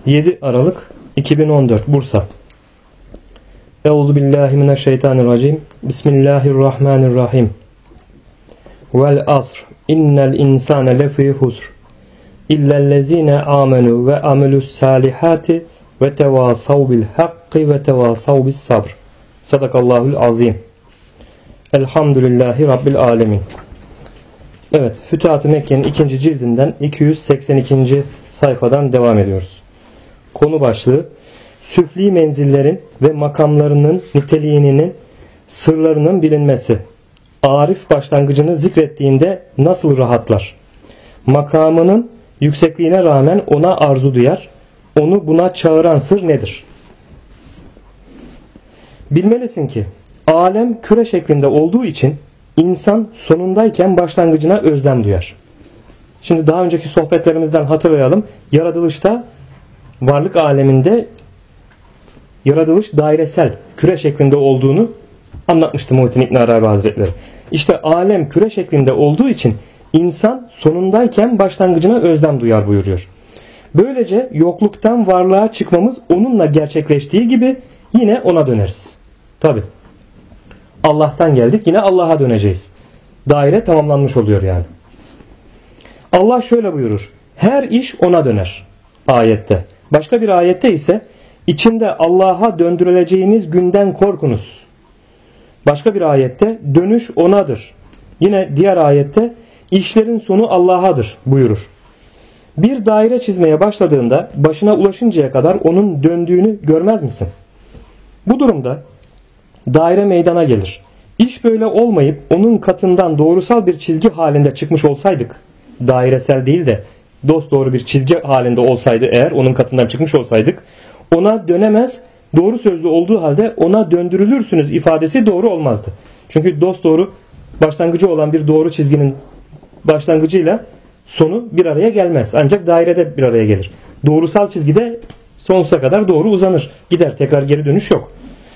7 Aralık 2014 Bursa. Euzubillahimineşşeytanirracim. Bismillahirrahmanirrahim. Vel asr. İnnel insane lefî husr. İllellezîne âmenû ve amelus salihati ve tevâsav bil hakki ve tevâsav bis sabr. Sadakallahul azim. Elhamdülillahi Rabbil alemin. Evet, Fütuhat-ı Mekke'nin 2. cildinden 282. sayfadan devam ediyoruz. Konu başlığı: süfli menzillerin ve makamlarının niteliğinin, sırlarının bilinmesi. Arif başlangıcını zikrettiğinde nasıl rahatlar? Makamının yüksekliğine rağmen ona arzu duyar. Onu buna çağıran sır nedir? Bilmelisin ki alem küre şeklinde olduğu için insan sonundayken başlangıcına özlem duyar. Şimdi daha önceki sohbetlerimizden hatırlayalım. Yaratılışta, varlık aleminde yaratılış dairesel, küre şeklinde olduğunu anlatmıştı Muhittin İbn Arabi Hazretleri. İşte alem küre şeklinde olduğu için insan sonundayken başlangıcına özlem duyar buyuruyor. Böylece yokluktan varlığa çıkmamız onunla gerçekleştiği gibi yine ona döneriz. Tabi Allah'tan geldik, yine Allah'a döneceğiz. Daire tamamlanmış oluyor yani. Allah şöyle buyurur: her iş ona döner ayette. Başka bir ayette ise içinde Allah'a döndürüleceğiniz günden korkunuz. Başka bir ayette dönüş onadır. Yine diğer ayette işlerin sonu Allah'adır buyurur. Bir daire çizmeye başladığında başına ulaşıncaya kadar onun döndüğünü görmez misin? Bu durumda daire meydana gelir. İş böyle olmayıp onun katından doğrusal bir çizgi halinde çıkmış olsaydık, dairesel değil de dosdoğru bir çizgi halinde olsaydı, eğer onun katından çıkmış olsaydık, ona dönemez, doğru sözlü olduğu halde ona döndürülürsünüz ifadesi doğru olmazdı. Çünkü dosdoğru başlangıcı olan bir doğru çizginin başlangıcıyla sonu bir araya gelmez. Ancak dairede bir araya gelir. Doğrusal çizgide sonsuza kadar doğru uzanır. Gider, tekrar geri dönüş yok.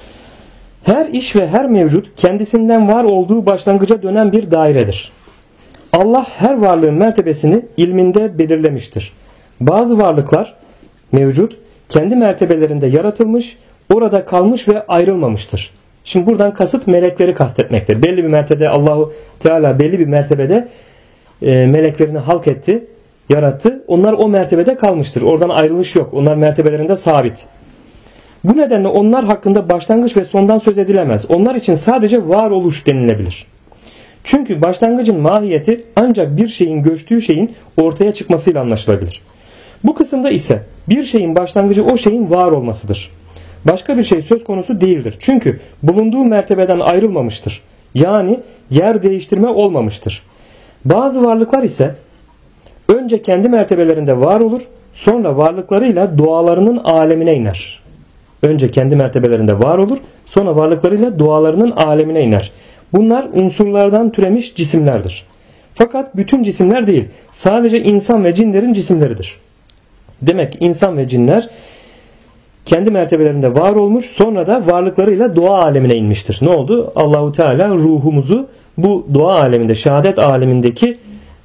Her iş ve her mevcut kendisinden var olduğu başlangıca dönen bir dairedir. Allah her varlığın mertebesini ilminde belirlemiştir. Bazı varlıklar mevcut kendi mertebelerinde yaratılmış, orada kalmış ve ayrılmamıştır. Şimdi buradan kasıt melekleri kastetmektir. Belli bir mertebede Allahu Teala belli bir mertebede meleklerini halk etti, yarattı. Onlar o mertebede kalmıştır. Oradan ayrılış yok. Onlar mertebelerinde sabit. Bu nedenle onlar hakkında başlangıç ve sondan söz edilemez. Onlar için sadece varoluş denilebilir. Çünkü başlangıcın mahiyeti ancak bir şeyin göçtüğü şeyin ortaya çıkmasıyla anlaşılabilir. Bu kısımda ise bir şeyin başlangıcı o şeyin var olmasıdır. Başka bir şey söz konusu değildir. Çünkü bulunduğu mertebeden ayrılmamıştır. Yani yer değiştirme olmamıştır. Bazı varlıklar ise önce kendi mertebelerinde var olur, sonra varlıklarıyla dualarının alemine iner. Önce kendi mertebelerinde var olur, sonra varlıklarıyla dualarının alemine iner. Bunlar unsurlardan türemiş cisimlerdir. Fakat bütün cisimler değil, sadece insan ve cinlerin cisimleridir. Demek insan ve cinler kendi mertebelerinde var olmuş, sonra da varlıklarıyla dua alemine inmiştir. Ne oldu? Allahu Teala ruhumuzu bu dua aleminde, şehadet alemindeki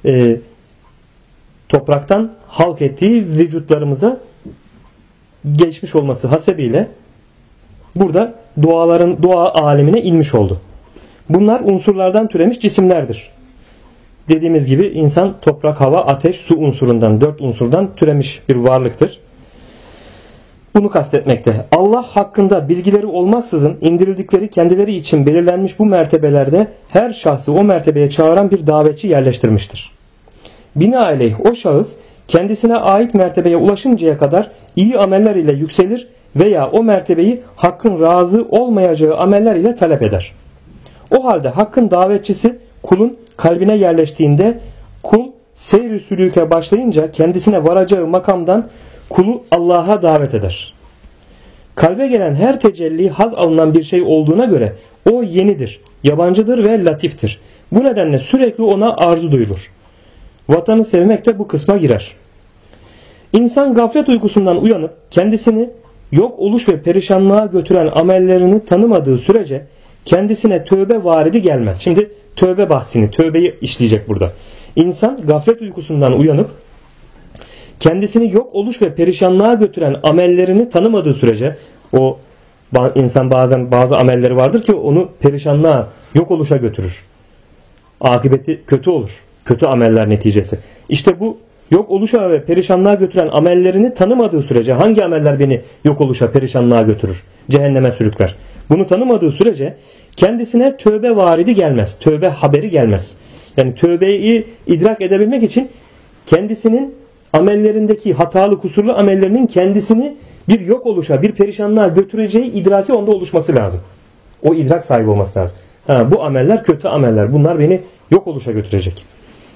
topraktan halk ettiği vücutlarımıza geçmiş olması hasebiyle burada dua alemine inmiş oldu. Bunlar unsurlardan türemiş cisimlerdir. Dediğimiz gibi insan toprak, hava, ateş, su unsurundan, 4 unsurdan türemiş bir varlıktır. Bunu kastetmekte. Allah hakkında bilgileri olmaksızın indirildikleri kendileri için belirlenmiş bu mertebelerde her şahsı o mertebeye çağıran bir davetçi yerleştirmiştir. Binaenaleyh o şahıs kendisine ait mertebeye ulaşıncaya kadar iyi ameller ile yükselir veya o mertebeyi hakkın razı olmayacağı ameller ile talep eder. O halde hakkın davetçisi kulun kalbine yerleştiğinde kul seyr-i sülûke başlayınca kendisine varacağı makamdan kulu Allah'a davet eder. Kalbe gelen her tecelli haz alınan bir şey olduğuna göre o yenidir, yabancıdır ve latiftir. Bu nedenle sürekli ona arzu duyulur. Vatanı sevmek de bu kısma girer. İnsan gaflet uykusundan uyanıp kendisini yok oluş ve perişanlığa götüren amellerini tanımadığı sürece kendisine tövbe varidi gelmez. Şimdi tövbe bahsini, tövbeyi işleyecek burada. İnsan gaflet uykusundan uyanıp kendisini yok oluş ve perişanlığa götüren amellerini tanımadığı sürece, o insan bazen bazı amelleri vardır ki onu perişanlığa, yok oluşa götürür. Akıbeti kötü olur. Kötü ameller neticesi. İşte bu yok oluşa ve perişanlığa götüren amellerini tanımadığı sürece, hangi ameller beni yok oluşa, perişanlığa götürür, cehenneme sürükler? Bunu tanımadığı sürece kendisine tövbe varidi gelmez. Tövbe haberi gelmez. Yani tövbeyi idrak edebilmek için kendisinin amellerindeki hatalı, kusurlu amellerinin kendisini bir yok oluşa, bir perişanlığa götüreceği idraki onda oluşması lazım. O idrak sahibi olması lazım. Bu ameller kötü ameller. Bunlar beni yok oluşa götürecek.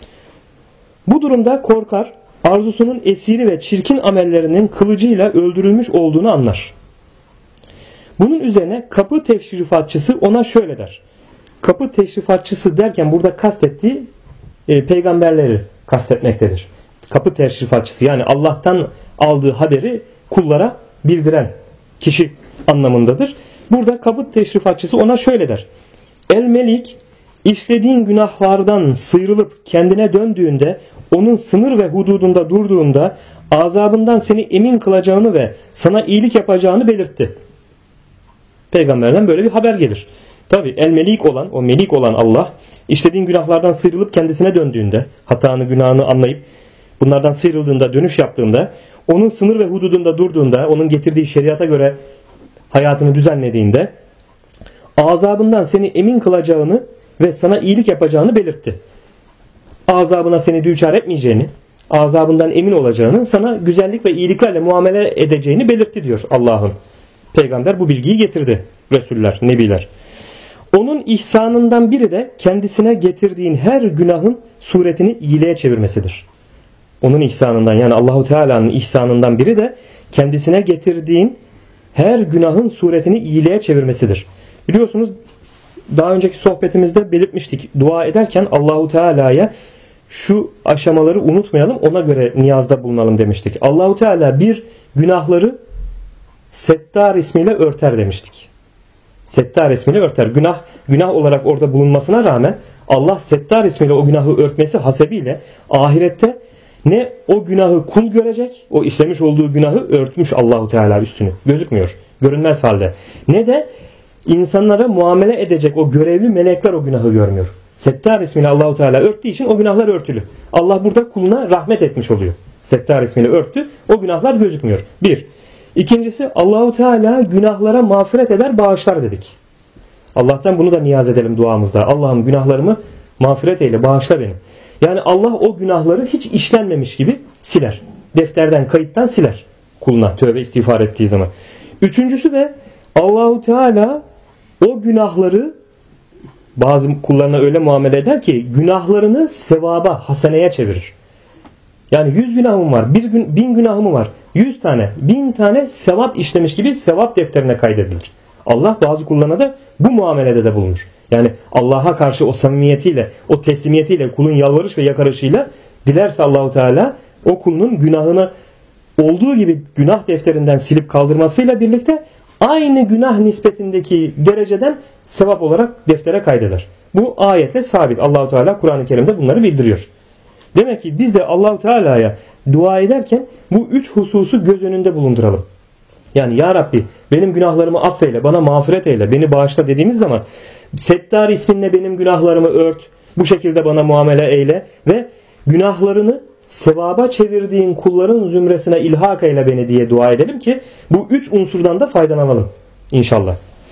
Bu durumda korkar, arzusunun esiri ve çirkin amellerinin kılıcıyla öldürülmüş olduğunu anlar. Bunun üzerine kapı teşrifatçısı ona şöyle der. Kapı teşrifatçısı derken burada kastettiği peygamberleri kastetmektedir. Kapı teşrifatçısı, yani Allah'tan aldığı haberi kullara bildiren kişi anlamındadır. Burada kapı teşrifatçısı ona şöyle der. El Melik, işlediğin günahlardan sıyrılıp kendine döndüğünde, onun sınır ve hududunda durduğunda azabından seni emin kılacağını ve sana iyilik yapacağını belirtti. Peygamberden böyle bir haber gelir. Tabi El Melik olan, o Melik olan Allah, işlediğin günahlardan sıyrılıp kendisine döndüğünde, hatanı günahını anlayıp bunlardan sıyrıldığında, dönüş yaptığında, onun sınır ve hududunda durduğunda, onun getirdiği şeriata göre hayatını düzenlediğinde azabından seni emin kılacağını ve sana iyilik yapacağını belirtti. Azabına seni düçar etmeyeceğini, azabından emin olacağını, sana güzellik ve iyiliklerle muamele edeceğini belirtti diyor Allah'ın. Peygamber bu bilgiyi getirdi. Resuller, nebiler. Onun ihsanından biri de kendisine getirdiğin her günahın suretini iyiliğe çevirmesidir. Onun ihsanından, yani Allahu Teala'nın ihsanından biri de kendisine getirdiğin her günahın suretini iyiliğe çevirmesidir. Biliyorsunuz daha önceki sohbetimizde belirtmiştik. Dua ederken Allahu Teala'ya şu aşamaları unutmayalım, ona göre niyazda bulunalım demiştik. Allahu Teala bir günahları Settar ismiyle örter demiştik. Settar ismiyle örter. Günah olarak orada bulunmasına rağmen Allah Settar ismiyle o günahı örtmesi hasebiyle ahirette ne o günahı kul görecek, o işlemiş olduğu günahı örtmüş Allahu Teala üstünü. Gözükmüyor. Görünmez halde. Ne de insanlara muamele edecek o görevli melekler o günahı görmüyor. Settar ismiyle Allahu Teala örttüğü için o günahlar örtülü. Allah burada kuluna rahmet etmiş oluyor. Settar ismiyle örttü. O günahlar gözükmüyor. Bir. İkincisi, Allahu Teala günahlara mağfiret eder, bağışlar dedik. Allah'tan bunu da niyaz edelim duamızda. Allah'ım günahlarımı mağfiret eyle, bağışla beni. Yani Allah o günahları hiç işlenmemiş gibi siler. Defterden, kayıttan siler kuluna tövbe istiğfar ettiği zaman. Üçüncüsü de Allahu Teala o günahları bazı kullarına öyle muamele eder ki günahlarını sevaba, haseneye çevirir. Yani 100 günahım var, 1000 günahım var, 100 tane, 1000 tane sevap işlemiş gibi sevap defterine kaydedilir. Allah bazı kullarına da bu muamelede de bulunur. Yani Allah'a karşı o samimiyetiyle, o teslimiyetiyle, kulun yalvarış ve yakarışıyla dilerse Allahu Teala o kulunun günahını olduğu gibi günah defterinden silip kaldırmasıyla birlikte aynı günah nispetindeki dereceden sevap olarak deftere kaydeder. Bu ayetle sabit. Allahu Teala Kur'an-ı Kerim'de bunları bildiriyor. Demek ki biz de Allahu Teala'ya dua ederken bu üç hususu göz önünde bulunduralım. Yani Ya Rabbi benim günahlarımı affeyle, bana mağfiret eyle, beni bağışla dediğimiz zaman Settar isminle benim günahlarımı ört, bu şekilde bana muamele eyle ve günahlarını sevaba çevirdiğin kulların zümresine ilhak eyle beni diye dua edelim ki bu üç unsurdan da faydalanalım inşallah.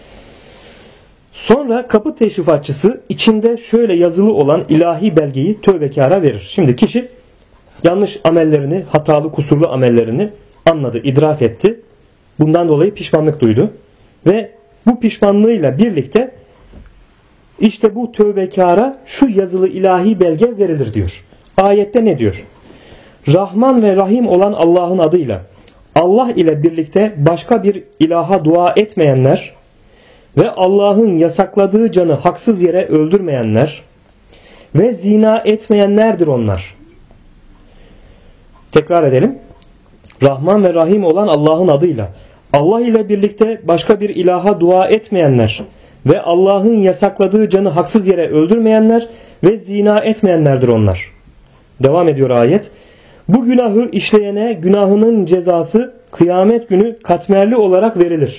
Sonra kapı teşrifatçısı içinde şöyle yazılı olan ilahi belgeyi tövbekara verir. Şimdi kişi yanlış amellerini, hatalı kusurlu amellerini anladı, idrak etti. Bundan dolayı pişmanlık duydu. Ve bu pişmanlığıyla birlikte işte bu tövbekara şu yazılı ilahi belge verilir diyor. Ayette ne diyor? Rahman ve Rahim olan Allah'ın adıyla Allah ile birlikte başka bir ilaha dua etmeyenler ve Allah'ın yasakladığı canı haksız yere öldürmeyenler ve zina etmeyenlerdir onlar. Tekrar edelim. Rahman ve Rahim olan Allah'ın adıyla Allah ile birlikte başka bir ilaha dua etmeyenler ve Allah'ın yasakladığı canı haksız yere öldürmeyenler ve zina etmeyenlerdir onlar. Devam ediyor ayet. Bu günahı işleyene günahının cezası kıyamet günü katmerli olarak verilir.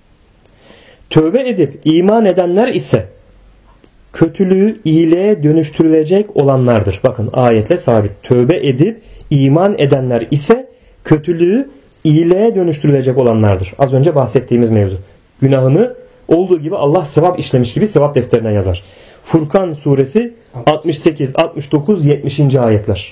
Tövbe edip iman edenler ise kötülüğü iyiliğe dönüştürülecek olanlardır. Bakın ayetle sabit. Tövbe edip iman edenler ise kötülüğü iyiliğe dönüştürülecek olanlardır. Az önce bahsettiğimiz mevzu. Günahını olduğu gibi Allah sevap işlemiş gibi sevap defterine yazar. Furkan suresi 68, 69, 70. ayetler.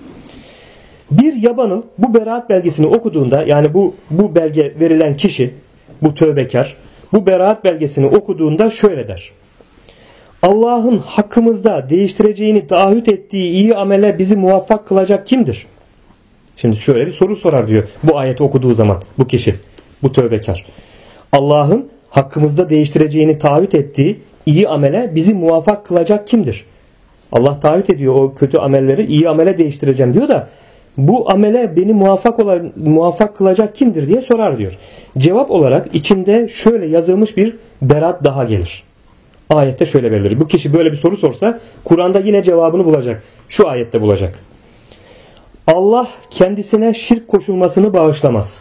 Bir yabanıl bu beraat belgesini okuduğunda, yani bu belge verilen kişi, bu tövbekar, bu beraat belgesini okuduğunda şöyle der. Allah'ın hakkımızda değiştireceğini taahhüt ettiği iyi amele bizi muvaffak kılacak kimdir? Şimdi şöyle bir soru sorar diyor bu ayeti okuduğu zaman bu kişi, bu tövbekar. Allah'ın hakkımızda değiştireceğini taahhüt ettiği iyi amele bizi muvaffak kılacak kimdir? Allah taahhüt ediyor o kötü amelleri iyi amele değiştireceğim diyor da bu amele beni muvaffak kılacak kimdir diye sorar diyor. Cevap olarak içinde şöyle yazılmış bir berat daha gelir. Ayette şöyle verilir. Bu kişi böyle bir soru sorsa Kur'an'da yine cevabını bulacak. Şu ayette bulacak. Allah kendisine şirk koşulmasını bağışlamaz.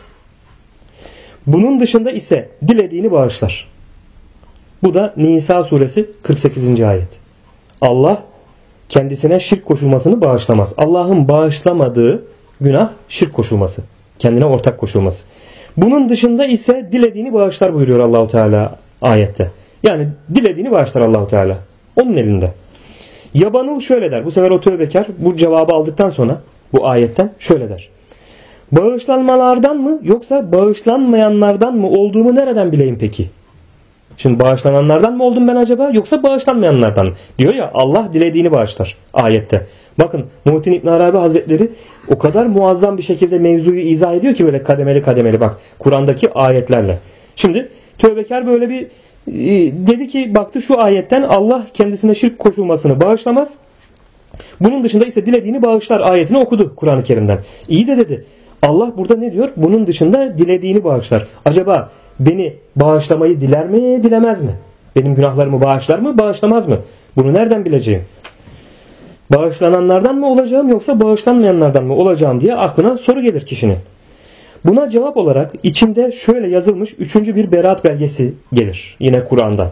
Bunun dışında ise dilediğini bağışlar. Bu da Nisa suresi 48. ayet. Allah kendisine şirk koşulmasını bağışlamaz. Allah'ın bağışlamadığı günah şirk koşulması. Kendine ortak koşulması. Bunun dışında ise dilediğini bağışlar buyuruyor Allahu Teala ayette. Yani dilediğini bağışlar Allahu Teala. Onun elinde. Yabanıl şöyle der. Bu sefer o tövbekar bu cevabı aldıktan sonra bu ayetten şöyle der. Bağışlanmalardan mı yoksa bağışlanmayanlardan mı olduğumu nereden bileyim peki? Şimdi bağışlananlardan mı oldum ben acaba yoksa bağışlanmayanlardan mı? Diyor ya Allah dilediğini bağışlar ayette. Bakın Muhittin İbn Arabi Hazretleri o kadar muazzam bir şekilde mevzuyu izah ediyor ki böyle kademeli kademeli bak Kur'an'daki ayetlerle. Şimdi tövbekar böyle bir dedi ki baktı şu ayetten Allah kendisine şirk koşulmasını bağışlamaz. Bunun dışında ise dilediğini bağışlar ayetini okudu Kur'an-ı Kerim'den. İyi de dedi Allah burada ne diyor? Bunun dışında dilediğini bağışlar. Acaba beni bağışlamayı diler mi dilemez mi? Benim günahlarımı bağışlar mı bağışlamaz mı? Bunu nereden bileceğim? Bağışlananlardan mı olacağım yoksa bağışlanmayanlardan mı olacağım diye aklına soru gelir kişinin. Buna cevap olarak içinde şöyle yazılmış 3. bir beraat belgesi gelir yine Kur'an'da.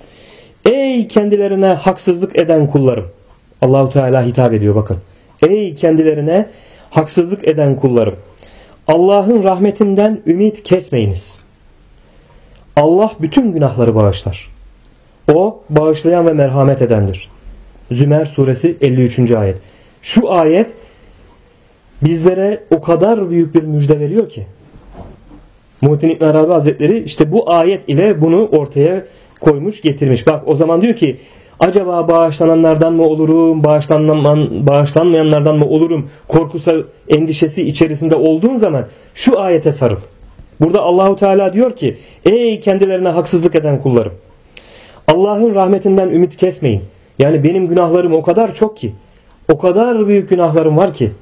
Ey kendilerine haksızlık eden kullarım. Allahu Teala hitap ediyor bakın. Ey kendilerine haksızlık eden kullarım. Allah'ın rahmetinden ümit kesmeyiniz. Allah bütün günahları bağışlar. O bağışlayan ve merhamet edendir. Zümer suresi 53. ayet. Şu ayet bizlere o kadar büyük bir müjde veriyor ki. Muhittin İbn Arabi Hazretleri işte bu ayet ile bunu ortaya koymuş getirmiş. Bak o zaman diyor ki acaba bağışlananlardan mı olurum, bağışlanmayanlardan mı olurum korkusu, endişesi içerisinde olduğun zaman şu ayete sarıl. Burada Allahu Teala diyor ki ey kendilerine haksızlık eden kullarım. Allah'ın rahmetinden ümit kesmeyin. Yani benim günahlarım o kadar çok ki, o kadar büyük günahlarım var ki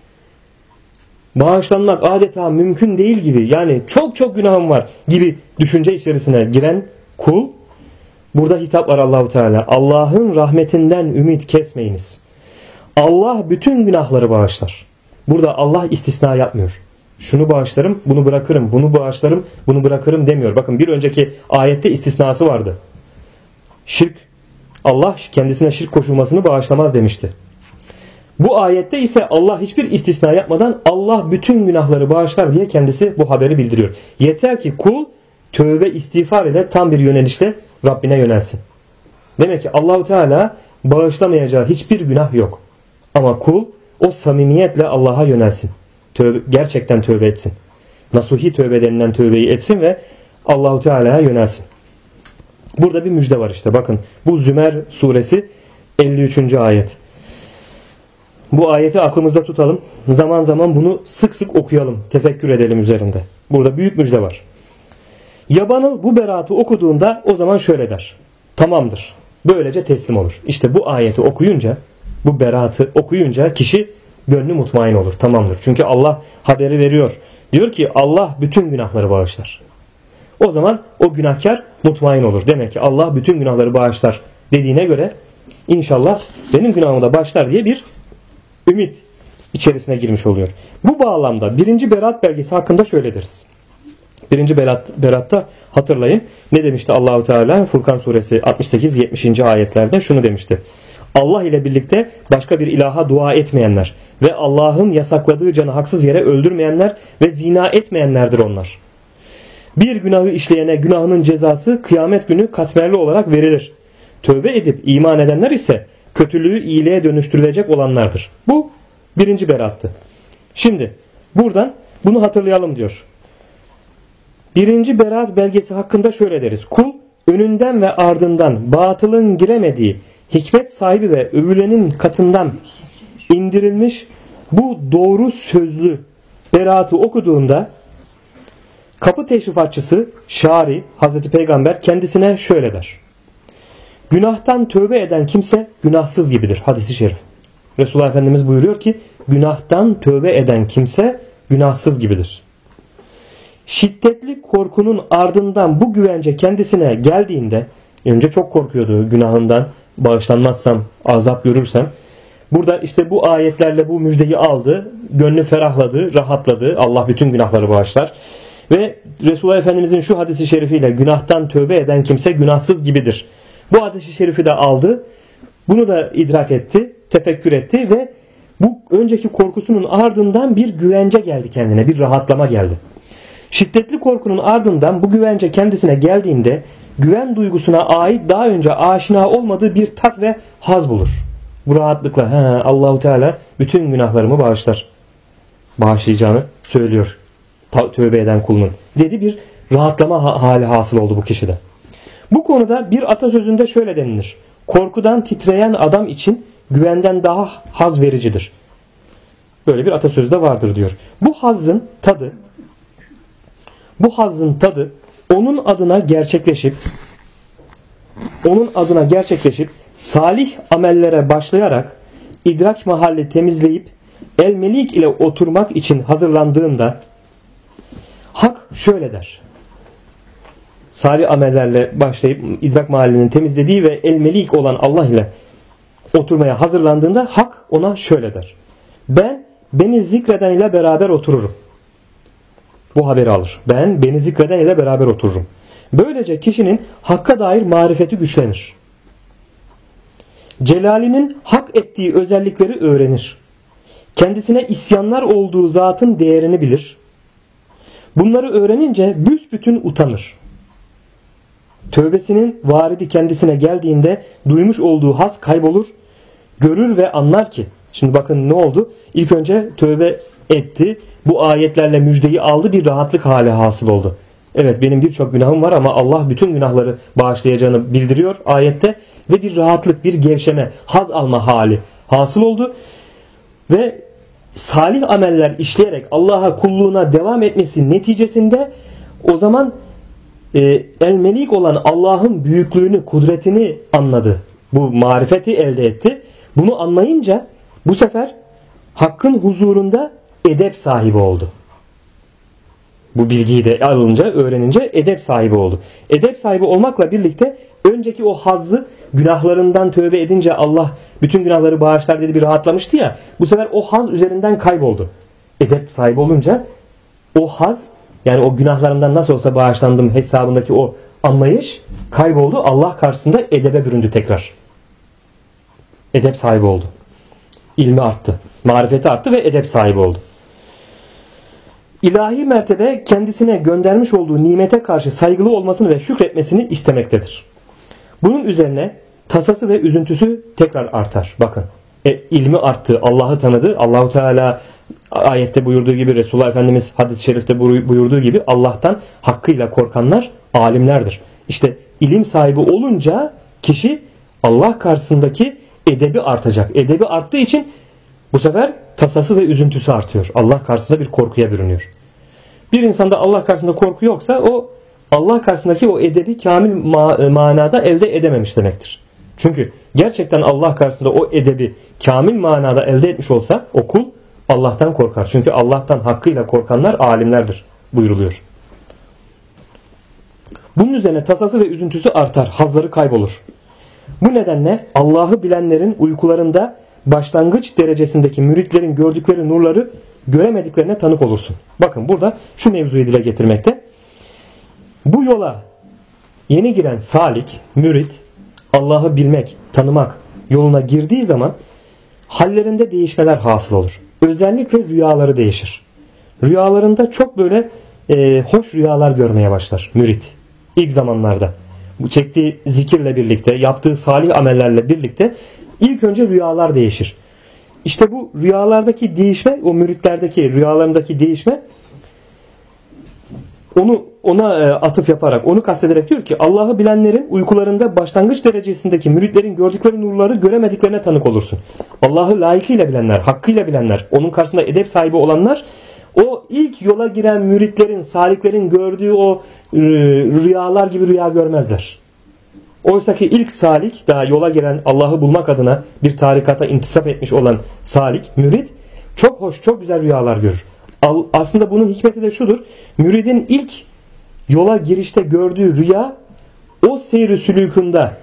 bağışlanmak adeta mümkün değil gibi, yani çok günahım var gibi düşünce içerisine giren kul, burada hitap var Allahu Teala. Allah'ın rahmetinden ümit kesmeyiniz. Allah bütün günahları bağışlar. Burada Allah istisna yapmıyor. Şunu bağışlarım, bunu bırakırım, bunu bağışlarım, bunu bırakırım demiyor. Bakın bir önceki ayette istisnası vardı. Şirk, Allah kendisine şirk koşulmasını bağışlamaz demişti. Bu ayette ise Allah hiçbir istisna yapmadan Allah bütün günahları bağışlar diye kendisi bu haberi bildiriyor. Yeter ki kul tövbe istiğfar ile tam bir yönelişle Rabbine yönelsin. Demek ki Allahu Teala bağışlamayacağı hiçbir günah yok. Ama kul o samimiyetle Allah'a yönelsin. Gerçekten tövbe etsin. Nasuhi tövbe denilen tövbeyi etsin ve Allahu Teala'ya yönelsin. Burada bir müjde var işte. Bakın bu Zümer suresi 53. ayet. Bu ayeti aklımızda tutalım. Zaman zaman bunu sık sık okuyalım. Tefekkür edelim üzerinde. Burada büyük müjde var. Yabanıl bu beraatı okuduğunda o zaman şöyle der. Tamamdır. Böylece teslim olur. İşte bu ayeti okuyunca, bu beraatı okuyunca kişi gönlü mutmain olur. Tamamdır. Çünkü Allah haberi veriyor. Diyor ki Allah bütün günahları bağışlar. O zaman o günahkar mutmain olur. Demek ki Allah bütün günahları bağışlar dediğine göre inşallah benim günahımı da bağışlar diye bir ümit içerisine girmiş oluyor. Bu bağlamda birinci beraat belgesi hakkında şöyle deriz. Birinci beratta hatırlayın ne demişti Allahu Teala Furkan suresi 68-70. ayetlerde şunu demişti. Allah ile birlikte başka bir ilaha dua etmeyenler ve Allah'ın yasakladığı canı haksız yere öldürmeyenler ve zina etmeyenlerdir onlar. Bir günahı işleyene günahının cezası kıyamet günü katmerli olarak verilir. Tövbe edip iman edenler ise kötülüğü iyiliğe dönüştürülecek olanlardır. Bu birinci beraattı. Şimdi buradan bunu hatırlayalım diyor. Birinci beraat belgesi hakkında şöyle deriz. Kul önünden ve ardından batılın giremediği hikmet sahibi ve övülenin katından indirilmiş bu doğru sözlü beraatı okuduğunda kapı teşrifatçısı Şari Hazreti Peygamber kendisine şöyle der. Günahtan tövbe eden kimse günahsız gibidir. Hadis-i şerif. Resulullah Efendimiz buyuruyor ki günahtan tövbe eden kimse günahsız gibidir. Şiddetli korkunun ardından bu güvence kendisine geldiğinde önce çok korkuyordu günahından bağışlanmazsam azap görürsem. Burada işte bu ayetlerle bu müjdeyi aldı. Gönlü ferahladı, rahatladı. Allah bütün günahları bağışlar. Ve Resulullah Efendimizin şu hadisi şerifiyle günahtan tövbe eden kimse günahsız gibidir. Bu hadisi şerifi de aldı. Bunu da idrak etti, tefekkür etti ve bu önceki korkusunun ardından bir güvence geldi kendine, bir rahatlama geldi. Şiddetli korkunun ardından bu güvence kendisine geldiğinde güven duygusuna ait daha önce aşina olmadığı bir tat ve haz bulur. Bu rahatlıkla Allahu Teala bütün günahlarımı bağışlar. Bağışlayacağını söylüyor tövbe eden kulunun. Dedi bir rahatlama hali hasıl oldu bu kişide. Bu konuda bir atasözünde şöyle denilir. Korkudan titreyen adam için güvenden daha haz vericidir. Böyle bir atasözü de vardır diyor. Bu hazzın tadı onun adına gerçekleşip salih amellere başlayarak idrak mahalli temizleyip el melik ile oturmak için hazırlandığında hak şöyle der. Salih amellerle başlayıp idrak mahallini temizlediği ve el melik olan Allah ile oturmaya hazırlandığında hak ona şöyle der. Ben beni zikreden ile beraber otururum. Bu haberi alır. Ben beni zikreden ile beraber otururum. Böylece kişinin hakka dair marifeti güçlenir. Celalinin hak ettiği özellikleri öğrenir. Kendisine isyanlar olduğu zatın değerini bilir. Bunları öğrenince büsbütün utanır. Tövbesinin varidi kendisine geldiğinde duymuş olduğu haz kaybolur. Görür ve anlar ki, şimdi bakın ne oldu? İlk önce tövbe etti. Bu ayetlerle müjdeyi aldı. Bir rahatlık hali hasıl oldu. Evet benim birçok günahım var ama Allah bütün günahları bağışlayacağını bildiriyor ayette. Ve bir rahatlık, bir gevşeme, haz alma hali hasıl oldu. Ve salih ameller işleyerek Allah'a kulluğuna devam etmesi neticesinde o zaman el melik olan Allah'ın büyüklüğünü, kudretini anladı. Bu marifeti elde etti. Bunu anlayınca bu sefer Hakk'ın huzurunda edep sahibi oldu. Bu bilgiyi de alınca, öğrenince edep sahibi oldu. Edep sahibi olmakla birlikte önceki o hazzı günahlarından tövbe edince Allah bütün günahları bağışlar dedi bir rahatlamıştı ya. Bu sefer o haz üzerinden kayboldu. Edep sahibi olunca o haz yani o günahlarından nasıl olsa bağışlandım hesabındaki o anlayış kayboldu. Allah karşısında edebe büründü tekrar. Edep sahibi oldu. İlmi arttı. Marifeti arttı ve edep sahibi oldu. İlahi mertebe kendisine göndermiş olduğu nimete karşı saygılı olmasını ve şükretmesini istemektedir. Bunun üzerine tasası ve üzüntüsü tekrar artar. Bakın ilmi arttı, Allah'ı tanıdı. Allahu Teala ayette buyurduğu gibi Resulullah Efendimiz hadis-i şerifte buyurduğu gibi Allah'tan hakkıyla korkanlar alimlerdir. İşte ilim sahibi olunca kişi Allah karşısındaki edebi artacak. Edebi arttığı için bu sefer tasası ve üzüntüsü artıyor. Allah karşısında bir korkuya bürünüyor. Bir insanda Allah karşısında korku yoksa o Allah karşısındaki o edebi kamil manada elde edememiş demektir. Çünkü gerçekten Allah karşısında o edebi kamil manada elde etmiş olsa o kul Allah'tan korkar. Çünkü Allah'tan hakkıyla korkanlar alimlerdir buyruluyor. Bunun üzerine tasası ve üzüntüsü artar. Hazları kaybolur. Bu nedenle Allah'ı bilenlerin uykularında başlangıç derecesindeki müritlerin gördükleri nurları göremediklerine tanık olursun. Bakın burada şu mevzuyu dile getirmekte. Bu yola yeni giren salik, mürit, Allah'ı bilmek, tanımak yoluna girdiği zaman hallerinde değişmeler hasıl olur. Özellikle rüyaları değişir. Rüyalarında çok böyle hoş rüyalar görmeye başlar mürit. İlk zamanlarda. Bu çektiği zikirle birlikte, yaptığı salih amellerle birlikte ilk önce rüyalar değişir. İşte bu rüyalardaki değişme, o müritlerdeki rüyalarındaki değişme ona atıf yaparak, onu kastederek diyor ki Allah'ı bilenlerin uykularında başlangıç derecesindeki müritlerin gördükleri nurları göremediklerine tanık olursun. Allah'ı layıkıyla bilenler, hakkıyla bilenler, onun karşısında edep sahibi olanlar o ilk yola giren müritlerin, saliklerin gördüğü o rüyalar gibi rüya görmezler. Oysa ki ilk salik, daha yola giren, Allah'ı bulmak adına bir tarikata intisap etmiş olan salik, mürit çok hoş, çok güzel rüyalar görür. Aslında bunun hikmeti de şudur. Müridin ilk yola girişte gördüğü rüya o seyr-i sülûkunda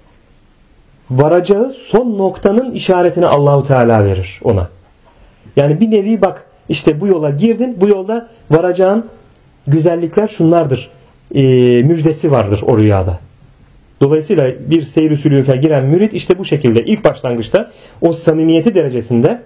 varacağı son noktanın işaretini Allahu Teala verir ona. Yani bir nevi bak işte bu yola girdin, bu yolda varacağın güzellikler şunlardır. Müjdesi vardır o rüyada. Dolayısıyla bir seyr-i sülûka giren mürid işte bu şekilde ilk başlangıçta o samimiyeti derecesinde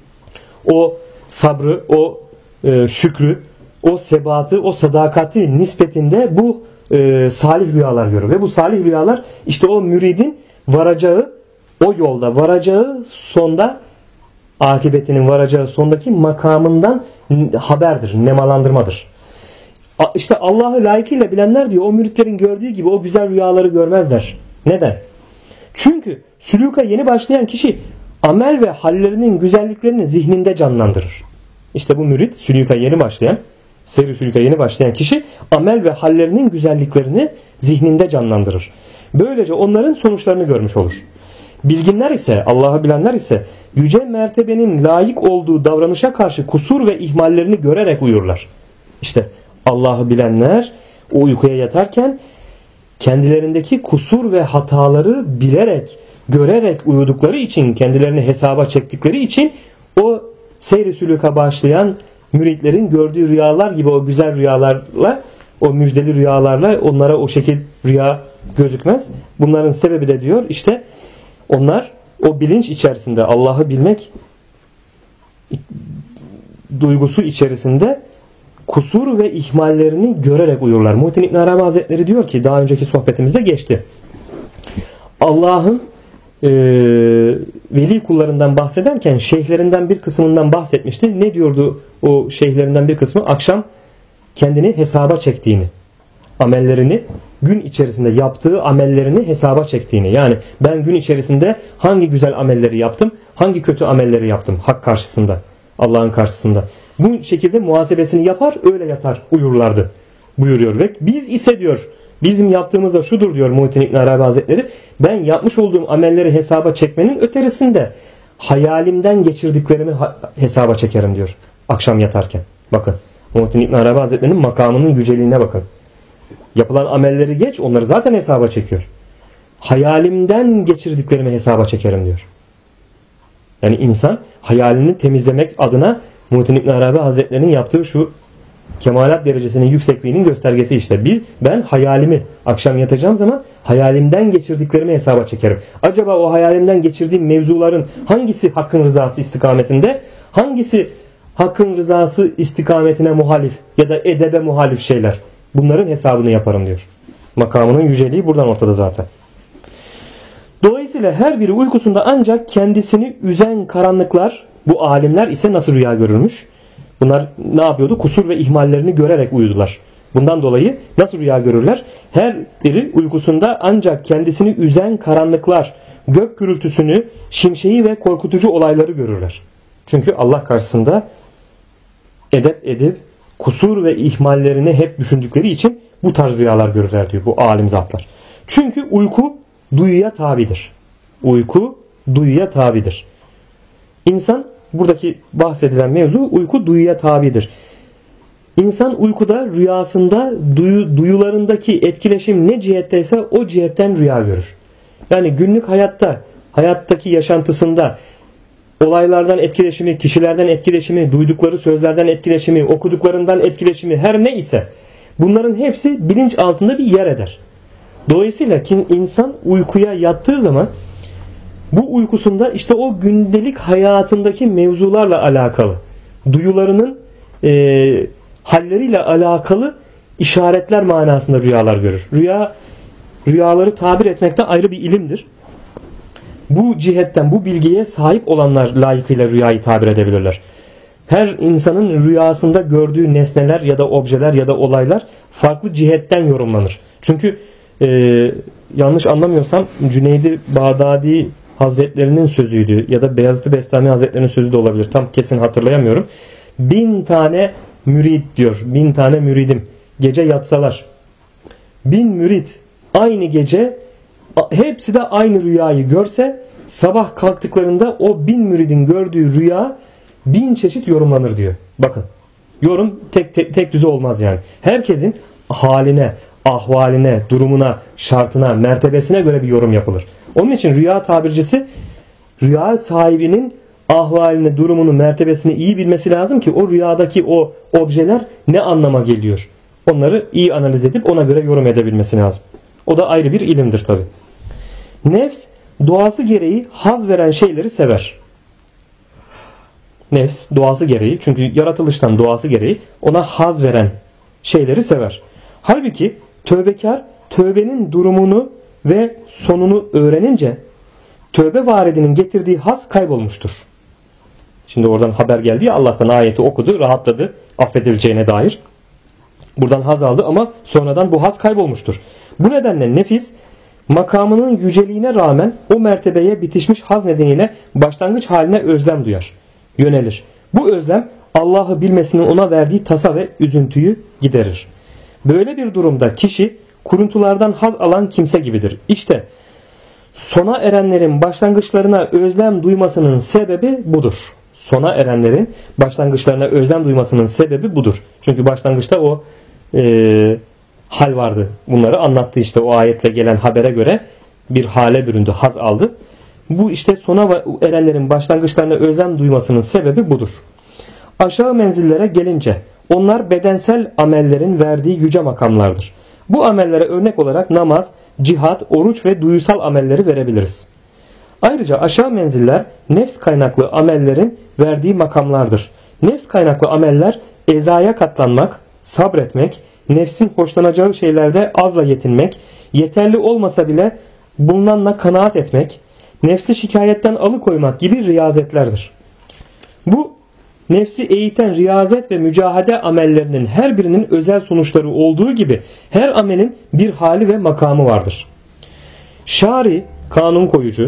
o sabrı, o şükrü, o sebatı, o sadakati nispetinde bu salih rüyalar görür. Ve bu salih rüyalar işte o müridin varacağı, o yolda varacağı sonda, akıbetinin varacağı sondaki makamından haberdir, nemalandırmadır. İşte Allah'ı layıkıyla bilenler diyor o müritlerin gördüğü gibi o güzel rüyaları görmezler. Neden? Çünkü sülûka yeni başlayan kişi amel ve hallerinin güzelliklerini zihninde canlandırır. İşte bu mürit sülûka yeni başlayan, seyr-i sülûka yeni başlayan kişi amel ve hallerinin güzelliklerini zihninde canlandırır. Böylece onların sonuçlarını görmüş olur. Bilginler ise, Allah'ı bilenler ise yüce mertebenin layık olduğu davranışa karşı kusur ve ihmallerini görerek uyurlar. İşte Allah'ı bilenler o uykuya yatarken kendilerindeki kusur ve hataları bilerek, görerek uyudukları için, kendilerini hesaba çektikleri için o seyr-i sülûka başlayan müritlerin gördüğü rüyalar gibi o güzel rüyalarla, o müjdeli rüyalarla onlara o şekil rüya gözükmez. Bunların sebebi de diyor işte onlar o bilinç içerisinde Allah'ı bilmek duygusu içerisinde kusur ve ihmallerini görerek uyurlar. Muhittin İbn Arabi Hazretleri diyor ki daha önceki sohbetimizde geçti. Allah'ın veli kullarından bahsederken şeyhlerinden bir kısmından bahsetmişti. Ne diyordu o şeyhlerinden bir kısmı? Akşam kendini hesaba çektiğini, amellerini, gün içerisinde yaptığı amellerini hesaba çektiğini. Yani ben gün içerisinde hangi güzel amelleri yaptım, hangi kötü amelleri yaptım hak karşısında, Allah'ın karşısında. Bu şekilde muhasebesini yapar, öyle yatar, uyurlardı buyuruyor. Ve biz ise diyor, bizim yaptığımız da şudur diyor Muhittin İbn Arabi Hazretleri. Ben yapmış olduğum amelleri hesaba çekmenin ötesinde hayalimden geçirdiklerimi hesaba çekerim diyor akşam yatarken. Bakın Muhittin İbn Arabi Hazretleri'nin makamının yüceliğine bakın. Yapılan amelleri geç, onları zaten hesaba çekiyor. Hayalimden geçirdiklerimi hesaba çekerim diyor. Yani insan hayalini temizlemek adına Muhittin İbn Arabi Hazretleri'nin yaptığı şu kemalat derecesinin yüksekliğinin göstergesi işte. Ben hayalimi akşam yatacağım zaman hayalimden geçirdiklerimi hesaba çekerim. Acaba o hayalimden geçirdiğim mevzuların hangisi hakkın rızası istikametinde, hangisi hakkın rızası istikametine muhalif ya da edebe muhalif şeyler? Bunların hesabını yaparım diyor. Makamının yüceliği buradan ortada zaten. Dolayısıyla her biri uykusunda ancak kendisini üzen karanlıklar, bu alimler ise nasıl rüya görürmüş? Bunlar ne yapıyordu? Kusur ve ihmallerini görerek uyudular. Bundan dolayı nasıl rüya görürler? Her biri uykusunda ancak kendisini üzen karanlıklar, gök gürültüsünü, şimşeği ve korkutucu olayları görürler. Çünkü Allah karşısında edep edip kusur ve ihmallerini hep düşündükleri için bu tarz rüyalar görürler diyor bu alim zatlar. Çünkü uyku duyuya tabidir. Uyku duyuya tabidir. İnsan, buradaki bahsedilen mevzu uyku duyuya tabidir. İnsan uykuda, rüyasında duyularındaki etkileşim ne cihetteyse o cihetten rüya görür. Yani günlük hayattaki yaşantısında olaylardan etkileşimi, kişilerden etkileşimi, duydukları sözlerden etkileşimi, okuduklarından etkileşimi, her ne ise bunların hepsi bilinç altında bir yer eder. Dolayısıyla insan uykuya yattığı zaman bu uykusunda işte o gündelik hayatındaki mevzularla alakalı, duyularının halleriyle alakalı işaretler manasında rüyalar görür. Rüyaları tabir etmekten ayrı bir ilimdir. Bu cihetten, bu bilgiye sahip olanlar layıkıyla rüyayı tabir edebilirler. Her insanın rüyasında gördüğü nesneler ya da objeler ya da olaylar farklı cihetten yorumlanır. Çünkü yanlış anlamıyorsam Cüneyd-i Bağdadi Hazretlerinin sözüydü ya da Beyazıt-ı Bestami Hazretlerinin sözü de olabilir. Tam kesin hatırlayamıyorum. 1000 tane mürid diyor. 1000 tane müridim gece yatsalar, 1000 mürid aynı gece hepsi de aynı rüyayı görse, sabah kalktıklarında o 1000 müridin gördüğü rüya 1000 çeşit yorumlanır diyor. Bakın, yorum tek düze olmaz yani. Herkesin haline, ahvaline, durumuna, şartına, mertebesine göre bir yorum yapılır. Onun için rüya tabircisi rüya sahibinin ahvalini, durumunu, mertebesini iyi bilmesi lazım ki o rüyadaki o objeler ne anlama geliyor. Onları iyi analiz edip ona göre yorum edebilmesi lazım. O da ayrı bir ilimdir tabi. Nefs doğası gereği haz veren şeyleri sever. Nefs doğası gereği, çünkü yaratılıştan doğası gereği ona haz veren şeyleri sever. Halbuki tövbekar tövbenin durumunu ve sonunu öğrenince tövbe varidinin getirdiği haz kaybolmuştur. Şimdi oradan haber geldi ya, Allah'tan ayeti okudu, rahatladı affedileceğine dair. Buradan haz aldı ama sonradan bu haz kaybolmuştur. Bu nedenle nefis makamının yüceliğine rağmen o mertebeye bitişmiş haz nedeniyle başlangıç haline özlem duyar, yönelir. Bu özlem Allah'ı bilmesinin ona verdiği tasa ve üzüntüyü giderir. Böyle bir durumda kişi kuruntulardan haz alan kimse gibidir. İşte sona erenlerin başlangıçlarına özlem duymasının sebebi budur. Sona erenlerin başlangıçlarına özlem duymasının sebebi budur. Çünkü başlangıçta o hal vardı. Bunları anlattı işte, o ayetle gelen habere göre bir hale büründü, haz aldı. Bu işte sona erenlerin başlangıçlarına özlem duymasının sebebi budur. Aşağı menzillere gelince onlar bedensel amellerin verdiği yüce makamlardır. Bu amellere örnek olarak namaz, cihat, oruç ve duyusal amelleri verebiliriz. Ayrıca aşağı menziller nefs kaynaklı amellerin verdiği makamlardır. Nefs kaynaklı ameller ezaya katlanmak, sabretmek, nefsin hoşlanacağı şeylerde azla yetinmek, yeterli olmasa bile bulunanla kanaat etmek, nefsi şikayetten alıkoymak gibi riyazetlerdir. Bu nefsi eğiten riyazet ve mücahede amellerinin her birinin özel sonuçları olduğu gibi her amelin bir hali ve makamı vardır. Şari, kanun koyucu,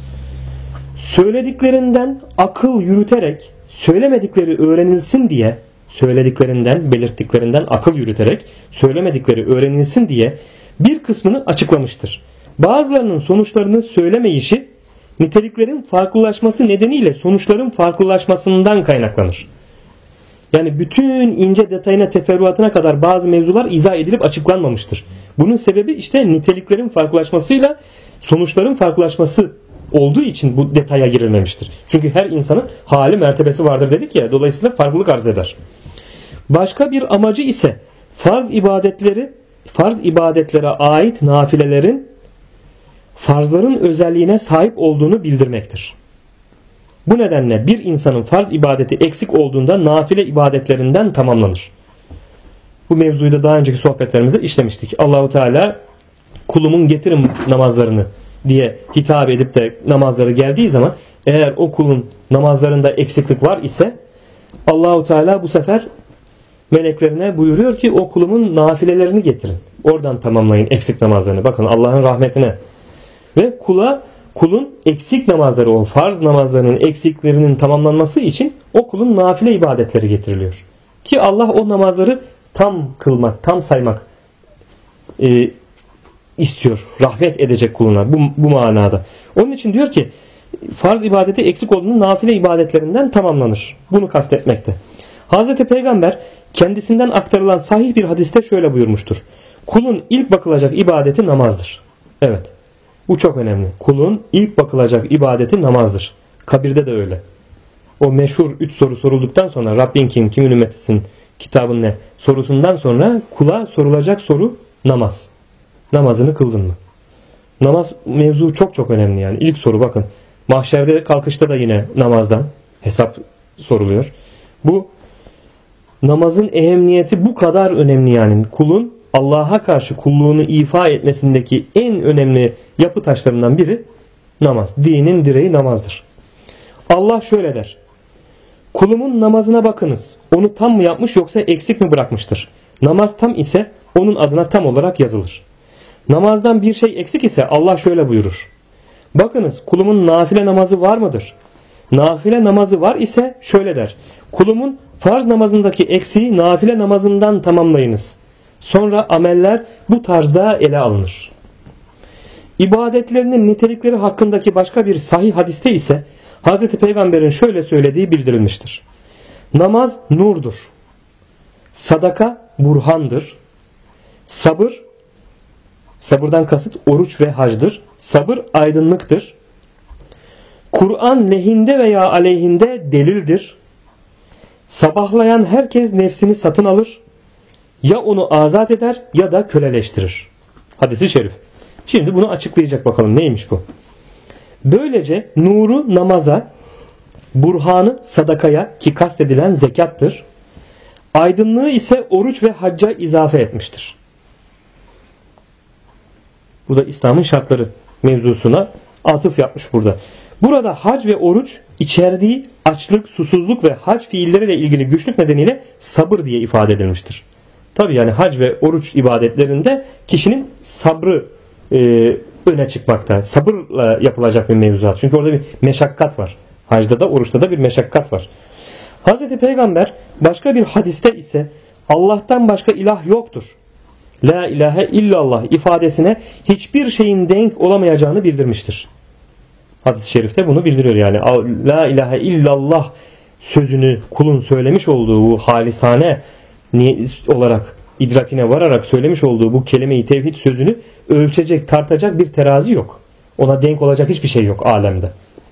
söylediklerinden akıl yürüterek söylemedikleri öğrenilsin diye, söylediklerinden, belirttiklerinden akıl yürüterek söylemedikleri öğrenilsin diye bir kısmını açıklamıştır. Bazılarının sonuçlarını söylemeyişi niteliklerin farklılaşması nedeniyle sonuçların farklılaşmasından kaynaklanır. Yani bütün ince detayına, teferruatına kadar bazı mevzular izah edilip açıklanmamıştır. Bunun sebebi işte niteliklerin farklılaşmasıyla sonuçların farklılaşması olduğu için bu detaya girilmemiştir. Çünkü her insanın hali, mertebesi vardır dedik ya, dolayısıyla farklılık arz eder. Başka bir amacı ise farz ibadetlere ait nafilelerin farzların özelliğine sahip olduğunu bildirmektir. Bu nedenle bir insanın farz ibadeti eksik olduğunda nafile ibadetlerinden tamamlanır. Bu mevzuyu da daha önceki sohbetlerimizde işlemiştik. Allahu Teala kulumun getirin namazlarını diye hitap edip de namazları geldiği zaman, eğer o kulun namazlarında eksiklik var ise Allahu Teala bu sefer meleklerine buyuruyor ki o kulumun nafilelerini getirin. Oradan tamamlayın eksik namazlarını. Bakın Allah'ın rahmetine. Ve kulun eksik namazları, o farz namazlarının eksiklerinin tamamlanması için o kulun nafile ibadetleri getiriliyor. Ki Allah o namazları tam kılmak, tam saymak istiyor. Rahmet edecek kuluna bu manada. Onun için diyor ki farz ibadeti eksik olduğunu nafile ibadetlerinden tamamlanır. Bunu kastetmekte. Hazreti Peygamber kendisinden aktarılan sahih bir hadiste şöyle buyurmuştur. Kulun ilk bakılacak ibadeti namazdır. Evet. Bu çok önemli. Kulun ilk bakılacak ibadeti namazdır. Kabirde de öyle. o meşhur 3 soru sorulduktan sonra Rabbin kim, kimin ümmetisin, kitabın ne sorusundan sonra kula sorulacak soru namaz. Namazını kıldın mı? Namaz mevzu çok çok önemli yani. İlk soru bakın. Mahşerde kalkışta da yine namazdan hesap soruluyor. Bu namazın ehemmiyeti bu kadar önemli yani. Kulun Allah'a karşı kulluğunu ifa etmesindeki en önemli yapı taşlarından biri namaz. Dinin direği namazdır. Allah şöyle der. Kulumun namazına bakınız. Onu tam mı yapmış yoksa eksik mi bırakmıştır? Namaz tam ise onun adına tam olarak yazılır. Namazdan bir şey eksik ise Allah şöyle buyurur. Bakınız kulumun nafile namazı var mıdır? Nafile namazı var ise şöyle der. Kulumun farz namazındaki eksiği nafile namazından tamamlayınız. Sonra ameller bu tarzda ele alınır. İbadetlerinin nitelikleri hakkındaki başka bir sahih hadiste ise Hz. Peygamber'in şöyle söylediği bildirilmiştir. Namaz nurdur. Sadaka burhandır. Sabırdan kasıt oruç ve hacdır. Sabır aydınlıktır. Kur'an lehinde veya aleyhinde delildir. Sabahlayan herkes nefsini satın alır. Ya onu azat eder ya da köleleştirir. Hadis-i şerif. Şimdi bunu açıklayacak bakalım neymiş bu. Böylece nuru namaza, burhanı sadakaya ki kastedilen zekattır. Aydınlığı ise oruç ve hacca izafe etmiştir. Bu da İslam'ın şartları mevzusuna atıf yapmış burada. Burada hac ve oruç içerdiği açlık, susuzluk ve hac fiilleriyle ilgili güçlük nedeniyle sabır diye ifade edilmiştir. Tabi yani hac ve oruç ibadetlerinde kişinin sabrı öne çıkmakta. Sabırla yapılacak bir mevzuat. Çünkü orada bir meşakkat var. Hacda da oruçta da bir meşakkat var. Hz. Peygamber başka bir hadiste ise Allah'tan başka ilah yoktur. La ilahe illallah ifadesine hiçbir şeyin denk olamayacağını bildirmiştir. Hadis-i şerifte bunu bildiriyor yani. La ilahe illallah sözünü kulun söylemiş olduğu bu halisane olarak idrakine vararak söylemiş olduğu bu kelime-i tevhid sözünü ölçecek, tartacak bir terazi yok. Ona denk olacak hiçbir şey yok alemde.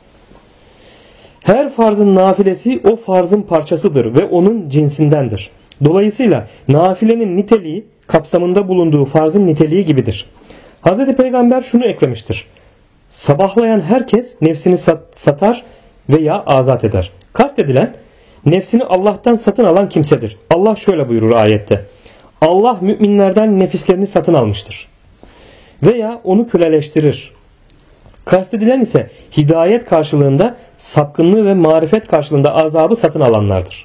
Her farzın nafilesi o farzın parçasıdır ve onun cinsindendir. Dolayısıyla nafilenin niteliği kapsamında bulunduğu farzın niteliği gibidir. Hz. Peygamber şunu eklemiştir. Sabahlayan herkes nefsini satar veya azat eder. Kastedilen nefsini Allah'tan satın alan kimsedir. Allah şöyle buyurur ayette. Allah müminlerden nefislerini satın almıştır. Veya onu köleleştirir. Kastedilen ise hidayet karşılığında sapkınlığı ve marifet karşılığında azabı satın alanlardır.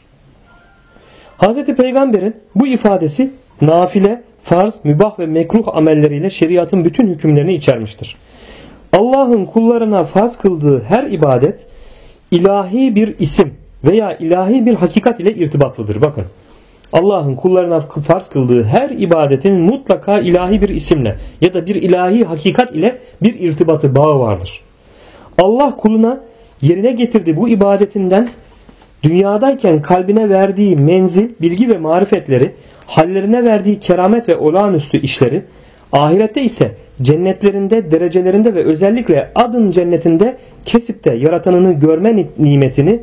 Hz. Peygamber'in bu ifadesi nafile, farz, mübah ve mekruh amelleriyle şeriatın bütün hükümlerini içermiştir. Allah'ın kullarına farz kıldığı her ibadet ilahi bir isim veya ilahi bir hakikat ile irtibatlıdır. Bakın. Allah'ın kullarına farz kıldığı her ibadetin mutlaka ilahi bir isimle ya da bir ilahi hakikat ile bir irtibatı, bağı vardır. Allah kuluna yerine getirdiği bu ibadetinden dünyadayken kalbine verdiği menzil, bilgi ve marifetleri, hallerine verdiği keramet ve olağanüstü işleri, ahirette ise cennetlerinde, derecelerinde ve özellikle adın cennetinde kesipte yaratanını görme nimetini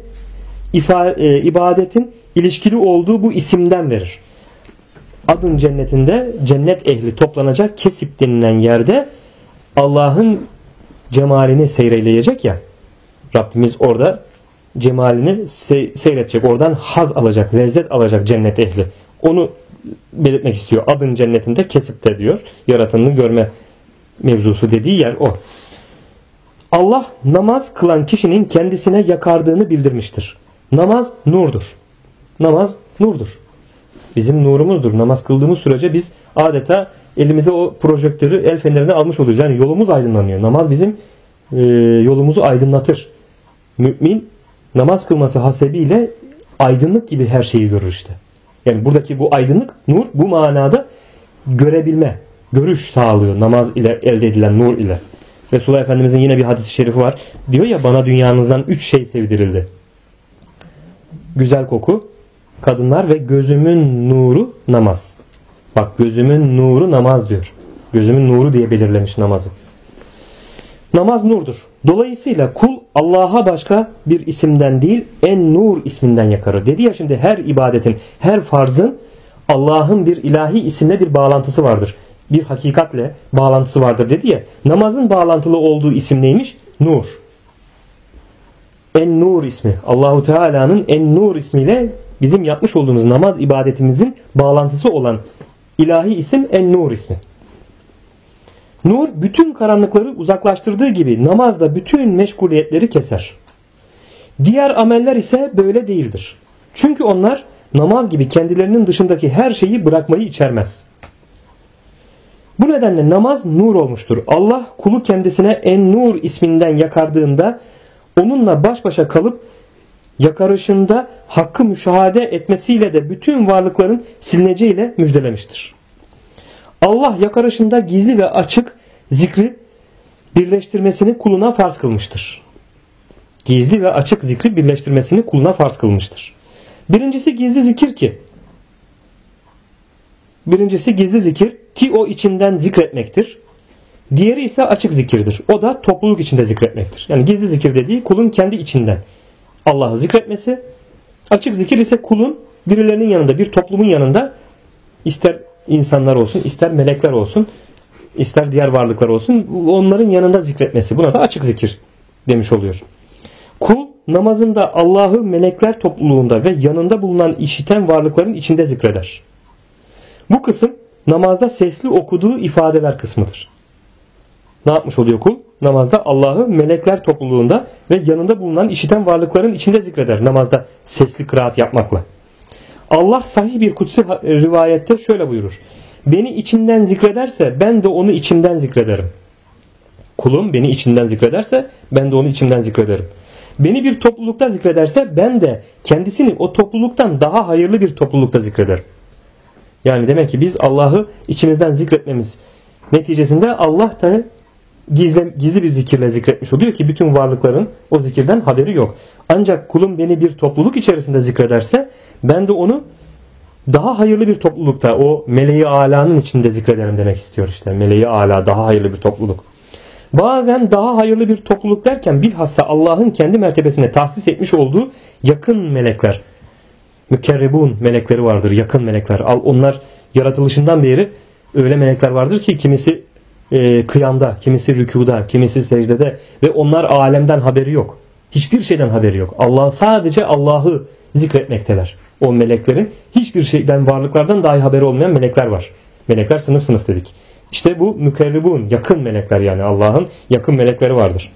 ibadetin ilişkili olduğu bu isimden verir. Adın cennetinde cennet ehli toplanacak kesip denilen yerde Allah'ın cemalini seyredecek ya. Rabbimiz orada cemalini seyredecek. Oradan haz alacak, lezzet alacak cennet ehli. Onu belirtmek istiyor. Adın cennetinde kesipte diyor. Yaratanını görme mevzusu dediği yer o. Allah namaz kılan kişinin kendisine yakardığını bildirmiştir. Namaz nurdur. Namaz nurdur. Bizim nurumuzdur. Namaz kıldığımız sürece biz adeta elimize o projektörü, el fenerini almış oluyoruz. Yani yolumuz aydınlanıyor. Namaz bizim yolumuzu aydınlatır. Mümin namaz kılması hasebiyle aydınlık gibi her şeyi görür işte. Yani buradaki bu aydınlık, nur bu manada görebilme, görüş sağlıyor namaz ile elde edilen nur ile. Resulullah Efendimizin yine bir hadis-i şerifi var. Diyor ya, bana dünyanızdan 3 şey sevdirildi. Güzel koku, kadınlar ve gözümün nuru namaz. Bak, gözümün nuru namaz diyor. Gözümün nuru diye belirlemiş namazı. Namaz nurdur. Dolayısıyla kul Allah'a başka bir isimden değil, En-Nur isminden yakarır. Dedi ya şimdi her ibadetin, her farzın Allah'ın bir ilahi isimle bir bağlantısı vardır. Bir hakikatle bağlantısı vardır dedi ya. Namazın bağlantılı olduğu isim neymiş? Nur. En-Nur ismi. Allahu Teala'nın En-Nur ismiyle bizim yapmış olduğumuz namaz ibadetimizin bağlantısı olan ilahi isim En-Nur ismi. Nur bütün karanlıkları uzaklaştırdığı gibi namaz da bütün meşguliyetleri keser. Diğer ameller ise böyle değildir. Çünkü onlar namaz gibi kendilerinin dışındaki her şeyi bırakmayı içermez. Bu nedenle namaz nur olmuştur. Allah kulu kendisine En-Nur isminden yakardığında onunla baş başa kalıp yakarışında hakkı müşahede etmesiyle de bütün varlıkların silineceğiyle müjdelemiştir. Allah yakarışında gizli ve açık zikri birleştirmesini kuluna farz kılmıştır. Gizli ve açık zikri birleştirmesini kuluna farz kılmıştır. Birincisi gizli zikir ki o içinden zikretmektir. Diğeri ise açık zikirdir. O da topluluk içinde zikretmektir. Yani gizli zikir dediği kulun kendi içinden Allah'ı zikretmesi. Açık zikir ise kulun birilerinin yanında, bir toplumun yanında, ister insanlar olsun, ister melekler olsun, ister diğer varlıklar olsun, onların yanında zikretmesi. Buna da açık zikir demiş oluyor. Kul namazında Allah'ı melekler topluluğunda ve yanında bulunan işiten varlıkların içinde zikreder. Bu kısım namazda sesli okuduğu ifadeler kısmıdır. Ne yapmış oluyor kul? Namazda Allah'ı melekler topluluğunda ve yanında bulunan işiten varlıkların içinde zikreder. Namazda sesli kıraat yapmakla. Allah sahih bir kutsi rivayette şöyle buyurur. Beni içinden zikrederse ben de onu içimden zikrederim. Kulum beni içinden zikrederse ben de onu içimden zikrederim. Beni bir toplulukta zikrederse ben de kendisini o topluluktan daha hayırlı bir toplulukta zikrederim. Yani demek ki biz Allah'ı içimizden zikretmemiz neticesinde Allah da gizli bir zikirle zikretmiş oluyor ki bütün varlıkların o zikirden haberi yok. Ancak kulum beni bir topluluk içerisinde zikrederse ben de onu daha hayırlı bir toplulukta, o meleği alanın içinde zikrederim demek istiyor işte. Meleği ala, daha hayırlı bir topluluk. Bazen daha hayırlı bir topluluk derken bilhassa Allah'ın kendi mertebesine tahsis etmiş olduğu yakın melekler, mükerrebun melekleri vardır, yakın melekler. Onlar yaratılışından beri öyle melekler vardır ki kimisi kıyamda, kimisi rükuda, kimisi secdede ve onlar alemden haberi yok. Hiçbir şeyden haberi yok. Sadece Allah'ı zikretmekteler. O meleklerin hiçbir şeyden, varlıklardan dahi haberi olmayan melekler var. Melekler sınıf sınıf dedik. İşte bu mükerrebun, yakın melekler, yani Allah'ın yakın melekleri vardır.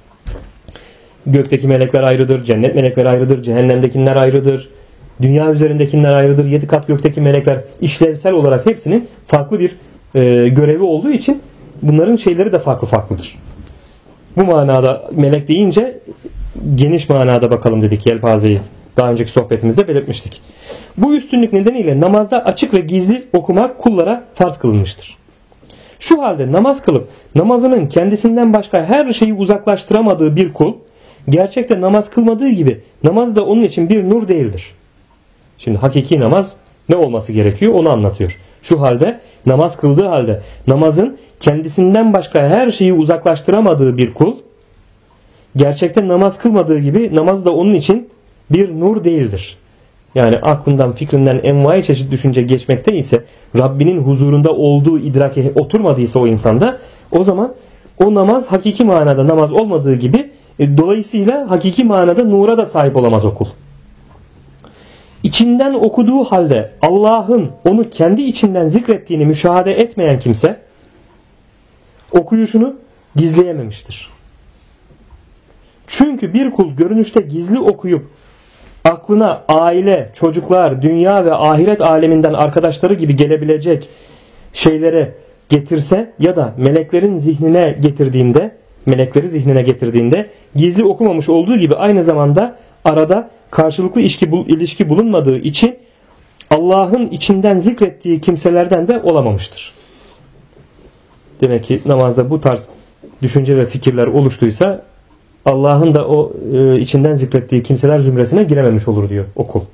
Gökteki melekler ayrıdır, cennet melekleri ayrıdır, cehennemdekiler ayrıdır, dünya üzerindekiler ayrıdır, 7 kat gökteki melekler, işlevsel olarak hepsinin farklı bir görevi olduğu için bunların şeyleri de farklı farklıdır. Bu manada melek deyince geniş manada bakalım dedik, yelpazeyi. Daha önceki sohbetimizde belirtmiştik. Bu üstünlük nedeniyle namazda açık ve gizli okumak kullara farz kılınmıştır. Şu halde namaz kılıp namazının kendisinden başka her şeyi uzaklaştıramadığı bir kul, gerçekte namaz kılmadığı gibi namaz da onun için bir nur değildir. Şimdi hakiki namaz ne olması gerekiyor onu anlatıyor. Şu halde namaz kıldığı halde namazın kendisinden başka her şeyi uzaklaştıramadığı bir kul, gerçekte namaz kılmadığı gibi namaz da onun için bir nur değildir. Yani aklından, fikrinden envai çeşit düşünce geçmekte ise, Rabbinin huzurunda olduğu idrake oturmadıysa o insanda, o zaman o namaz hakiki manada namaz olmadığı gibi dolayısıyla hakiki manada nura da sahip olamaz o kul. İçinden okuduğu halde Allah'ın onu kendi içinden zikrettiğini müşahede etmeyen kimse okuyuşunu gizleyememiştir. Çünkü bir kul görünüşte gizli okuyup aklına aile, çocuklar, dünya ve ahiret aleminden arkadaşları gibi gelebilecek şeylere getirse ya da melekleri zihnine getirdiğinde gizli okumamış olduğu gibi aynı zamanda arada karşılıklı ilişki bulunmadığı için Allah'ın içinden zikrettiği kimselerden de olamamıştır. Demek ki namazda bu tarz düşünce ve fikirler oluştuysa Allah'ın da o içinden zikrettiği kimseler zümresine girememiş olur diyor o kul.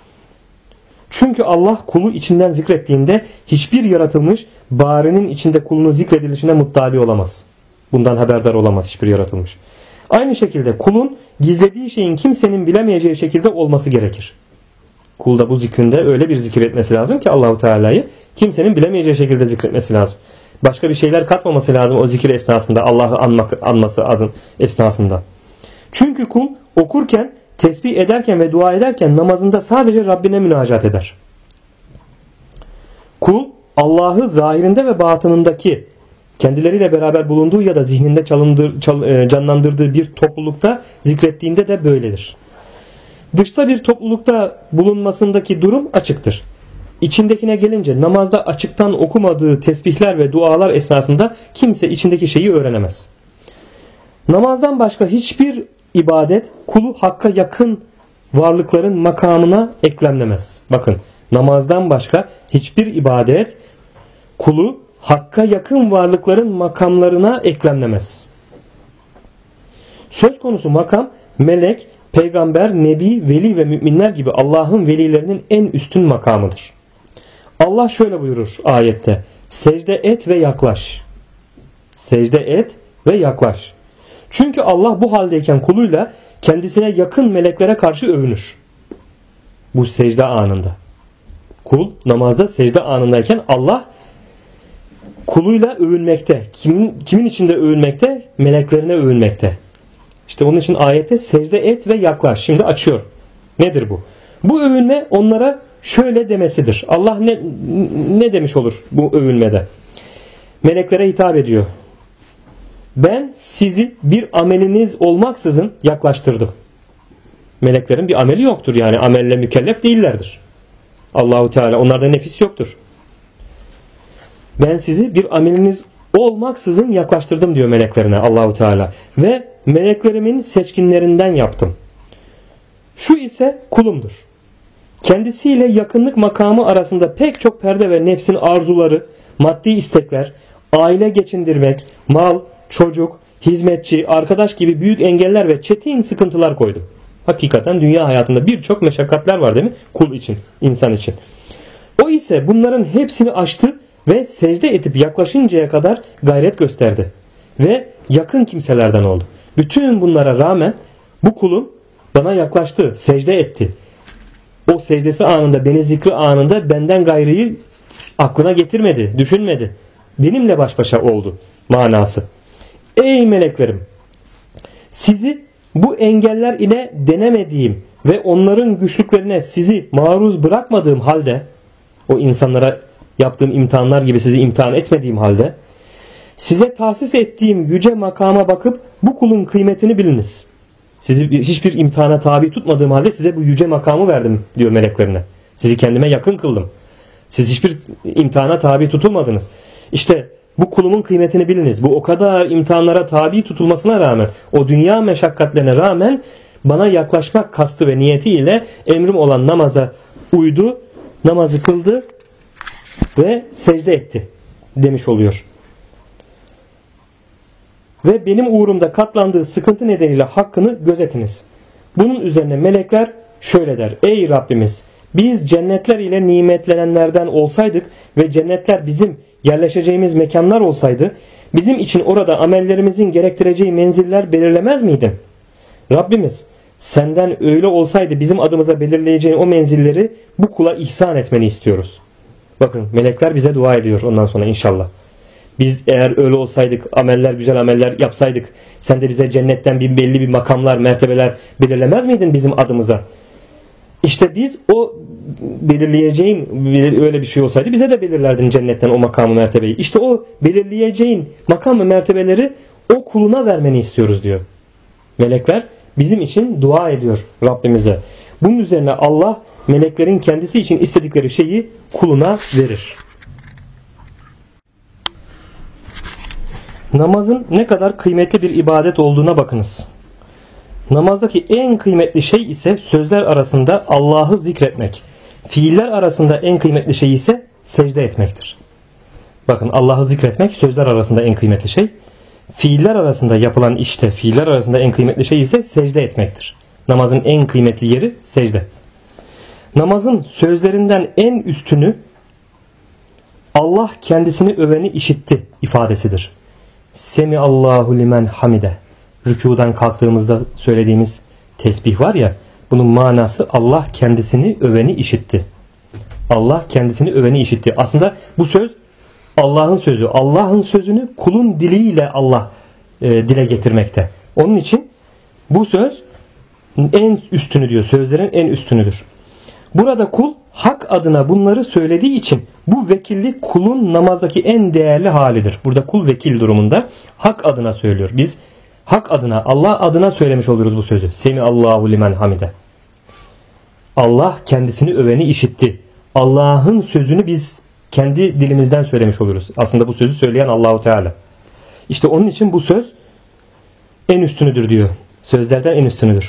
Çünkü Allah kulu içinden zikrettiğinde hiçbir yaratılmış barinin içinde kulunu zikredilişine muttali olamaz. Bundan haberdar olamaz hiçbir yaratılmış. Aynı şekilde kulun gizlediği şeyin kimsenin bilemeyeceği şekilde olması gerekir. Kulda bu zikrinde öyle bir zikir etmesi lazım ki Allahu Teala'yı kimsenin bilemeyeceği şekilde zikretmesi lazım. Başka bir şeyler katmaması lazım o zikir esnasında, Allah'ı anması adın esnasında. Çünkü kul okurken, tesbih ederken ve dua ederken namazında sadece Rabbine münacat eder. Kul Allah'ı zahirinde ve batınındaki kendileriyle beraber bulunduğu ya da zihninde canlandırdığı bir toplulukta zikrettiğinde de böyledir. Dışta bir toplulukta bulunmasındaki durum açıktır. İçindekine gelince namazda açıktan okumadığı tesbihler ve dualar esnasında kimse içindeki şeyi öğrenemez. Namazdan başka hiçbir ibadet kulu Hakk'a yakın varlıkların makamına eklemlemez. Bakın, namazdan başka hiçbir ibadet kulu Hakk'a yakın varlıkların makamlarına eklemlemez. Söz konusu makam melek, peygamber, nebi, veli ve müminler gibi Allah'ın velilerinin en üstün makamıdır. Allah şöyle buyurur ayette: secde et ve yaklaş. Secde et ve yaklaş. Çünkü Allah bu haldeyken kuluyla kendisine yakın meleklere karşı övünür. Bu secde anında. Kul namazda secde anındayken Allah kuluyla övünmekte. Kimin içinde övünmekte? Meleklerine övünmekte. İşte onun için ayette secde et ve yaklaş. Şimdi açıyor. Nedir bu? Bu övünme onlara şöyle demesidir. Allah ne demiş olur bu övünmede? Meleklere hitap ediyor. Ben sizi bir ameliniz olmaksızın yaklaştırdım. Meleklerin bir ameli yoktur. Yani amelle mükellef değillerdir. Allahu Teala, onlarda nefis yoktur. Ben sizi bir ameliniz olmaksızın yaklaştırdım diyor meleklerine Allahu Teala. Ve meleklerimin seçkinlerinden yaptım. Şu ise kulumdur. Kendisiyle yakınlık makamı arasında pek çok perde ve nefsin arzuları, maddi istekler, aile geçindirmek, mal, çocuk, hizmetçi, arkadaş gibi büyük engeller ve çetin sıkıntılar koydu. Hakikaten dünya hayatında birçok meşakkatler var değil mi? Kul için, insan için. O ise bunların hepsini aştı ve secde edip yaklaşıncaya kadar gayret gösterdi. Ve yakın kimselerden oldu. Bütün bunlara rağmen bu kulum bana yaklaştı, secde etti. O secdesi anında, beni zikri anında benden gayrıyı aklına getirmedi, düşünmedi. Benimle baş başa oldu manası. Ey meleklerim! Sizi bu engeller ile denemediğim ve onların güçlüklerine sizi maruz bırakmadığım halde, o insanlara yaptığım imtihanlar gibi sizi imtihan etmediğim halde, size tahsis ettiğim yüce makama bakıp bu kulun kıymetini biliniz. Sizi hiçbir imtihana tabi tutmadığım halde size bu yüce makamı verdim diyor meleklerine. Sizi kendime yakın kıldım. Siz hiçbir imtihana tabi tutulmadınız. İşte bu kulumun kıymetini biliniz. Bu o kadar imtihanlara tabi tutulmasına rağmen, o dünya meşakkatlerine rağmen bana yaklaşmak kastı ve niyetiyle emrim olan namaza uydu, namazı kıldı ve secde etti demiş oluyor. Ve benim uğrumda katlandığı sıkıntı nedeniyle hakkını gözetiniz. Bunun üzerine melekler şöyle der: ey Rabbimiz, biz cennetler ile nimetlenenlerden olsaydık ve cennetler bizim yerleşeceğimiz mekanlar olsaydı, bizim için orada amellerimizin gerektireceği menziller belirlemez miydin? Rabbimiz, senden öyle olsaydı bizim adımıza belirleyeceğin o menzilleri bu kula ihsan etmeni istiyoruz. Bakın, melekler bize dua ediyor ondan sonra inşallah. Biz eğer öyle olsaydık, ameller, güzel ameller yapsaydık, sen de bize cennetten belli bir makamlar, mertebeler belirlemez miydin bizim adımıza? İşte biz o belirleyeceğin öyle bir şey olsaydı bize de belirlerdin cennetten o makamı, mertebeyi. İşte o belirleyeceğin makam ve mertebeleri o kuluna vermeni istiyoruz diyor. Melekler bizim için dua ediyor Rabbimize. Bunun üzerine Allah meleklerin kendisi için istedikleri şeyi kuluna verir. Namazın ne kadar kıymetli bir ibadet olduğuna bakınız. Namazdaki en kıymetli şey ise sözler arasında Allah'ı zikretmek. Fiiller arasında en kıymetli şey ise secde etmektir. Bakın, Allah'ı zikretmek sözler arasında en kıymetli şey. Fiiller arasında yapılan işte, fiiller arasında en kıymetli şey ise secde etmektir. Namazın en kıymetli yeri secde. Namazın sözlerinden en üstünü Allah kendisini öveni işitti ifadesidir. Semiallahu limen hamide. rükûdan kalktığımızda söylediğimiz tesbih var ya, bunun manası Allah kendisini öveni işitti. Allah kendisini öveni işitti. Aslında bu söz Allah'ın sözü. Allah'ın sözünü kulun diliyle Allah dile getirmekte. Onun için bu söz en üstünü diyor. Sözlerin en üstünüdür. Burada kul hak adına bunları söylediği için bu vekillik kulun namazdaki en değerli halidir. Burada kul vekil durumunda hak adına söylüyor. Biz hak adına, Allah adına söylemiş oluyoruz bu sözü. Semiallahu limen hamide. Allah kendisini öveni işitti. Allah'ın sözünü biz kendi dilimizden söylemiş oluyoruz. Aslında bu sözü söyleyen Allahu Teala. İşte onun için bu söz en üstünüdür diyor. Sözlerden en üstünüdür.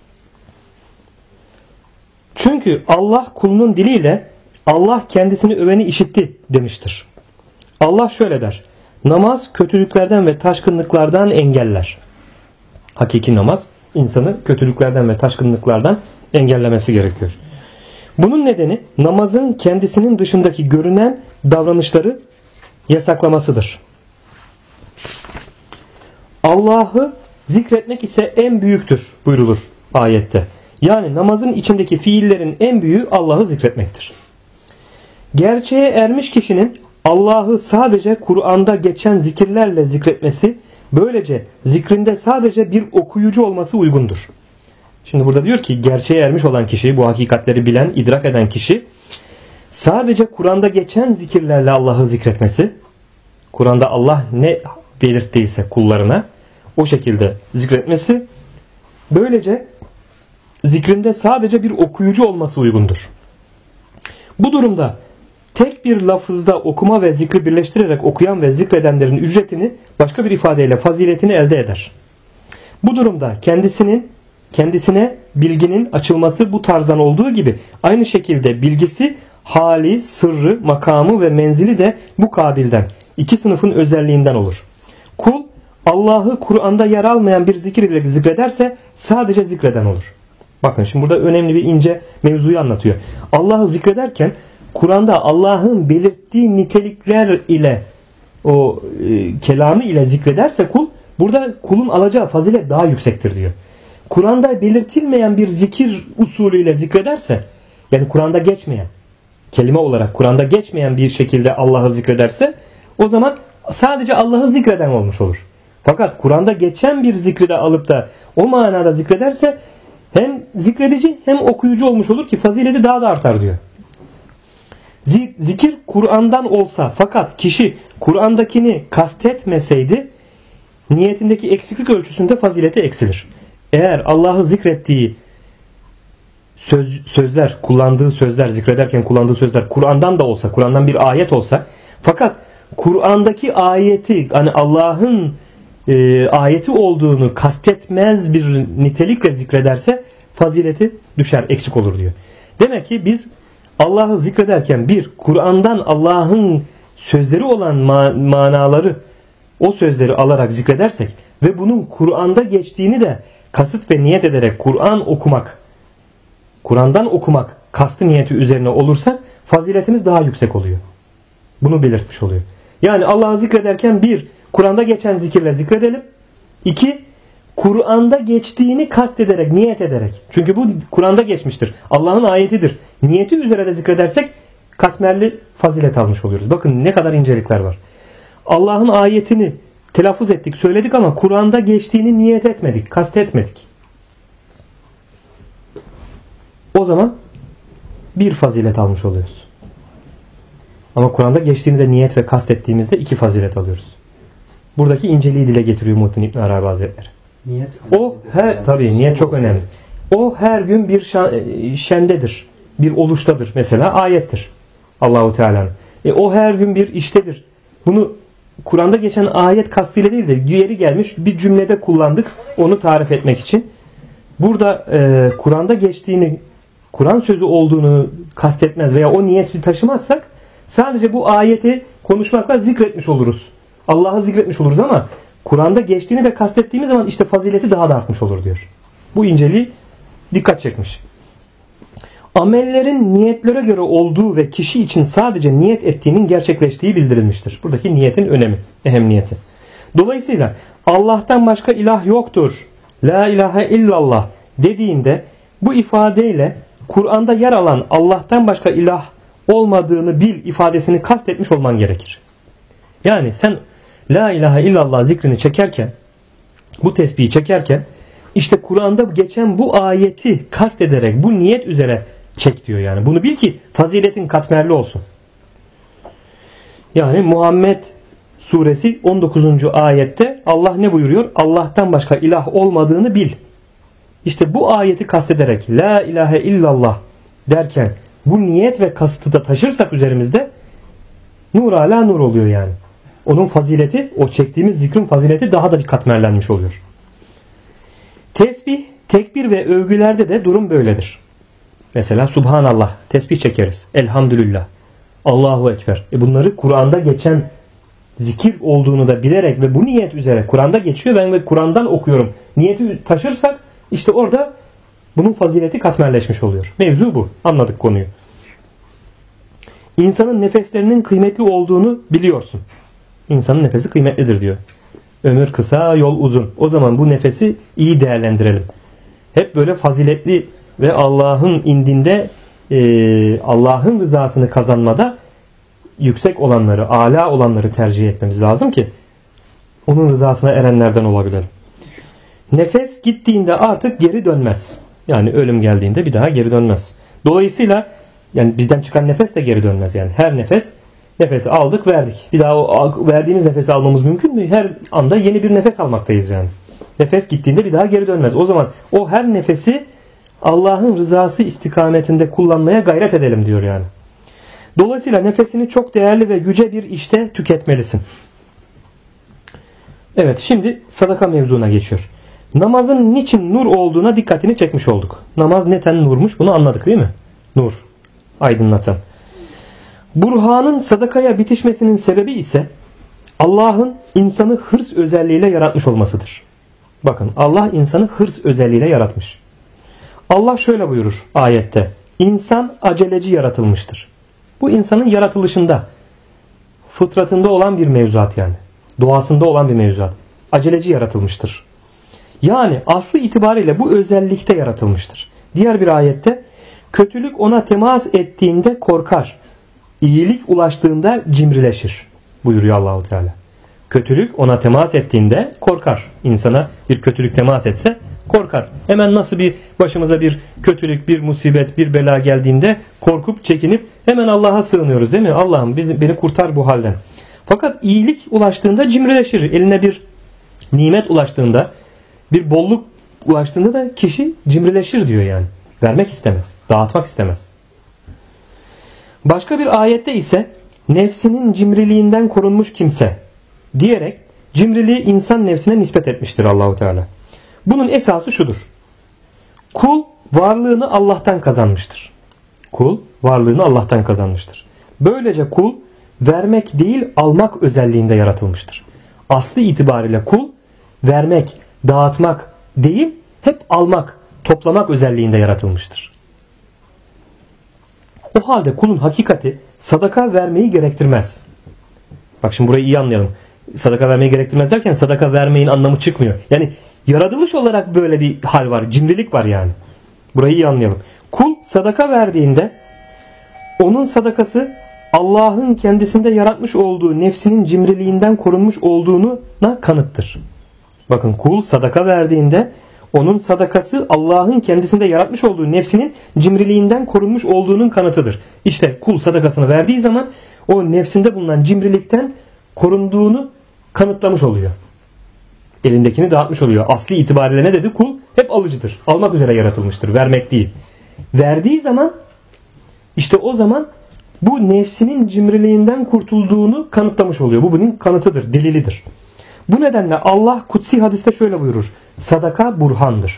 Çünkü Allah kulunun diliyle Allah kendisini öveni işitti demiştir. Allah şöyle der. Namaz kötülüklerden ve taşkınlıklardan engeller. Hakiki namaz insanı kötülüklerden ve taşkınlıklardan engellemesi gerekiyor. Bunun nedeni namazın kendisinin dışındaki görünen davranışları yasaklamasıdır. Allah'ı zikretmek ise en büyüktür buyrulur ayette. Yani namazın içindeki fiillerin en büyüğü Allah'ı zikretmektir. Gerçeğe ermiş kişinin Allah'ı sadece Kur'an'da geçen zikirlerle zikretmesi, böylece zikrinde sadece bir okuyucu olması uygundur. Şimdi burada diyor ki gerçeğe ermiş olan kişi, bu hakikatleri bilen, idrak eden kişi sadece Kur'an'da geçen zikirlerle Allah'ı zikretmesi, Kur'an'da Allah ne belirttiyse kullarına o şekilde zikretmesi, böylece zikrinde sadece bir okuyucu olması uygundur. Bu durumda tek bir lafızda okuma ve zikri birleştirerek okuyan ve zikredenlerin ücretini, başka bir ifadeyle faziletini elde eder. Bu durumda kendisine bilginin açılması bu tarzdan olduğu gibi aynı şekilde bilgisi, hali, sırrı, makamı ve menzili de bu kabilden, iki sınıfın özelliğinden olur. Kul Allah'ı Kur'an'da yer almayan bir zikir ile zikrederse sadece zikreden olur. Bakın şimdi burada önemli bir ince mevzuyu anlatıyor. Allah'ı zikrederken Kur'an'da Allah'ın belirttiği nitelikler ile o kelamı ile zikrederse kul, burada kulun alacağı fazilet daha yüksektir diyor. Kur'an'da belirtilmeyen bir zikir usulüyle zikrederse, yani Kur'an'da geçmeyen, kelime olarak Kur'an'da geçmeyen bir şekilde Allah'ı zikrederse, o zaman sadece Allah'ı zikreden olmuş olur. Fakat Kur'an'da geçen bir zikri de alıp da o manada zikrederse hem zikredici hem okuyucu olmuş olur ki fazileti daha da artar diyor. Zikir Kur'an'dan olsa fakat kişi Kur'an'daki kastetmeseydi niyetindeki eksiklik ölçüsünde fazileti eksilir. Eğer Allah'ı zikrettiği sözler, kullandığı sözler, zikrederken kullandığı sözler Kur'an'dan da olsa, Kur'an'dan bir ayet olsa, fakat Kur'an'daki ayeti, hani Allah'ın ayeti olduğunu kastetmez bir nitelikle zikrederse fazileti düşer, eksik olur diyor. Demek ki biz Allah'ı zikrederken bir, Kur'an'dan Allah'ın sözleri olan manaları, o sözleri alarak zikredersek ve bunun Kur'an'da geçtiğini de kasıt ve niyet ederek Kur'an'dan okumak kastı niyeti üzerine olursak faziletimiz daha yüksek oluyor. Bunu belirtmiş oluyor. Yani Allah'ı zikrederken bir, Kur'an'da geçen zikirle zikredelim. İki, Kur'an'da geçtiğini kastederek, niyet ederek. Çünkü bu Kur'an'da geçmiştir. Allah'ın ayetidir. Niyeti üzere de zikredersek katmerli fazilet almış oluyoruz. Bakın ne kadar incelikler var. Allah'ın ayetini telaffuz ettik, söyledik ama Kur'an'da geçtiğini niyet etmedik, kastetmedik. O zaman bir fazilet almış oluyoruz. Ama Kur'an'da geçtiğini de niyet ve kastettiğimizde iki fazilet alıyoruz. Buradaki inceliği dile getiriyor Muhittin İbn Arabi Hazretleri. Niyet tabii niyet çok önemli. O her gün bir şendedir, bir oluştadır. Mesela ayettir Allahu Teala'nın. O her gün bir iştedir. Bunu Kur'an'da geçen ayet kastıyla değil de diğeri gelmiş bir cümlede kullandık onu tarif etmek için. Burada Kur'an'da geçtiğini, Kur'an sözü olduğunu kastetmez veya o niyeti taşımazsak sadece bu ayeti konuşmakla zikretmiş oluruz. Allah'ı zikretmiş oluruz ama Kur'an'da geçtiğini de kastettiğimiz zaman işte fazileti daha da artmış olur diyor. Bu inceliği dikkat çekmiş. Amellerin niyetlere göre olduğu ve kişi için sadece niyet ettiğinin gerçekleştiği bildirilmiştir. Buradaki niyetin önemi, ehemmiyeti. Dolayısıyla Allah'tan başka ilah yoktur, la ilahe illallah dediğinde bu ifadeyle Kur'an'da yer alan Allah'tan başka ilah olmadığını bil ifadesini kastetmiş olman gerekir. Yani sen la ilahe illallah zikrini çekerken, bu tesbihi çekerken işte Kur'an'da geçen bu ayeti kastederek bu niyet üzere çek diyor yani. Bunu bil ki faziletin katmerli olsun. Yani Muhammed suresi 19. ayette Allah ne buyuruyor? Allah'tan başka ilah olmadığını bil. İşte bu ayeti kastederek la ilahe illallah derken bu niyet ve kastı da taşırsak üzerimizde nur ala nur oluyor yani. Onun fazileti, o çektiğimiz zikrin fazileti daha da bir katmerlenmiş oluyor. Tesbih, tekbir ve övgülerde de durum böyledir. Mesela Subhanallah tesbih çekeriz. Elhamdülillah. Allahu Ekber. Bunları Kur'an'da geçen zikir olduğunu da bilerek ve bu niyet üzere Kur'an'da geçiyor. Ben ve Kur'an'dan okuyorum. Niyeti taşırsak işte orada bunun fazileti katmerleşmiş oluyor. Mevzu bu. Anladık konuyu. İnsanın nefeslerinin kıymetli olduğunu biliyorsun. İnsanın nefesi kıymetlidir diyor. Ömür kısa, yol uzun. O zaman bu nefesi iyi değerlendirelim. Hep böyle faziletli ve Allah'ın indinde Allah'ın rızasını kazanmada yüksek olanları, âlâ olanları tercih etmemiz lazım ki onun rızasına erenlerden olabilelim. Nefes gittiğinde artık geri dönmez. Yani ölüm geldiğinde bir daha geri dönmez. Dolayısıyla yani bizden çıkan nefes de geri dönmez yani. Her nefesi aldık, verdik. Bir daha o verdiğimiz nefesi almamız mümkün mü? Her anda yeni bir nefes almaktayız yani. Nefes gittiğinde bir daha geri dönmez. O zaman o her nefesi Allah'ın rızası istikametinde kullanmaya gayret edelim diyor yani. Dolayısıyla nefesini çok değerli ve yüce bir işte tüketmelisin. Evet, şimdi sadaka mevzuna geçiyor. Namazın niçin nur olduğuna dikkatini çekmiş olduk. Namaz neten nurmuş, bunu anladık değil mi? Nur, aydınlatan. Burhanın sadakaya bitişmesinin sebebi ise Allah'ın insanı hırs özelliğiyle yaratmış olmasıdır. Bakın, Allah insanı hırs özelliğiyle yaratmış. Allah şöyle buyurur ayette. İnsan aceleci yaratılmıştır. Bu insanın yaratılışında, fıtratında olan bir mevzuat yani. Doğasında olan bir mevzuat. Aceleci yaratılmıştır. Yani aslı itibariyle bu özellikte yaratılmıştır. Diğer bir ayette kötülük ona temas ettiğinde korkar. İyilik ulaştığında cimrileşir buyuruyor Allahu Teala. Kötülük ona temas ettiğinde korkar. İnsana bir kötülük temas etse korkar. Hemen nasıl bir başımıza bir kötülük, bir musibet, bir bela geldiğinde korkup çekinip hemen Allah'a sığınıyoruz değil mi? Allah'ım beni kurtar bu halden. Fakat iyilik ulaştığında cimrileşir. Eline bir nimet ulaştığında, bir bolluk ulaştığında da kişi cimrileşir diyor yani. Vermek istemez, dağıtmak istemez. Başka bir ayette ise nefsinin cimriliğinden korunmuş kimse diyerek cimriliği insan nefsine nispet etmiştir Allahu Teala. Bunun esası şudur. Kul varlığını Allah'tan kazanmıştır. Kul varlığını Allah'tan kazanmıştır. Böylece kul vermek değil almak özelliğinde yaratılmıştır. Aslı itibariyle kul vermek, dağıtmak değil hep almak, toplamak özelliğinde yaratılmıştır. O halde kulun hakikati sadaka vermeyi gerektirmez. Bak şimdi burayı iyi anlayalım. Sadaka vermeyi gerektirmez derken sadaka vermeyin anlamı çıkmıyor. Yani yaratılış olarak böyle bir hal var. Cimrilik var yani. Burayı iyi anlayalım. Kul sadaka verdiğinde onun sadakası Allah'ın kendisinde yaratmış olduğu nefsinin cimriliğinden korunmuş olduğuna kanıttır. Bakın kul sadaka verdiğinde onun sadakası Allah'ın kendisinde yaratmış olduğu nefsinin cimriliğinden korunmuş olduğunun kanıtıdır. İşte kul sadakasını verdiği zaman o nefsinde bulunan cimrilikten korunduğunu kanıtlamış oluyor. Elindekini dağıtmış oluyor. Asli itibariyle ne dedi? Kul hep alıcıdır. Almak üzere yaratılmıştır. Vermek değil. Verdiği zaman işte o zaman bu nefsinin cimriliğinden kurtulduğunu kanıtlamış oluyor. Bu bunun kanıtıdır, delilidir. Bu nedenle Allah kutsi hadiste şöyle buyurur. Sadaka burhandır.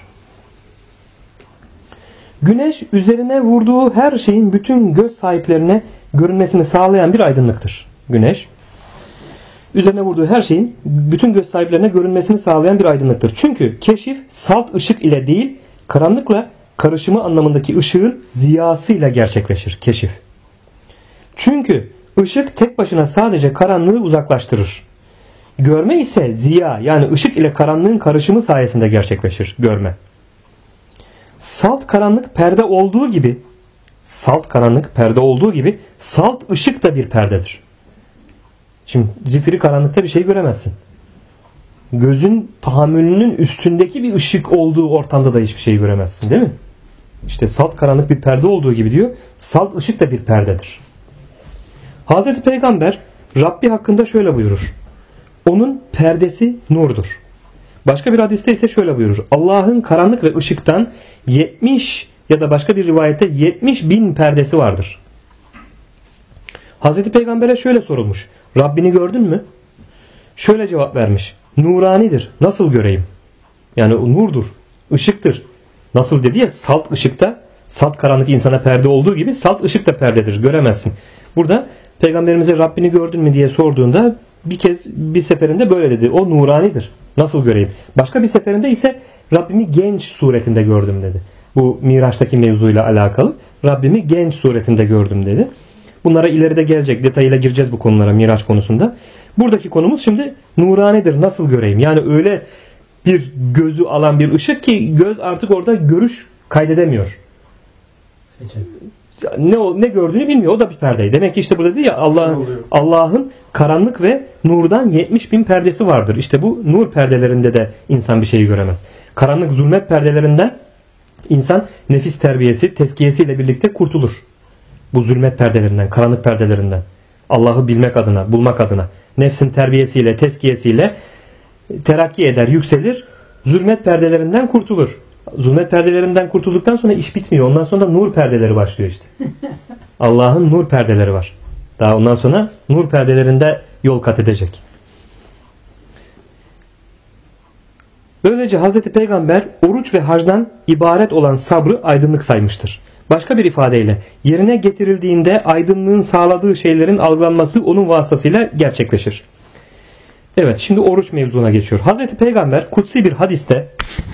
Güneş üzerine vurduğu her şeyin bütün göz sahiplerine görünmesini sağlayan bir aydınlıktır. Güneş üzerine vurduğu her şeyin bütün göz sahiplerine görünmesini sağlayan bir aydınlıktır. Çünkü keşif salt ışık ile değil, karanlıkla karışımı anlamındaki ışığın ziyasıyla gerçekleşir. Keşif. Çünkü ışık tek başına sadece karanlığı uzaklaştırır. Görme ise ziya, yani ışık ile karanlığın karışımı sayesinde gerçekleşir görme. Salt karanlık perde olduğu gibi salt ışık da bir perdedir. Şimdi zifiri karanlıkta bir şey göremezsin. Gözün tahammülünün üstündeki bir ışık olduğu ortamda da hiçbir şey göremezsin, değil mi? İşte salt karanlık bir perde olduğu gibi diyor, salt ışık da bir perdedir. Hazreti Peygamber Rabbi hakkında şöyle buyurur: onun perdesi nurdur. Başka bir hadiste ise şöyle buyurur: Allah'ın karanlık ve ışıktan 70 ya da başka bir rivayette 70.000 perdesi vardır. Hazreti Peygamber'e şöyle sorulmuş: Rabbini gördün mü? Şöyle cevap vermiş: nuranidir, nasıl göreyim? Yani nurdur, ışıktır. Nasıl dedi ya, salt ışıkta, salt karanlık insana perde olduğu gibi salt ışık da perdedir, göremezsin. Burada Peygamberimize Rabbini gördün mü diye sorduğunda bir seferinde böyle dedi: o nuranidir, nasıl göreyim? Başka bir seferinde ise Rabbimi genç suretinde gördüm dedi. Bu Miraç'taki mevzuyla alakalı. Rabbimi genç suretinde gördüm dedi. Bunlara ileride gelecek, detayıyla gireceğiz bu konulara Miraç konusunda. Buradaki konumuz şimdi nuranidir, nasıl göreyim? Yani öyle bir gözü alan bir ışık ki göz artık orada görüş kaydedemiyor. Ne gördüğünü bilmiyor. O da bir perdeydi. Demek ki işte burada dedi ya, Allah'ın karanlık ve nurdan 70.000 perdesi vardır. İşte bu nur perdelerinde de insan bir şeyi göremez. Karanlık zulmet perdelerinden insan nefis terbiyesi, tezkiyesiyle birlikte kurtulur. Bu zulmet perdelerinden, karanlık perdelerinden. Allah'ı bilmek adına, bulmak adına. Nefsin terbiyesiyle, tezkiyesiyle terakki eder, yükselir. Zulmet perdelerinden kurtulur. Zulmet perdelerinden kurtulduktan sonra iş bitmiyor. Ondan sonra da nur perdeleri başlıyor işte. Allah'ın nur perdeleri var. Daha ondan sonra nur perdelerinde yol kat edecek. Böylece Hazreti Peygamber oruç ve hacdan ibaret olan sabrı aydınlık saymıştır. Başka bir ifadeyle yerine getirildiğinde aydınlığın sağladığı şeylerin algılanması onun vasıtasıyla gerçekleşir. Evet, şimdi oruç mevzuna geçiyor. Hazreti Peygamber kutsi bir hadiste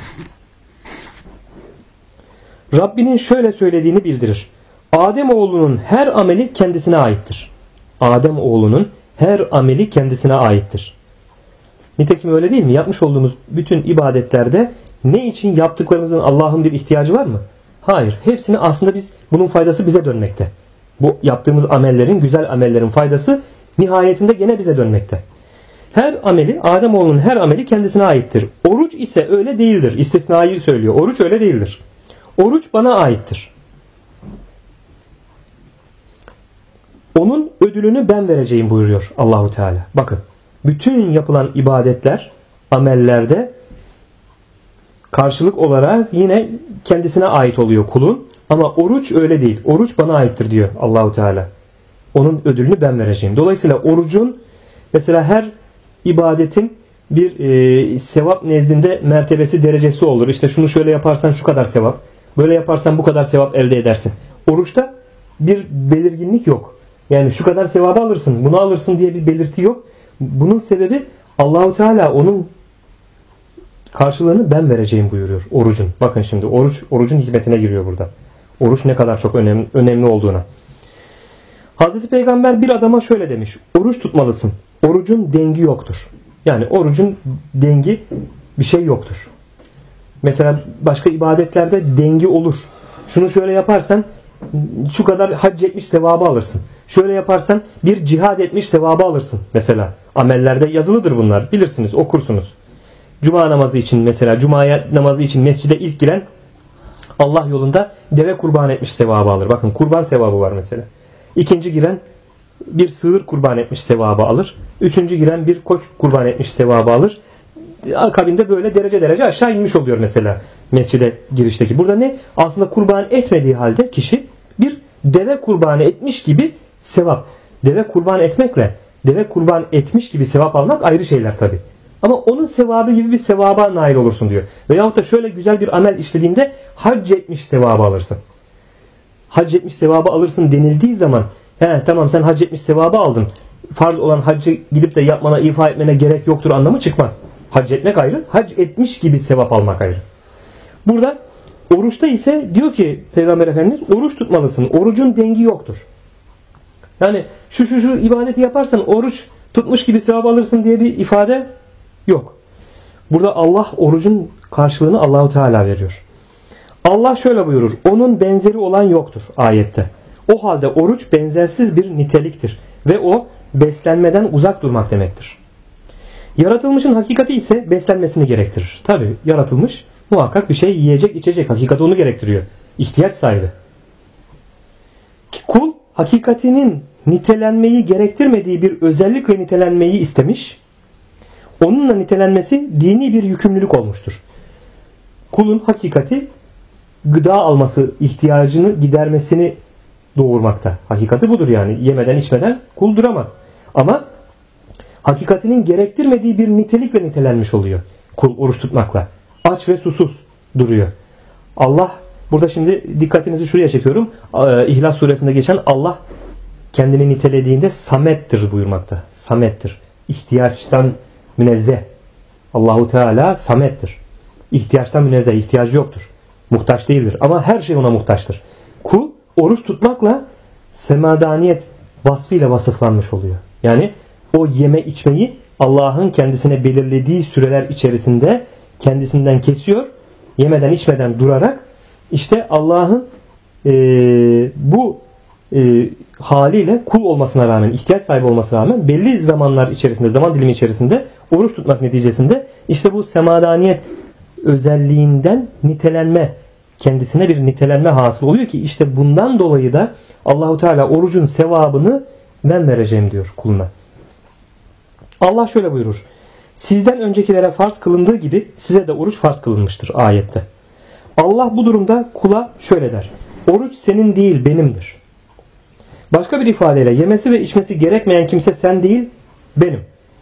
Rabbinin şöyle söylediğini bildirir: Ademoğlunun her ameli kendisine aittir. Ademoğlunun her ameli kendisine aittir. Nitekim öyle değil mi? Yapmış olduğumuz bütün ibadetlerde ne için yaptıklarımızın Allah'ın bir ihtiyacı var mı? Hayır. Hepsini aslında bunun faydası bize dönmekte. Bu yaptığımız amellerin, güzel amellerin faydası nihayetinde gene bize dönmekte. Her ameli, Ademoğlunun her ameli kendisine aittir. Oruç ise öyle değildir. İstisnayı söylüyor. Oruç öyle değildir. Oruç bana aittir. Onun ödülünü ben vereceğim buyuruyor Allahu Teala. Bakın, bütün yapılan ibadetler, amellerde karşılık olarak yine kendisine ait oluyor kulun. Ama oruç öyle değil. Oruç bana aittir diyor Allahu Teala. Onun ödülünü ben vereceğim. Dolayısıyla orucun, mesela her ibadetin bir sevap nezdinde mertebesi, derecesi olur. İşte şunu şöyle yaparsan şu kadar sevap, böyle yaparsan bu kadar sevap elde edersin. Oruçta bir belirginlik yok. Yani şu kadar sevabı alırsın, bunu alırsın diye bir belirti yok. Bunun sebebi Allahu Teala onun karşılığını ben vereceğim buyuruyor orucun. Bakın şimdi orucun hikmetine giriyor burada. Oruç ne kadar çok önemli olduğuna. Hazreti Peygamber bir adama şöyle demiş: oruç tutmalısın. Orucun dengi yoktur. Yani orucun dengi bir şey yoktur. Mesela başka ibadetlerde dengi olur. Şunu şöyle yaparsan şu kadar hac etmiş sevabı alırsın. Şöyle yaparsan bir cihad etmiş sevabı alırsın. Mesela amellerde yazılıdır bunlar. Bilirsiniz, okursunuz. Cuma namazı için mesela, Cuma namazı için mescide ilk giren Allah yolunda deve kurban etmiş sevabı alır. Bakın, kurban sevabı var mesela. İkinci giren bir sığır kurban etmiş sevabı alır. Üçüncü giren bir koç kurban etmiş sevabı alır. Akabinde böyle derece aşağı inmiş oluyor mesela mescide girişteki. Burada ne? Aslında kurban etmediği halde kişi bir deve kurbanı etmiş gibi sevap. Deve kurban etmekle deve kurban etmiş gibi sevap almak ayrı şeyler tabi. Ama onun sevabı gibi bir sevaba nail olursun diyor. Veyahut da şöyle güzel bir amel işlediğinde hac etmiş sevabı alırsın. Hac etmiş sevabı alırsın denildiği zaman tamam, sen hac etmiş sevabı aldın. Farz olan haccı gidip de yapmana, ifa etmene gerek yoktur anlamı çıkmaz. Hac etmek ayrı, hac etmiş gibi sevap almak ayrı. Burada oruçta ise diyor ki Peygamber Efendimiz, oruç tutmalısın. Orucun dengi yoktur. Yani şu ibadeti yaparsan oruç tutmuş gibi sevap alırsın diye bir ifade yok. Burada Allah orucun karşılığını Allahu Teala veriyor. Allah şöyle buyurur. Onun benzeri olan yoktur ayette. O halde oruç benzersiz bir niteliktir ve o beslenmeden uzak durmak demektir. Yaratılmışın hakikati ise beslenmesini gerektirir. Tabi yaratılmış muhakkak bir şey yiyecek, içecek. Hakikati onu gerektiriyor. İhtiyaç sahibi. Kul hakikatinin nitelenmeyi gerektirmediği bir özellik ve nitelenmeyi istemiş. Onunla nitelenmesi dini bir yükümlülük olmuştur. Kulun hakikati gıda alması, ihtiyacını gidermesini doğurmakta. Hakikati budur yani. Yemeden içmeden kul duramaz. Ama hakikatinin gerektirmediği bir nitelik ve nitelenmiş oluyor. Kul oruç tutmakla. Aç ve susuz duruyor. Allah burada şimdi dikkatinizi şuraya çekiyorum. İhlas suresinde geçen Allah kendini nitelediğinde Samet'tir buyurmakta. Samet'tir. İhtiyaçtan münezzeh. Allahu Teala Samet'tir. İhtiyaçtan münezzeh. İhtiyacı yoktur. Muhtaç değildir. Ama her şey ona muhtaçtır. Kul oruç tutmakla semadaniyet vasfıyla vasıflanmış oluyor. Yani o yeme içmeyi Allah'ın kendisine belirlediği süreler içerisinde kendisinden kesiyor. Yemeden içmeden durarak işte Allah'ın bu haliyle kul olmasına rağmen, ihtiyaç sahibi olmasına rağmen belli zamanlar içerisinde, zaman dilimi içerisinde oruç tutmak neticesinde işte bu semadaniyet özelliğinden nitelenme, kendisine bir nitelenme hasıl oluyor ki işte bundan dolayı da Allahu Teala orucun sevabını ben vereceğim diyor kuluna. Allah şöyle buyurur. Sizden öncekilere farz kılındığı gibi size de oruç farz kılınmıştır ayette. Allah bu durumda kula şöyle der. Oruç senin değil benimdir. Başka bir ifadeyle yemesi ve içmesi gerekmeyen kimse sen değil benim.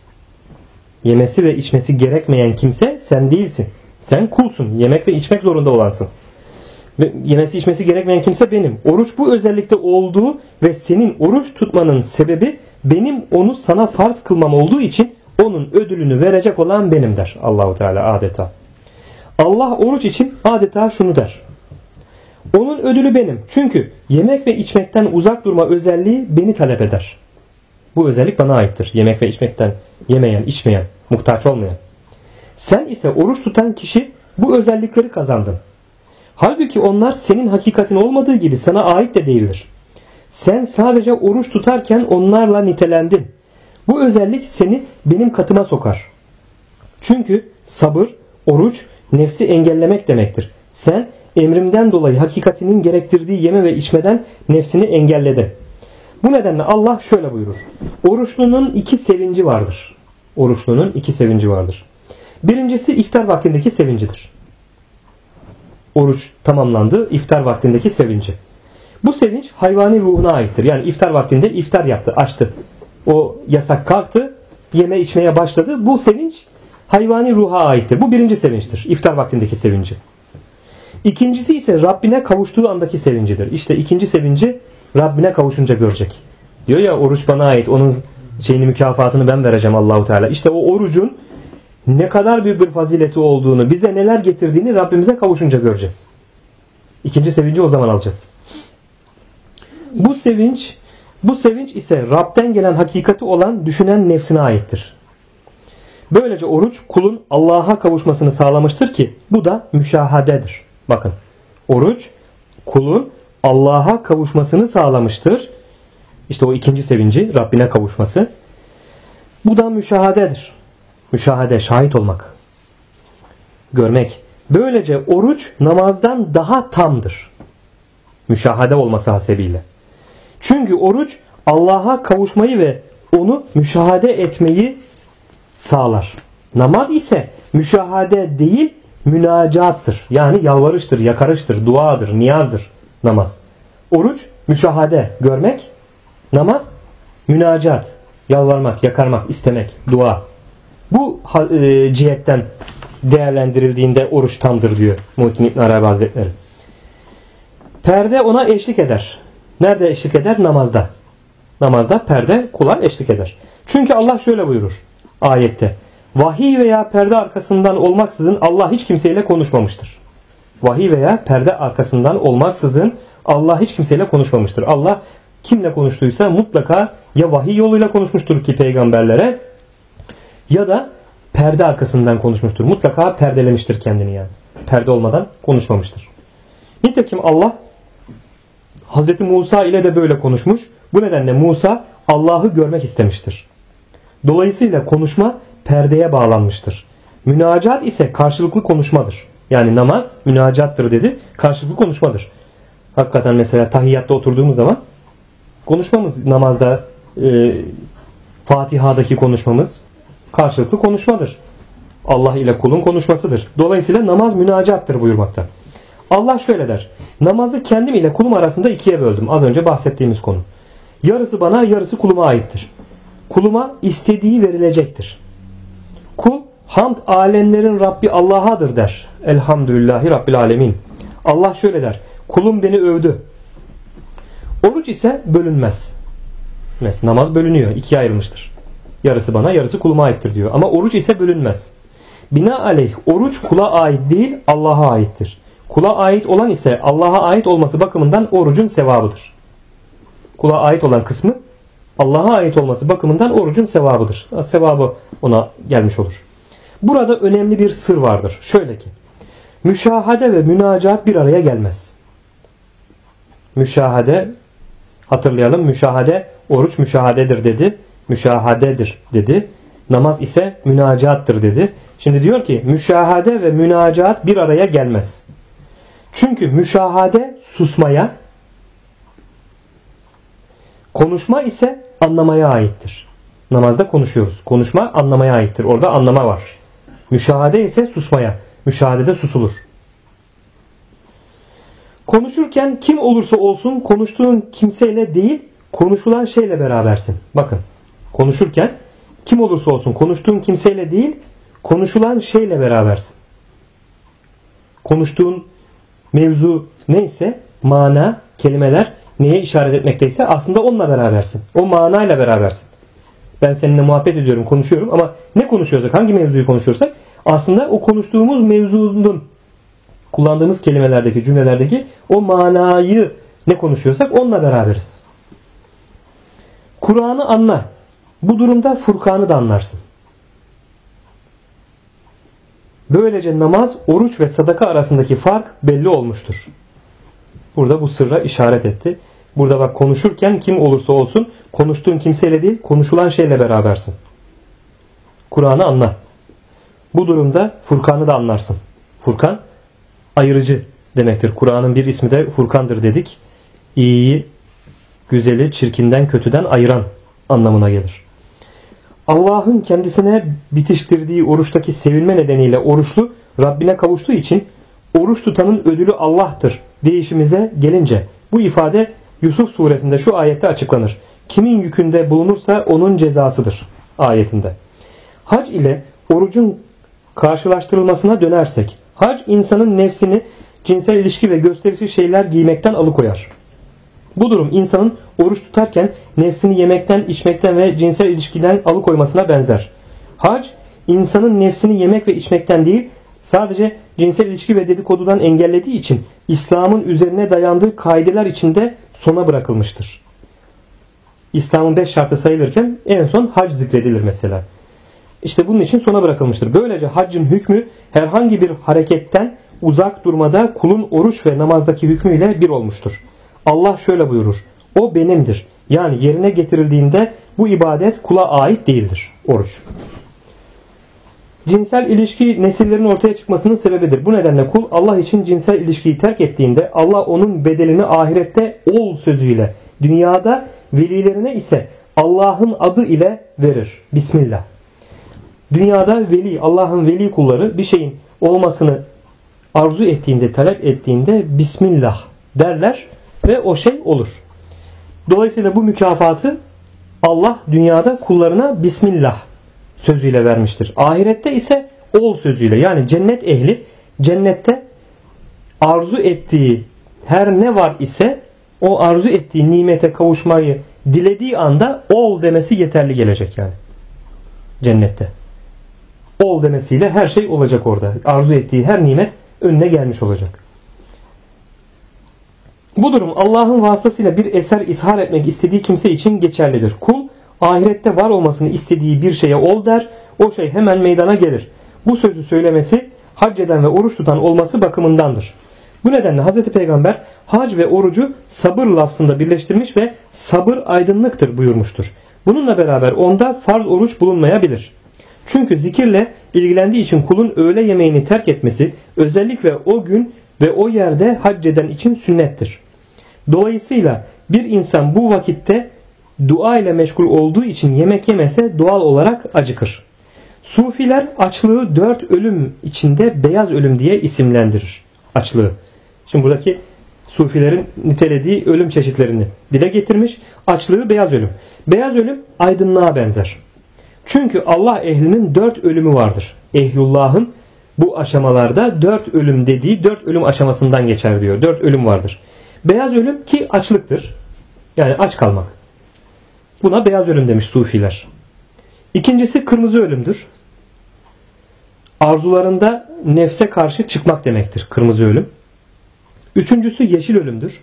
Yemesi ve içmesi gerekmeyen kimse sen değilsin. Sen kulsun. Yemek ve içmek zorunda olansın. Ve yemesi içmesi gerekmeyen kimse benim. Oruç bu özellikte olduğu ve senin oruç tutmanın sebebi benim onu sana farz kılmam olduğu için onun ödülünü verecek olan benim der Allahu Teala adeta. Allah oruç için adeta şunu der. Onun ödülü benim. Çünkü yemek ve içmekten uzak durma özelliği beni talep eder. Bu özellik bana aittir. Yemek ve içmekten yemeyen, içmeyen, muhtaç olmayan. Sen ise oruç tutan kişi bu özellikleri kazandın. Halbuki onlar senin hakikatin olmadığı gibi sana ait de değildir. Sen sadece oruç tutarken onlarla nitelendin. Bu özellik seni benim katıma sokar. Çünkü sabır, oruç, nefsi engellemek demektir. Sen emrimden dolayı hakikatinin gerektirdiği yeme ve içmeden nefsini engelledin. Bu nedenle Allah şöyle buyurur. Oruçlunun iki sevinci vardır. Oruçlunun iki sevinci vardır. Birincisi iftar vaktindeki sevincidir. Oruç tamamlandı, iftar vaktindeki sevinci. Bu sevinç hayvani ruhuna aittir. Yani iftar vaktinde iftar yaptı, açtı. O yasak kalktı, yeme içmeye başladı. Bu sevinç hayvani ruha aittir. Bu birinci sevinçtir. İftar vaktindeki sevinci. İkincisi ise Rabbine kavuştuğu andaki sevincidir. İşte ikinci sevinci Rabbine kavuşunca görecek. Diyor ya oruç bana ait. Onun mükafatını ben vereceğim Allahu Teala. İşte o orucun ne kadar büyük bir fazileti olduğunu, bize neler getirdiğini Rabbimize kavuşunca göreceğiz. İkinci sevinci o zaman alacağız. Bu sevinç ise Rab'den gelen hakikati olan düşünen nefsine aittir. Böylece oruç kulun Allah'a kavuşmasını sağlamıştır ki bu da müşahadedir. Bakın, oruç kulun Allah'a kavuşmasını sağlamıştır. İşte o ikinci sevinci, Rabbine kavuşması. Bu da müşahadedir. Müşahede, şahit olmak. Görmek. Böylece oruç namazdan daha tamdır. Müşahede olması hasebiyle. Çünkü oruç Allah'a kavuşmayı ve onu müşahede etmeyi sağlar. Namaz ise müşahade değil, münacattır. Yani yalvarıştır, yakarıştır, duadır, niyazdır namaz. Oruç müşahade, görmek. Namaz münacat, yalvarmak, yakarmak, istemek, dua. Bu cihetten değerlendirildiğinde oruç tamdır diyor Muhittin İbn Arabi Hazretleri. Perde ona eşlik eder. Nerede eşlik eder? Namazda. Namazda perde kula eşlik eder. Çünkü Allah şöyle buyurur ayette. Vahiy veya perde arkasından olmaksızın Allah hiç kimseyle konuşmamıştır. Vahiy veya perde arkasından olmaksızın Allah hiç kimseyle konuşmamıştır. Allah kimle konuştuysa mutlaka ya vahiy yoluyla konuşmuştur ki peygamberlere, ya da perde arkasından konuşmuştur. Mutlaka perdelemiştir kendini yani. Perde olmadan konuşmamıştır. Nitekim Allah Hazreti Musa ile de böyle konuşmuş. Bu nedenle Musa Allah'ı görmek istemiştir. Dolayısıyla konuşma perdeye bağlanmıştır. Münacat ise karşılıklı konuşmadır. Yani namaz münacattır dedi. Karşılıklı konuşmadır. Hakikaten mesela tahiyyatta oturduğumuz zaman konuşmamız, namazda Fatiha'daki konuşmamız karşılıklı konuşmadır. Allah ile kulun konuşmasıdır. Dolayısıyla namaz münacattır buyurmakta. Allah şöyle der. Namazı kendim ile kulum arasında ikiye böldüm. Az önce bahsettiğimiz konu. Yarısı bana, yarısı kuluma aittir. Kuluma istediği verilecektir. Kul hamd alemlerin Rabbi Allah'adır der. Elhamdülillahi Rabbil alemin. Allah şöyle der. Kulum beni övdü. Oruç ise bölünmez. Mesela namaz bölünüyor. İkiye ayrılmıştır. Yarısı bana, yarısı kuluma aittir diyor. Ama oruç ise bölünmez. Binaenaleyh oruç kula ait değil, Allah'a aittir. Kula ait olan ise Allah'a ait olması bakımından orucun sevabıdır. Kula ait olan kısmı Allah'a ait olması bakımından orucun sevabıdır. Sevabı ona gelmiş olur. Burada önemli bir sır vardır. Şöyle ki, müşahade ve münacat bir araya gelmez. Müşahade, hatırlayalım, müşahade, oruç müşahadedir dedi. Müşahadedir dedi. Namaz ise münacattır dedi. Şimdi diyor ki müşahade ve münacat bir araya gelmez. Çünkü müşahade susmaya, konuşma ise anlamaya aittir. Namazda konuşuyoruz. Konuşma anlamaya aittir. Orada anlama var. Müşahade ise susmaya. Müşahadede susulur. Konuşurken kim olursa olsun konuştuğun kimseyle değil, konuşulan şeyle berabersin. Bakın. Konuşurken kim olursa olsun konuştuğun kimseyle değil, konuşulan şeyle berabersin. Konuştuğun mevzu neyse, mana, kelimeler neye işaret etmekteyse aslında onunla berabersin. O manayla berabersin. Ben seninle muhabbet ediyorum, konuşuyorum ama ne konuşuyorsak, hangi mevzuyu konuşuyorsak aslında o konuştuğumuz mevzunun kullandığımız kelimelerdeki, cümlelerdeki o manayı ne konuşuyorsak onunla beraberiz. Kur'an'ı anla. Bu durumda Furkan'ı da anlarsın. Böylece namaz, oruç ve sadaka arasındaki fark belli olmuştur. Burada bu sırra işaret etti. Burada bak, konuşurken kim olursa olsun konuştuğun kimseyle değil, konuşulan şeyle berabersin. Kur'an'ı anla. Bu durumda Furkan'ı da anlarsın. Furkan ayırıcı demektir. Kur'an'ın bir ismi de Furkan'dır dedik. İyiyi, güzeli, çirkinden, kötüden ayıran anlamına gelir. Allah'ın kendisine bitiştirdiği oruçtaki sevilme nedeniyle oruçlu Rabbine kavuştuğu için oruç tutanın ödülü Allah'tır deyişimize gelince bu ifade Yusuf suresinde şu ayette açıklanır. Kimin yükünde bulunursa onun cezasıdır ayetinde. Hac ile orucun karşılaştırılmasına dönersek, hac insanın nefsini cinsel ilişki ve gösterişli şeyler giymekten alıkoyar. Bu durum insanın oruç tutarken nefsini yemekten, içmekten ve cinsel ilişkiden alıkoymasına benzer. Hac, insanın nefsini yemek ve içmekten değil, sadece cinsel ilişki ve dedikodudan engellediği için İslam'ın üzerine dayandığı kaideler içinde sona bırakılmıştır. İslam'ın 5 şartı sayılırken en son hac zikredilir mesela. İşte bunun için sona bırakılmıştır. Böylece haccın hükmü herhangi bir hareketten uzak durmada kulun oruç ve namazdaki hükmüyle bir olmuştur. Allah şöyle buyurur. O benimdir. Yani yerine getirildiğinde bu ibadet kula ait değildir. Oruç. Cinsel ilişki nesillerin ortaya çıkmasının sebebidir. Bu nedenle kul Allah için cinsel ilişkiyi terk ettiğinde Allah onun bedelini ahirette ol sözüyle, dünyada velilerine ise Allah'ın adı ile verir. Bismillah. Dünyada veli, Allah'ın veli kulları bir şeyin olmasını arzu ettiğinde, talep ettiğinde Bismillah derler ve o şey olur. Dolayısıyla bu mükafatı Allah dünyada kullarına Bismillah sözüyle vermiştir. Ahirette ise ol sözüyle, yani cennet ehli cennette arzu ettiği her ne var ise o arzu ettiği nimete kavuşmayı dilediği anda ol demesi yeterli gelecek yani. Cennette. Ol demesiyle her şey olacak orada. Arzu ettiği her nimet önüne gelmiş olacak. Bu durum Allah'ın vasıtasıyla bir eser izhar etmek istediği kimse için geçerlidir. Kul ahirette var olmasını istediği bir şeye ol der, o şey hemen meydana gelir. Bu sözü söylemesi hac eden ve oruç tutan olması bakımındandır. Bu nedenle Hz. Peygamber hac ve orucu sabır lafzında birleştirmiş ve sabır aydınlıktır buyurmuştur. Bununla beraber onda farz oruç bulunmayabilir. Çünkü zikirle ilgilendiği için kulun öğle yemeğini terk etmesi özellikle o gün ve o yerde hac eden için sünnettir. Dolayısıyla bir insan bu vakitte dua ile meşgul olduğu için yemek yemese doğal olarak acıkır. Sufiler açlığı 4 ölüm içinde beyaz ölüm diye isimlendirir. Açlığı. Şimdi buradaki Sufilerin nitelediği ölüm çeşitlerini dile getirmiş. Açlığı beyaz ölüm. Beyaz ölüm aydınlığa benzer. Çünkü Allah ehlinin 4 ölümü vardır. Ehlullah'ın bu aşamalarda 4 ölüm dediği 4 ölüm aşamasından geçer diyor. 4 ölüm vardır. Beyaz ölüm ki açlıktır. Yani aç kalmak. Buna beyaz ölüm demiş Sufiler. İkincisi kırmızı ölümdür. Arzularında nefse karşı çıkmak demektir kırmızı ölüm. Üçüncüsü yeşil ölümdür.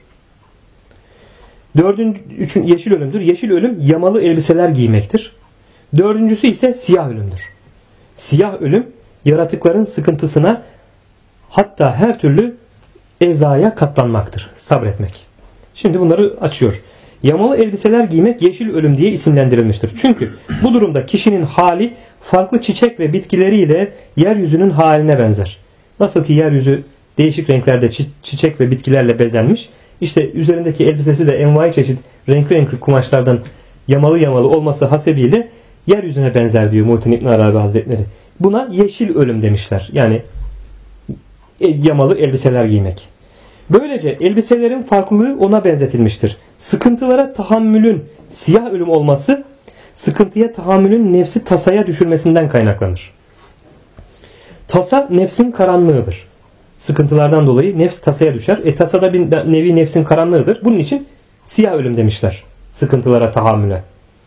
Yeşil ölümdür. Yeşil ölüm yamalı elbiseler giymektir. Dördüncüsü ise siyah ölümdür. Siyah ölüm yaratıkların sıkıntısına hatta her türlü ezaya katlanmaktır. Sabretmek. Şimdi bunları açıyor. Yamalı elbiseler giymek yeşil ölüm diye isimlendirilmiştir. Çünkü bu durumda kişinin hali farklı çiçek ve bitkileriyle yeryüzünün haline benzer. Nasıl ki yeryüzü değişik renklerde çiçek ve bitkilerle bezenmiş. İşte üzerindeki elbisesi de envai çeşit renkli renkli kumaşlardan yamalı yamalı olması hasebiyle yeryüzüne benzer diyor Muhittin İbn Arabi Hazretleri. Buna yeşil ölüm demişler. Yani yamalı elbiseler giymek. Böylece elbiselerin farklılığı ona benzetilmiştir. Sıkıntılara tahammülün siyah ölüm olması sıkıntıya tahammülün nefsi tasaya düşürmesinden kaynaklanır. Tasa nefsin karanlığıdır. Sıkıntılardan dolayı nefs tasaya düşer. Tasada bir nevi nefsin karanlığıdır. Bunun için siyah ölüm demişler. Sıkıntılara tahammüle.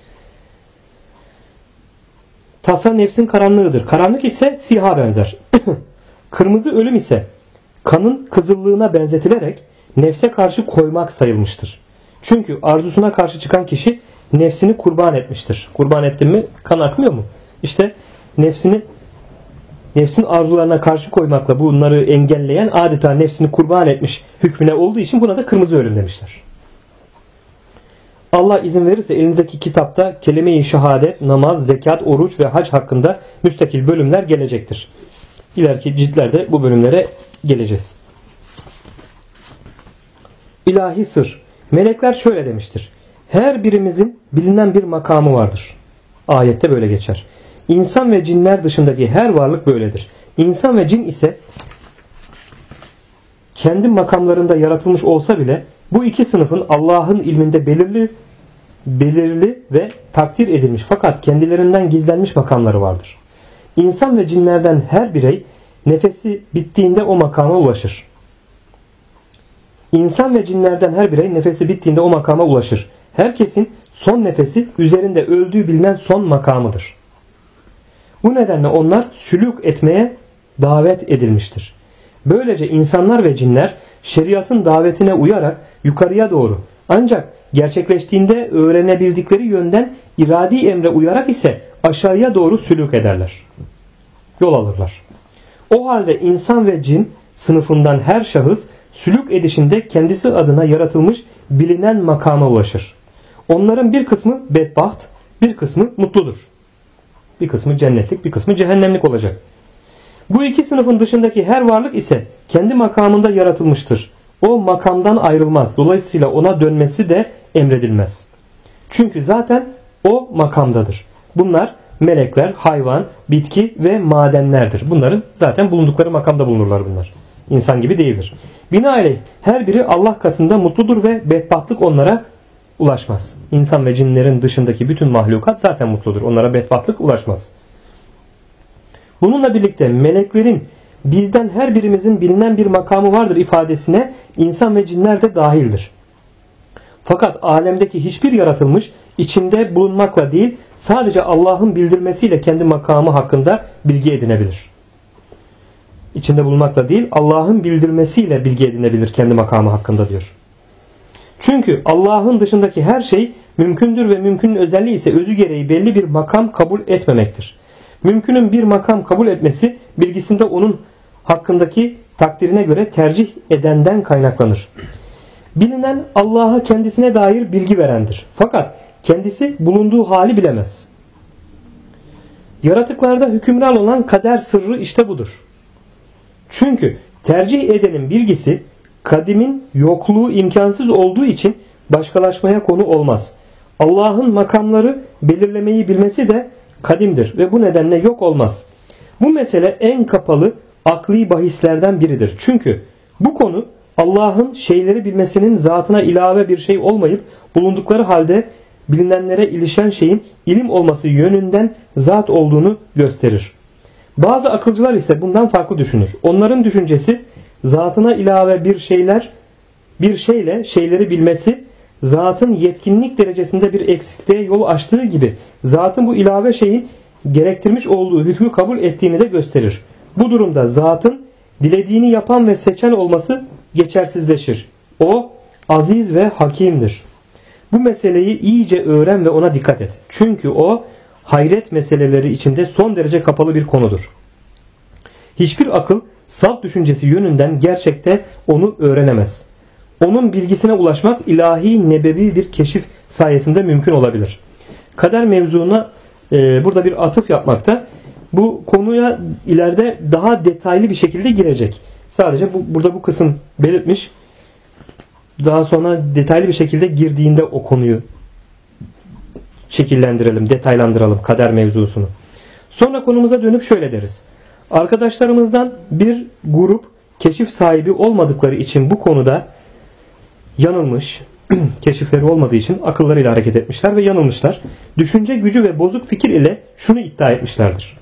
Tasa nefsin karanlığıdır. Karanlık ise siyaha benzer. Kırmızı ölüm ise kanın kızıllığına benzetilerek nefse karşı koymak sayılmıştır. Çünkü arzusuna karşı çıkan kişi nefsini kurban etmiştir. Kurban ettin mi kan akmıyor mu? İşte nefsin arzularına karşı koymakla bunları engelleyen adeta nefsini kurban etmiş hükmüne olduğu için buna da kırmızı ölüm demişler. Allah izin verirse elinizdeki kitapta kelime-i şehadet, namaz, zekat, oruç ve hac hakkında müstakil bölümler gelecektir. İleriki ciltlerde bu bölümlere geleceğiz. İlahi sır. Melekler şöyle demiştir. Her birimizin bilinen bir makamı vardır. Ayette böyle geçer. İnsan ve cinler dışındaki her varlık böyledir. İnsan ve cin ise kendi makamlarında yaratılmış olsa bile bu iki sınıfın Allah'ın ilminde belirli ve takdir edilmiş fakat kendilerinden gizlenmiş makamları vardır. İnsan ve cinlerden her birey nefesi bittiğinde o makama ulaşır. İnsan ve cinlerden her birey nefesi bittiğinde o makama ulaşır. Herkesin son nefesi üzerinde öldüğü bilinen son makamıdır. Bu nedenle onlar sülûk etmeye davet edilmiştir. Böylece insanlar ve cinler şeriatın davetine uyarak yukarıya doğru ancak gerçekleştiğinde öğrenebildikleri yönden iradi emre uyarak ise aşağıya doğru sülûk ederler. Yol alırlar. O halde insan ve cin sınıfından her şahıs sülûk edişinde kendisi adına yaratılmış bilinen makama ulaşır. Onların bir kısmı bedbaht, bir kısmı mutludur. Bir kısmı cennetlik, bir kısmı cehennemlik olacak. Bu iki sınıfın dışındaki her varlık ise kendi makamında yaratılmıştır. O makamdan ayrılmaz. Dolayısıyla ona dönmesi de emredilmez. Çünkü zaten o makamdadır. Bunlar melekler, hayvan, bitki ve madenlerdir. Bunların zaten bulundukları makamda bulunurlar bunlar. İnsan gibi değildir. Binaenaleyh her biri Allah katında mutludur ve bedbahtlık onlara ulaşmaz. İnsan ve cinlerin dışındaki bütün mahlukat zaten mutludur. Onlara bedbahtlık ulaşmaz. Bununla birlikte meleklerin bizden her birimizin bilinen bir makamı vardır ifadesine insan ve cinler de dahildir. Fakat alemdeki hiçbir yaratılmış içinde bulunmakla değil sadece Allah'ın bildirmesiyle kendi makamı hakkında bilgi edinebilir. İçinde bulunmakla değil Allah'ın bildirmesiyle bilgi edinebilir kendi makamı hakkında diyor. Çünkü Allah'ın dışındaki her şey mümkündür ve mümkünün özelliği ise özü gereği belli bir makam kabul etmemektir. Mümkünün bir makam kabul etmesi bilgisinde onun hakkındaki takdirine göre tercih edenden kaynaklanır. Bilinen Allah'a kendisine dair bilgi verendir. Fakat kendisi bulunduğu hali bilemez. Yaratıklarda hükümran olan kader sırrı işte budur. Çünkü tercih edenin bilgisi kadimin yokluğu imkansız olduğu için başkalaşmaya konu olmaz. Allah'ın makamları belirlemeyi bilmesi de kadimdir ve bu nedenle yok olmaz. Bu mesele en kapalı akli bahislerden biridir. Çünkü bu konu Allah'ın şeyleri bilmesinin zatına ilave bir şey olmayıp bulundukları halde bilinenlere ilişen şeyin ilim olması yönünden zat olduğunu gösterir. Bazı akılcılar ise bundan farklı düşünür. Onların düşüncesi zatına ilave bir şeyle şeyleri bilmesi zatın yetkinlik derecesinde bir eksikliğe yol açtığı gibi zatın bu ilave şeyin gerektirmiş olduğu hükmü kabul ettiğini de gösterir. Bu durumda zatın dilediğini yapan ve seçen olması geçersizleşir. O aziz ve hakimdir. Bu meseleyi iyice öğren ve ona dikkat et. Çünkü o hayret meseleleri içinde son derece kapalı bir konudur. Hiçbir akıl salt düşüncesi yönünden gerçekte onu öğrenemez. Onun bilgisine ulaşmak ilahi nebevi bir keşif sayesinde mümkün olabilir. Kader mevzuna burada bir atıf yapmakta. Bu konuya ileride daha detaylı bir şekilde girecek. Sadece burada bu kısım belirtmiş. Daha sonra detaylı bir şekilde girdiğinde o konuyu şekillendirelim, detaylandıralım kader mevzusunu. Sonra konumuza dönüp şöyle deriz. Arkadaşlarımızdan bir grup keşif sahibi olmadıkları için bu konuda yanılmış, keşifleri olmadığı için akıllarıyla hareket etmişler ve yanılmışlar. Düşünce gücü ve bozuk fikir ile şunu iddia etmişlerdir.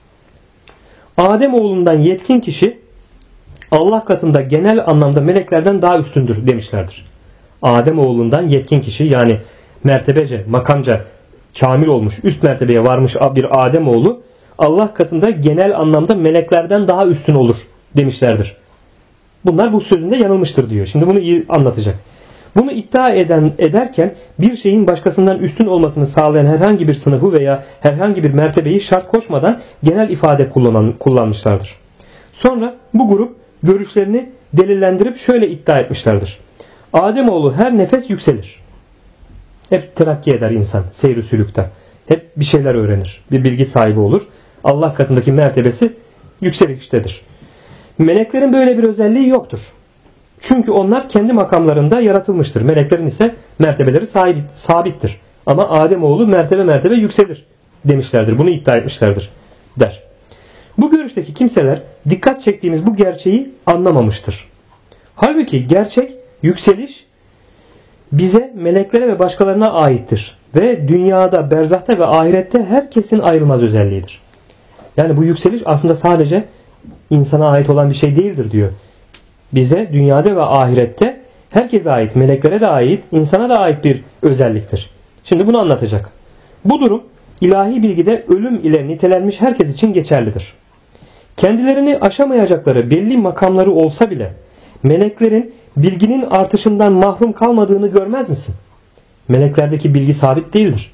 Adem oğlundan yetkin kişi Allah katında genel anlamda meleklerden daha üstündür demişlerdir. Adem oğlundan yetkin kişi yani mertebece, makamca kamil olmuş, üst mertebeye varmış bir Adem oğlu Allah katında genel anlamda meleklerden daha üstün olur demişlerdir. Bunlar bu sözünde yanılmıştır diyor. Şimdi bunu iyi anlatacak. Bunu iddia ederken bir şeyin başkasından üstün olmasını sağlayan herhangi bir sınıfı veya herhangi bir mertebeyi şart koşmadan genel ifade kullanmışlardır. Sonra bu grup görüşlerini delillendirip şöyle iddia etmişlerdir. Ademoğlu her nefes yükselir. Hep terakki eder insan seyr-i sülükte. Hep bir şeyler öğrenir. Bir bilgi sahibi olur. Allah katındaki mertebesi yükseliştedir. Meleklerin böyle bir özelliği yoktur. Çünkü onlar kendi makamlarında yaratılmıştır. Meleklerin ise mertebeleri sabittir. Ama Ademoğlu mertebe yükselir demişlerdir. Bunu iddia etmişlerdir der. Bu görüşteki kimseler dikkat çektiğimiz bu gerçeği anlamamıştır. Halbuki gerçek yükseliş bize, meleklere ve başkalarına aittir. Ve dünyada, berzahta ve ahirette herkesin ayrılmaz özelliğidir. Yani bu yükseliş aslında sadece insana ait olan bir şey değildir diyor. Bize dünyada ve ahirette herkese ait, meleklere de ait, insana da ait bir özelliktir. Şimdi bunu anlatacak. Bu durum ilahi bilgide ölüm ile nitelenmiş herkes için geçerlidir. Kendilerini aşamayacakları belli makamları olsa bile meleklerin bilginin artışından mahrum kalmadığını görmez misin? Meleklerdeki bilgi sabit değildir.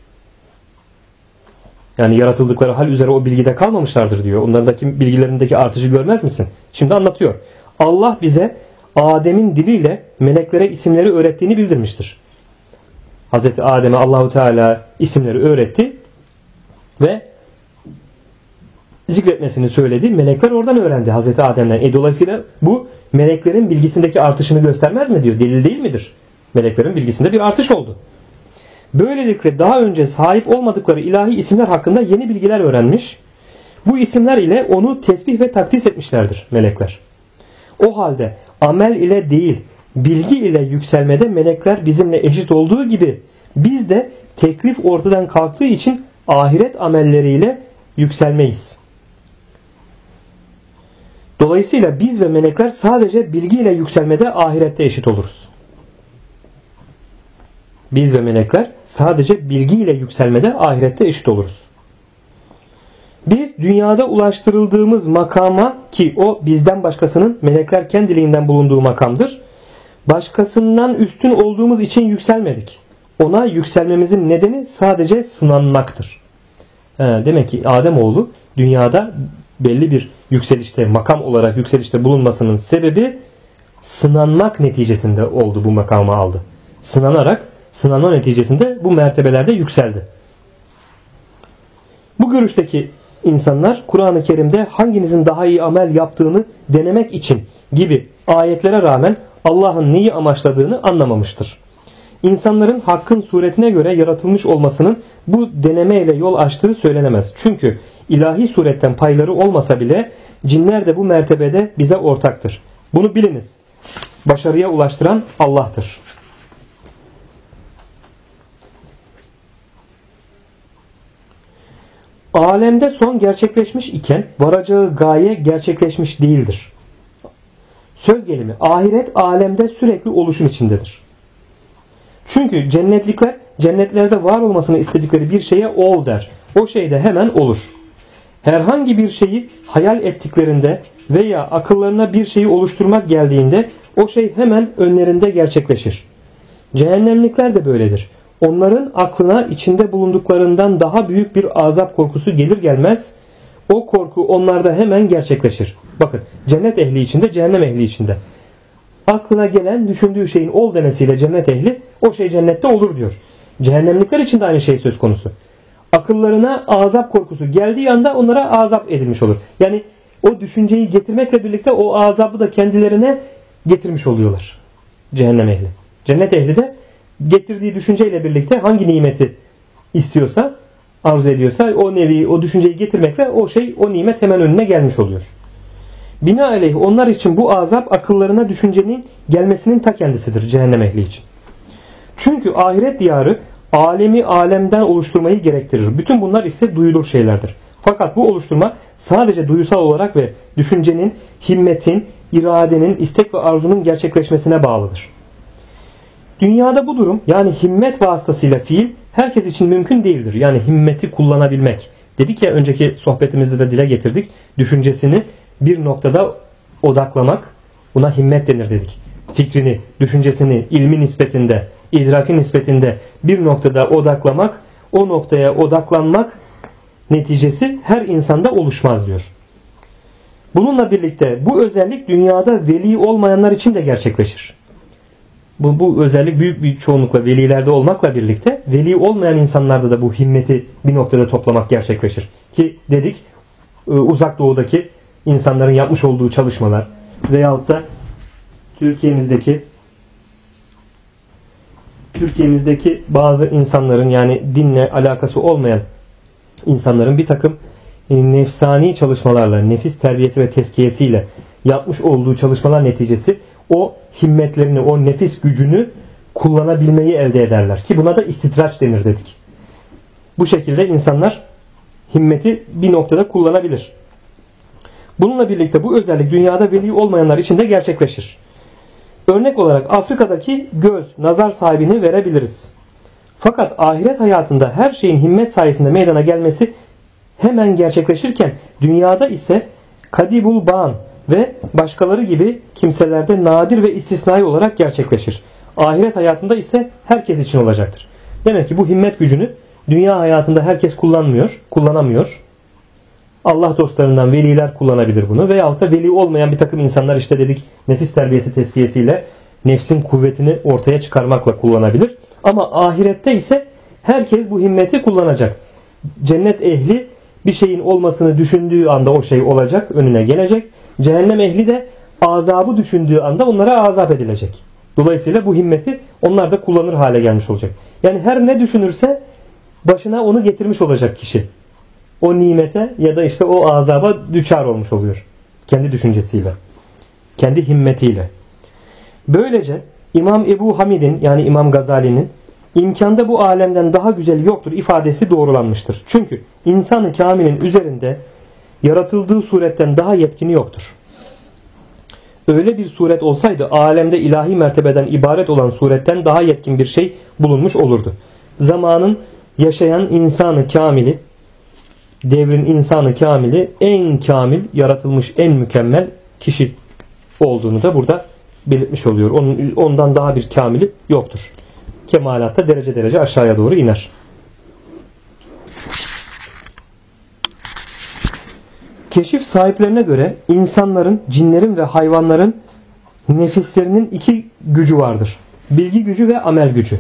Yani yaratıldıkları hal üzere o bilgide kalmamışlardır diyor. Onlardaki bilgilerindeki artışı görmez misin? Şimdi anlatıyor. Allah bize Adem'in diliyle meleklere isimleri öğrettiğini bildirmiştir. Hazreti Adem'e Allahu Teala isimleri öğretti ve zikretmesini söyledi. Melekler oradan öğrendi Hazreti Adem'den. Dolayısıyla bu meleklerin bilgisindeki artışını göstermez mi diyor. Delil değil midir? Meleklerin bilgisinde bir artış oldu. Böylelikle daha önce sahip olmadıkları ilahi isimler hakkında yeni bilgiler öğrenmiş. Bu isimler ile onu tesbih ve takdis etmişlerdir melekler. O halde amel ile değil, bilgi ile yükselmede melekler bizimle eşit olduğu gibi biz de teklif ortadan kalktığı için ahiret amelleriyle yükselmeyiz. Dolayısıyla biz ve melekler sadece bilgi ile yükselmede ahirette eşit oluruz. Biz ve melekler sadece bilgi ile yükselmede ahirette eşit oluruz. Biz dünyada ulaştırıldığımız makama ki o bizden başkasının melekler kendiliğinden bulunduğu makamdır. Başkasından üstün olduğumuz için yükselmedik. Ona yükselmemizin nedeni sadece sınanmaktır. Demek ki Ademoğlu dünyada belli bir yükselişte, makam olarak yükselişte bulunmasının sebebi sınanmak neticesinde oldu, bu makamı aldı. Sınanma neticesinde bu mertebelerde yükseldi. Bu görüşteki insanlar Kur'an-ı Kerim'de hanginizin daha iyi amel yaptığını denemek için gibi ayetlere rağmen Allah'ın neyi amaçladığını anlamamıştır. İnsanların hakkın suretine göre yaratılmış olmasının bu denemeyle yol açtığı söylenemez. Çünkü ilahi suretten payları olmasa bile cinler de bu mertebede bize ortaktır. Bunu biliniz. Başarıya ulaştıran Allah'tır. Alemde son gerçekleşmiş iken varacağı gaye gerçekleşmiş değildir. Söz gelimi ahiret alemde sürekli oluşum içindedir. Çünkü cennetlikler cennetlerde var olmasını istedikleri bir şeye ol der. O şey de hemen olur. Herhangi bir şeyi hayal ettiklerinde veya akıllarına bir şeyi oluşturmak geldiğinde o şey hemen önlerinde gerçekleşir. Cehennemlikler de böyledir. Onların aklına içinde bulunduklarından daha büyük bir azap korkusu gelir gelmez o korku onlarda hemen gerçekleşir. Bakın, cennet ehli içinde, cehennem ehli içinde. Aklına gelen düşündüğü şeyin ol demesiyle cennet ehli o şey cennette olur diyor. Cehennemlikler için de aynı şey söz konusu. Akıllarına azap korkusu geldiği anda onlara azap edilmiş olur. Yani o düşünceyi getirmekle birlikte o azabı da kendilerine getirmiş oluyorlar. Cehennem ehli. Cennet ehli de getirdiği düşünceyle birlikte hangi nimeti istiyorsa, arzu ediyorsa o nevi, o düşünceyi getirmekle o şey, o nimet hemen önüne gelmiş oluyor. Binaenaleyh onlar için bu azap akıllarına düşüncenin gelmesinin ta kendisidir cehennem ehli için. Çünkü ahiret diyarı alemi alemden oluşturmayı gerektirir. Bütün bunlar ise duyulur şeylerdir. Fakat bu oluşturma sadece duysal olarak ve düşüncenin, himmetin, iradenin, istek ve arzunun gerçekleşmesine bağlıdır. Dünyada bu durum, yani himmet vasıtasıyla fiil herkes için mümkün değildir. Yani himmeti kullanabilmek. Dedik ya, önceki sohbetimizde de dile getirdik. Düşüncesini bir noktada odaklamak, buna himmet denir dedik. Fikrini, düşüncesini ilmi nispetinde, idraki nispetinde bir noktada odaklamak, o noktaya odaklanmak neticesi her insanda oluşmaz diyor. Bununla birlikte bu özellik dünyada veli olmayanlar için de gerçekleşir. Bu özellik büyük bir çoğunlukla velilerde olmakla birlikte veli olmayan insanlarda da bu himmeti bir noktada toplamak gerçekleşir. Ki dedik, uzak doğudaki insanların yapmış olduğu çalışmalar veyahut da Türkiye'mizdeki bazı insanların, yani dinle alakası olmayan insanların bir takım nefsani çalışmalarla, nefis terbiyesi ve tezkiyesiyle yapmış olduğu çalışmalar neticesi o himmetlerini, o nefis gücünü kullanabilmeyi elde ederler. Ki buna da istitraç denir dedik. Bu şekilde insanlar himmeti bir noktada kullanabilir. Bununla birlikte bu özellik dünyada veli olmayanlar için de gerçekleşir. Örnek olarak Afrika'daki göz, nazar sahibini verebiliriz. Fakat ahiret hayatında her şeyin himmet sayesinde meydana gelmesi hemen gerçekleşirken dünyada ise kadibul ban ve başkaları gibi kimselerde nadir ve istisnai olarak gerçekleşir. Ahiret hayatında ise herkes için olacaktır. Demek ki bu himmet gücünü dünya hayatında herkes kullanamıyor. Allah dostlarından veliler kullanabilir bunu. Veyahut da veli olmayan bir takım insanlar, işte dedik, nefis terbiyesi tezkiyesiyle nefsin kuvvetini ortaya çıkarmakla kullanabilir. Ama ahirette ise herkes bu himmeti kullanacak. Cennet ehli bir şeyin olmasını düşündüğü anda o şey olacak, önüne gelecek. Cehennem ehli de azabı düşündüğü anda onlara azap edilecek. Dolayısıyla bu himmeti onlar da kullanır hale gelmiş olacak. Yani her ne düşünürse başına onu getirmiş olacak kişi. O nimete ya da işte o azaba düçar olmuş oluyor. Kendi düşüncesiyle. Kendi himmetiyle. Böylece İmam Ebu Hamid'in, yani İmam Gazali'nin imkanda bu alemden daha güzel yoktur ifadesi doğrulanmıştır. Çünkü insan-ı kamilin üzerinde yaratıldığı suretten daha yetkini yoktur. Öyle bir suret olsaydı alemde ilahi mertebeden ibaret olan suretten daha yetkin bir şey bulunmuş olurdu. Zamanın yaşayan insanı kamili, devrin insanı kamili, en kamil, yaratılmış en mükemmel kişi olduğunu da burada belirtmiş oluyor. Ondan daha bir kamili yoktur. Kemalatta derece derece aşağıya doğru iner. Keşif sahiplerine göre insanların, cinlerin ve hayvanların nefislerinin iki gücü vardır. Bilgi gücü ve amel gücü.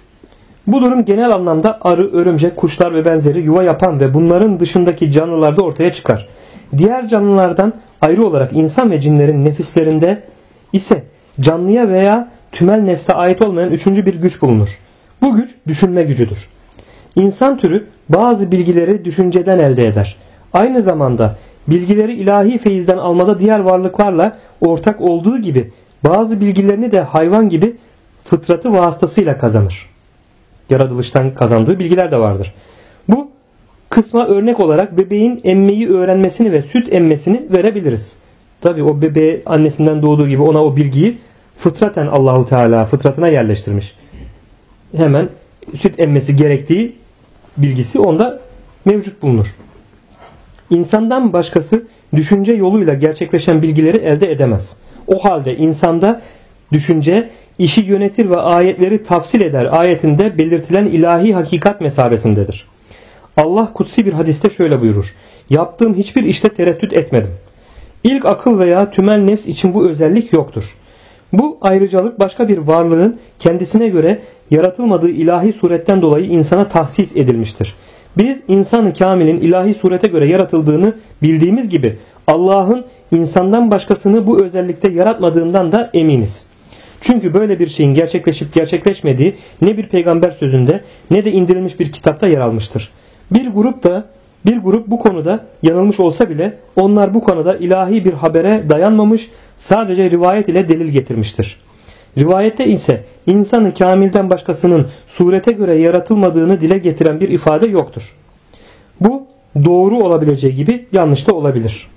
Bu durum genel anlamda arı, örümcek, kuşlar ve benzeri yuva yapan ve bunların dışındaki canlılarda ortaya çıkar. Diğer canlılardan ayrı olarak insan ve cinlerin nefislerinde ise canlıya veya tümel nefse ait olmayan üçüncü bir güç bulunur. Bu güç düşünme gücüdür. İnsan türü bazı bilgileri düşünceden elde eder. Aynı zamanda bilgileri ilahi feyizden almada diğer varlıklarla ortak olduğu gibi bazı bilgilerini de hayvan gibi fıtratı vasıtasıyla kazanır. Yaratılıştan kazandığı bilgiler de vardır. Bu kısma örnek olarak bebeğin emmeyi öğrenmesini ve süt emmesini verebiliriz. Tabi o bebeğe annesinden doğduğu gibi ona o bilgiyi fıtraten Allahu Teala fıtratına yerleştirmiş. Hemen süt emmesi gerektiği bilgisi onda mevcut bulunur. İnsandan başkası düşünce yoluyla gerçekleşen bilgileri elde edemez. O halde insanda düşünce işi yönetir ve ayetleri tafsil eder ayetinde belirtilen ilahi hakikat mesabesindedir. Allah kutsi bir hadiste şöyle buyurur. Yaptığım hiçbir işte tereddüt etmedim. İlk akıl veya tümel nefs için bu özellik yoktur. Bu ayrıcalık başka bir varlığın kendisine göre yaratılmadığı ilahi suretten dolayı insana tahsis edilmiştir. Biz insan-ı kamilin ilahi surete göre yaratıldığını bildiğimiz gibi Allah'ın insandan başkasını bu özellikte yaratmadığından da eminiz. Çünkü böyle bir şeyin gerçekleşip gerçekleşmediği ne bir peygamber sözünde ne de indirilmiş bir kitapta yer almıştır. Bir grup bu konuda yanılmış olsa bile onlar bu konuda ilahi bir habere dayanmamış, sadece rivayet ile delil getirmiştir. Rivayette ise insanı kamilden başkasının surete göre yaratılmadığını dile getiren bir ifade yoktur. Bu doğru olabileceği gibi yanlış da olabilir.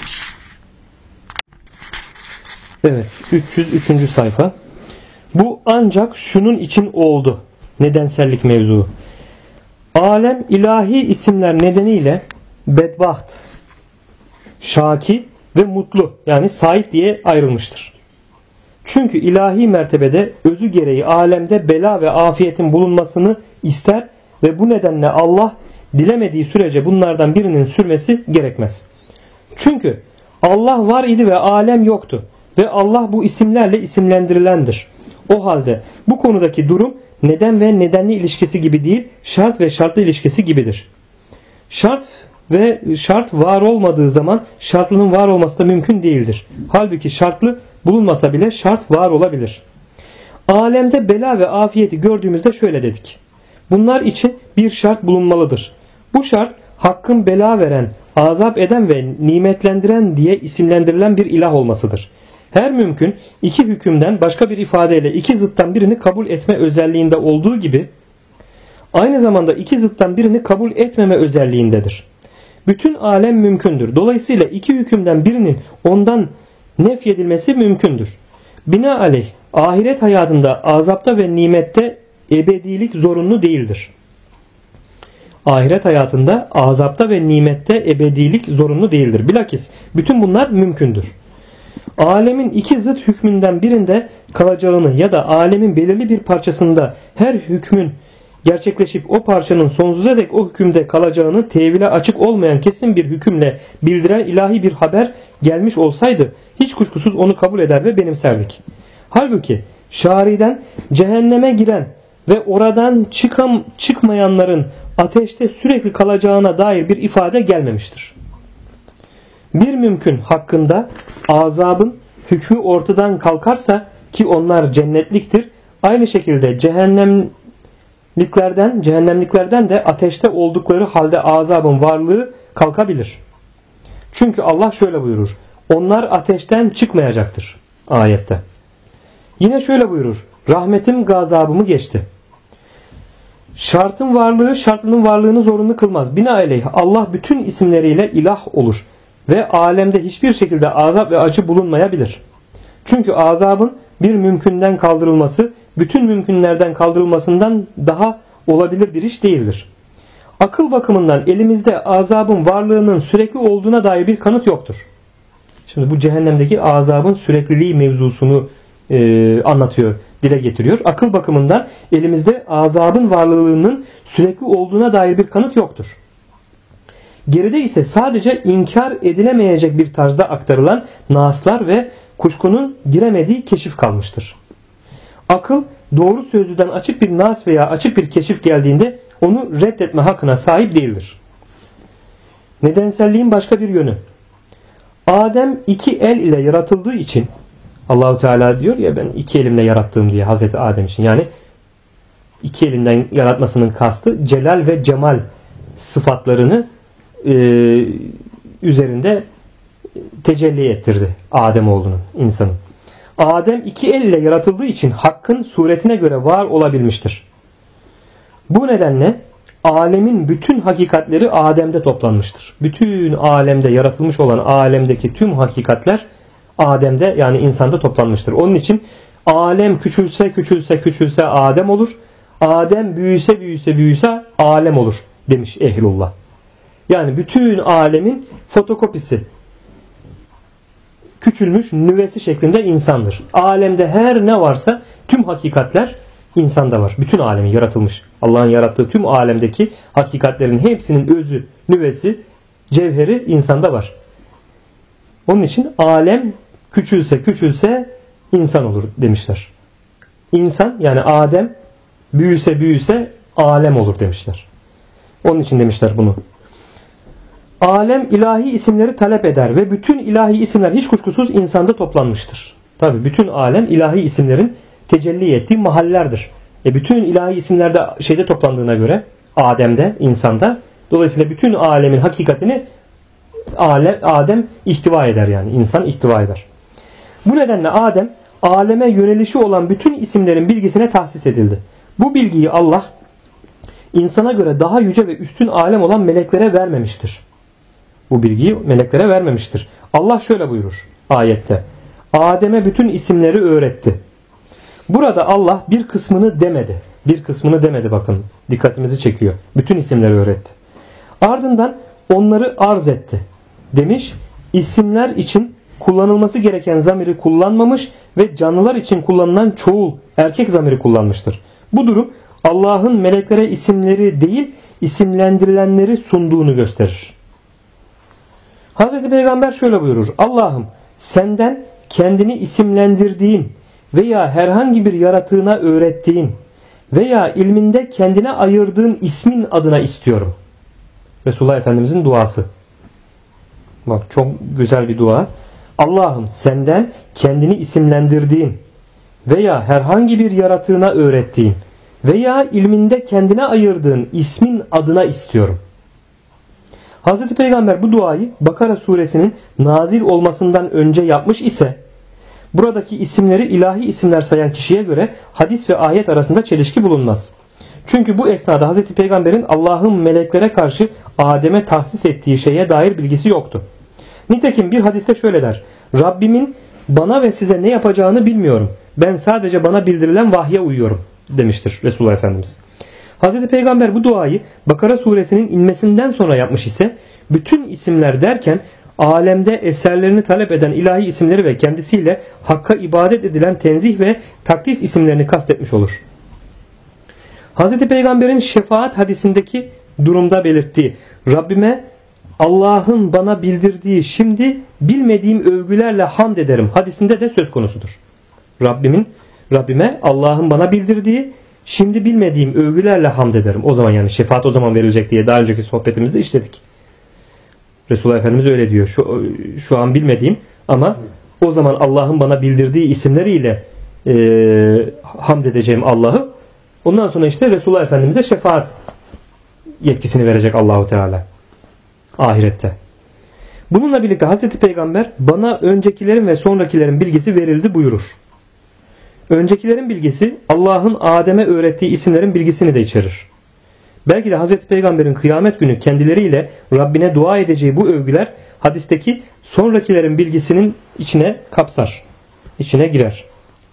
Evet, 303. sayfa. Bu ancak şunun için oldu. Nedensellik mevzuu. Alem ilahi isimler nedeniyle bedbaht, şaki ve mutlu yani sait diye ayrılmıştır. Çünkü ilahi mertebede özü gereği alemde bela ve afiyetin bulunmasını ister ve bu nedenle Allah dilemediği sürece bunlardan birinin sürmesi gerekmez. Çünkü Allah var idi ve alem yoktu ve Allah bu isimlerle isimlendirilendir. O halde bu konudaki durum neden ve nedenli ilişkisi gibi değil, şart ve şartlı ilişkisi gibidir. Şart var olmadığı zaman şartlının var olması da mümkün değildir. Halbuki şartlı bulunmasa bile şart var olabilir. Alemde bela ve afiyeti gördüğümüzde şöyle dedik. Bunlar için bir şart bulunmalıdır. Bu şart hakkın bela veren, azap eden ve nimetlendiren diye isimlendirilen bir ilah olmasıdır. Her mümkün iki hükümden başka bir ifadeyle iki zıttan birini kabul etme özelliğinde olduğu gibi aynı zamanda iki zıttan birini kabul etmeme özelliğindedir. Bütün alem mümkündür. Dolayısıyla iki hükümden birinin ondan nefyedilmesi mümkündür. Binaenaleyh ahiret hayatında azapta ve nimette ebedilik zorunlu değildir. Ahiret hayatında azapta ve nimette ebedilik zorunlu değildir. Bilakis bütün bunlar mümkündür. Alemin iki zıt hükmünden birinde kalacağını ya da alemin belirli bir parçasında her hükmün gerçekleşip o parçanın sonsuza dek o hükümde kalacağını tevhile açık olmayan kesin bir hükümle bildiren ilahi bir haber gelmiş olsaydı hiç kuşkusuz onu kabul eder ve benimserdik. Halbuki şariden cehenneme giren ve oradan çıkmayanların ateşte sürekli kalacağına dair bir ifade gelmemiştir. Bir mümkün hakkında azabın hükmü ortadan kalkarsa ki onlar cennetliktir, aynı şekilde cehennemliklerden de ateşte oldukları halde azabın varlığı kalkabilir. Çünkü Allah şöyle buyurur. Onlar ateşten çıkmayacaktır ayette. Yine şöyle buyurur. Rahmetim gazabımı geçti. Şartın varlığı şartlının varlığını zorunlu kılmaz. Binaenaleyh Allah bütün isimleriyle ilah olur ve alemde hiçbir şekilde azap ve acı bulunmayabilir. Çünkü azabın bir mümkünden kaldırılması bütün mümkünlerden kaldırılmasından daha olabilir bir iş değildir. Akıl bakımından elimizde azabın varlığının sürekli olduğuna dair bir kanıt yoktur. Şimdi bu cehennemdeki azabın sürekliliği mevzusunu anlatıyor, dile getiriyor. Akıl bakımından elimizde azabın varlığının sürekli olduğuna dair bir kanıt yoktur. Geride ise sadece inkar edilemeyecek bir tarzda aktarılan naslar ve kuşkunun giremediği keşif kalmıştır. Akıl doğru sözlüden açık bir nas veya açık bir keşif geldiğinde onu reddetme hakkına sahip değildir. Nedenselliğin başka bir yönü. Adem iki el ile yaratıldığı için Allahu Teala diyor ya ben iki elimle yarattım diye Hazreti Adem için. Yani iki elinden yaratmasının kastı celal ve cemal sıfatlarını üzerinde tecelli ettirdi Ademoğlunun, insanın. Adem iki el ile yaratıldığı için Hakk'ın suretine göre var olabilmiştir. Bu nedenle alemin bütün hakikatleri Adem'de toplanmıştır. Bütün alemde yaratılmış olan alemdeki tüm hakikatler Adem'de yani insanda toplanmıştır. Onun için alem küçülse Adem olur. Adem büyüse alem olur demiş ehlullah. Yani bütün alemin fotokopisi küçülmüş nüvesi şeklinde insandır. Alemde her ne varsa tüm hakikatler insanda var. Bütün alemin yaratılmış. Allah'ın yarattığı tüm alemdeki hakikatlerin hepsinin özü, nüvesi, cevheri insanda var. Onun için alem küçülse insan olur demişler. İnsan yani Adem büyüse alem olur demişler. Onun için demişler bunu. Alem ilahi isimleri talep eder ve bütün ilahi isimler hiç kuşkusuz insanda toplanmıştır. Tabi bütün alem ilahi isimlerin tecelli ettiği mahallerdir. Bütün ilahi isimler de şeyde toplandığına göre Adem'de, insanda. Dolayısıyla bütün alemin hakikatini Adem ihtiva eder yani. İnsan ihtiva eder. Bu nedenle Adem aleme yönelişi olan bütün isimlerin bilgisine tahsis edildi. Bu bilgiyi Allah insana göre daha yüce ve üstün alem olan meleklere vermemiştir. Bu bilgiyi meleklere vermemiştir. Allah şöyle buyurur ayette. Adem'e bütün isimleri öğretti. Burada Allah bir kısmını demedi. Bir kısmını demedi bakın. Dikkatimizi çekiyor. Bütün isimleri öğretti. Ardından onları arz etti. Demiş isimler için kullanılması gereken zamiri kullanmamış ve canlılar için kullanılan çoğul erkek zamiri kullanmıştır. Bu durum Allah'ın meleklere isimleri değil isimlendirilenleri sunduğunu gösterir. Hazreti Peygamber şöyle buyurur. Allah'ım senden kendini isimlendirdiğin veya herhangi bir yaratığına öğrettiğin veya ilminde kendine ayırdığın ismin adına istiyorum. Resulullah Efendimizin duası. Bak çok güzel bir dua. Allah'ım senden kendini isimlendirdiğin veya herhangi bir yaratığına öğrettiğin veya ilminde kendine ayırdığın ismin adına istiyorum. Hazreti Peygamber bu duayı Bakara suresinin nazil olmasından önce yapmış ise buradaki isimleri ilahi isimler sayan kişiye göre hadis ve ayet arasında çelişki bulunmaz. Çünkü bu esnada Hazreti Peygamber'in Allah'ın meleklere karşı Adem'e tahsis ettiği şeye dair bilgisi yoktu. Nitekim bir hadiste şöyle der. Rabbimin bana ve size ne yapacağını bilmiyorum. Ben sadece bana bildirilen vahye uyuyorum demiştir Resulullah Efendimiz. Hazreti Peygamber bu duayı Bakara suresinin inmesinden sonra yapmış ise bütün isimler derken alemde eserlerini talep eden ilahi isimleri ve kendisiyle Hakk'a ibadet edilen tenzih ve takdis isimlerini kastetmiş olur. Hazreti Peygamber'in şefaat hadisindeki durumda belirttiği Rabbime Allah'ın bana bildirdiği şimdi bilmediğim övgülerle hamd ederim hadisinde de söz konusudur. Rabbime Allah'ın bana bildirdiği şimdi bilmediğim övgülerle hamd ederim. O zaman yani şefaat o zaman verilecek diye daha önceki sohbetimizde işledik. Resulullah Efendimiz öyle diyor. Şu an bilmediğim ama o zaman Allah'ın bana bildirdiği isimleriyle hamd edeceğim Allah'ı. Ondan sonra işte Resulullah Efendimiz'e şefaat yetkisini verecek Allahu Teala ahirette. Bununla birlikte Hazreti Peygamber bana öncekilerin ve sonrakilerin bilgisi verildi buyurur. Öncekilerin bilgisi Allah'ın Adem'e öğrettiği isimlerin bilgisini de içerir. Belki de Hazreti Peygamber'in kıyamet günü kendileriyle Rabbine dua edeceği bu övgüler hadisteki sonrakilerin bilgisinin içine kapsar. İçine girer.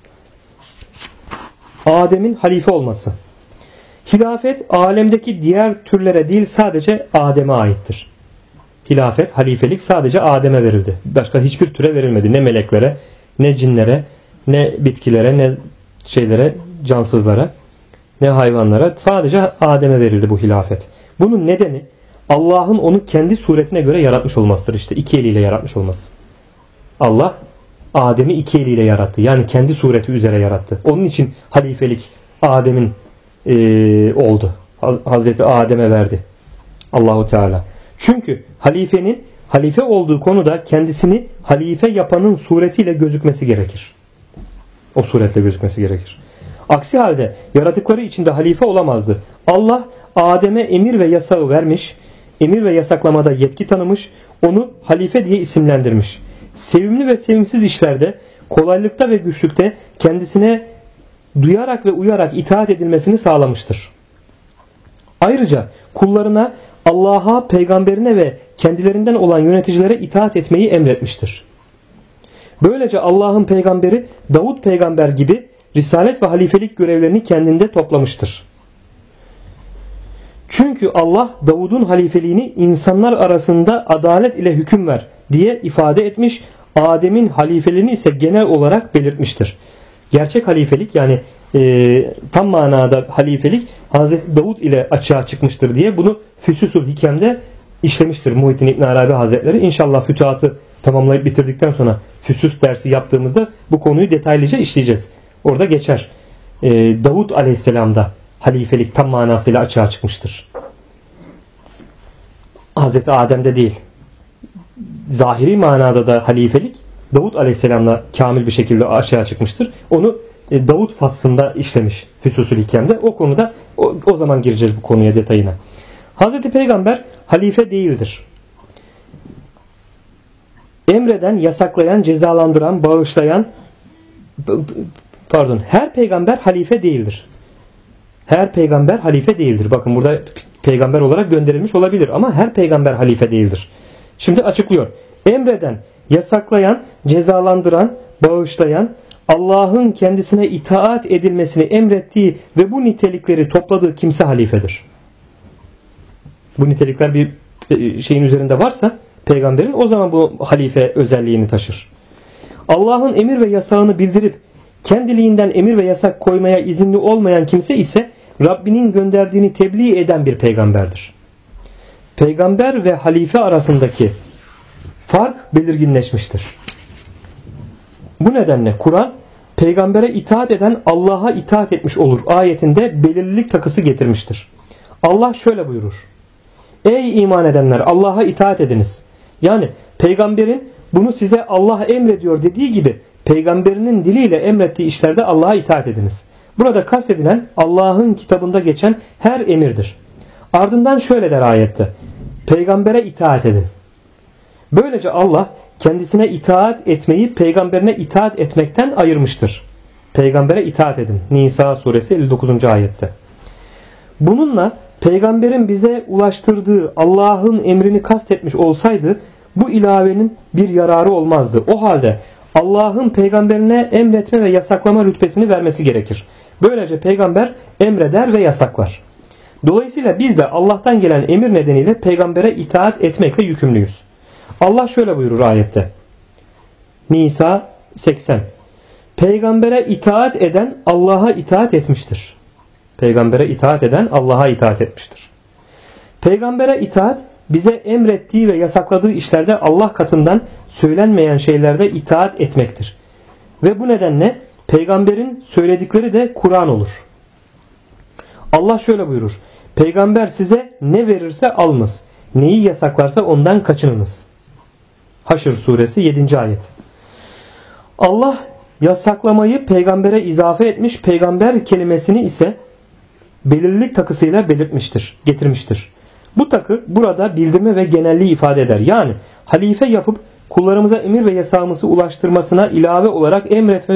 Adem'in halife olması. Hilafet alemdeki diğer türlere değil sadece Adem'e aittir. Hilafet, halifelik sadece Adem'e verildi. Başka hiçbir türe verilmedi. Ne meleklere, ne cinlere, Ne bitkilere, ne şeylere, cansızlara, ne hayvanlara. Sadece Adem'e verildi bu hilafet. Bunun nedeni Allah'ın onu kendi suretine göre yaratmış olmasıdır işte. İki eliyle yaratmış olması. Allah Adem'i iki eliyle yarattı. Yani kendi sureti üzere yarattı. Onun için halifelik Adem'in oldu. Hazreti Adem'e verdi Allahu Teala. Çünkü halifenin halife olduğu konuda kendisini halife yapanın suretiyle gözükmesi gerekir. O suretle gözükmesi gerekir. Aksi halde yaratıkları içinde halife olamazdı. Allah Adem'e emir ve yasağı vermiş, emir ve yasaklamada yetki tanımış, onu halife diye isimlendirmiş. Sevimli ve sevimsiz işlerde, kolaylıkta ve güçlükte kendisine duyarak ve uyarak itaat edilmesini sağlamıştır. Ayrıca kullarına Allah'a, peygamberine ve kendilerinden olan yöneticilere itaat etmeyi emretmiştir. Böylece Allah'ın peygamberi Davud peygamber gibi risalet ve halifelik görevlerini kendinde toplamıştır. Çünkü Allah Davud'un halifeliğini insanlar arasında adalet ile hüküm ver diye ifade etmiş, Adem'in halifeliğini ise genel olarak belirtmiştir. Gerçek halifelik yani tam manada halifelik Hazreti Davud ile açığa çıkmıştır diye bunu Füsus'ul Hikem'de işlemiştir Muhittin İbn Arabi Hazretleri. İnşallah fütuhatı tamamlayıp bitirdikten sonra Füsus dersi yaptığımızda bu konuyu detaylıca işleyeceğiz. Orada geçer. Davud Aleyhisselam'da halifelik tam manasıyla açığa çıkmıştır. Hazreti Adem'de değil. Zahiri manada da halifelik Davud Aleyhisselam'la kamil bir şekilde açığa çıkmıştır. Onu Davud faslında işlemiş Füsus'ul Hikem'de. O konuda o zaman gireceğiz bu konuya detayına. Hazreti Peygamber halife değildir. Emreden, yasaklayan, cezalandıran, bağışlayan her peygamber halife değildir. Her peygamber halife değildir. Bakın burada peygamber olarak gönderilmiş olabilir ama her peygamber halife değildir. Şimdi açıklıyor. Emreden, yasaklayan, cezalandıran, bağışlayan, Allah'ın kendisine itaat edilmesini emrettiği ve bu nitelikleri topladığı kimse halifedir. Bu nitelikler bir şeyin üzerinde varsa peygamberin o zaman bu halife özelliğini taşır. Allah'ın emir ve yasağını bildirip kendiliğinden emir ve yasak koymaya izinli olmayan kimse ise Rabbinin gönderdiğini tebliğ eden bir peygamberdir. Peygamber ve halife arasındaki fark belirginleşmiştir. Bu nedenle Kur'an peygambere itaat eden Allah'a itaat etmiş olur ayetinde belirlilik takısı getirmiştir. Allah şöyle buyurur. Ey iman edenler Allah'a itaat ediniz. Yani peygamberin bunu size Allah emrediyor dediği gibi peygamberinin diliyle emrettiği işlerde Allah'a itaat ediniz. Burada kastedilen Allah'ın kitabında geçen her emirdir. Ardından şöyle der ayette. Peygambere itaat edin. Böylece Allah kendisine itaat etmeyi peygamberine itaat etmekten ayırmıştır. Peygambere itaat edin. Nisa suresi 59. ayette. Bununla peygamberin bize ulaştırdığı Allah'ın emrini kastetmiş olsaydı bu ilavenin bir yararı olmazdı. O halde Allah'ın peygamberine emretme ve yasaklama rütbesini vermesi gerekir. Böylece peygamber emreder ve yasaklar. Dolayısıyla biz de Allah'tan gelen emir nedeniyle peygambere itaat etmekle yükümlüyüz. Allah şöyle buyurur ayette. Nisa 80. Peygambere itaat eden Allah'a itaat etmiştir. Peygambere itaat eden Allah'a itaat etmiştir. Peygambere itaat bize emrettiği ve yasakladığı işlerde Allah katından söylenmeyen şeylerde itaat etmektir. Ve bu nedenle peygamberin söyledikleri de Kur'an olur. Allah şöyle buyurur. Peygamber size ne verirse alınız. Neyi yasaklarsa ondan kaçınınız. Haşr suresi 7. ayet. Allah yasaklamayı peygambere izafe etmiş, peygamber kelimesini ise belirlilik takısıyla getirmiştir. Bu takı burada bildirme ve genelliği ifade eder. Yani halife yapıp kullarımıza emir ve yasağımızı ulaştırmasına ilave olarak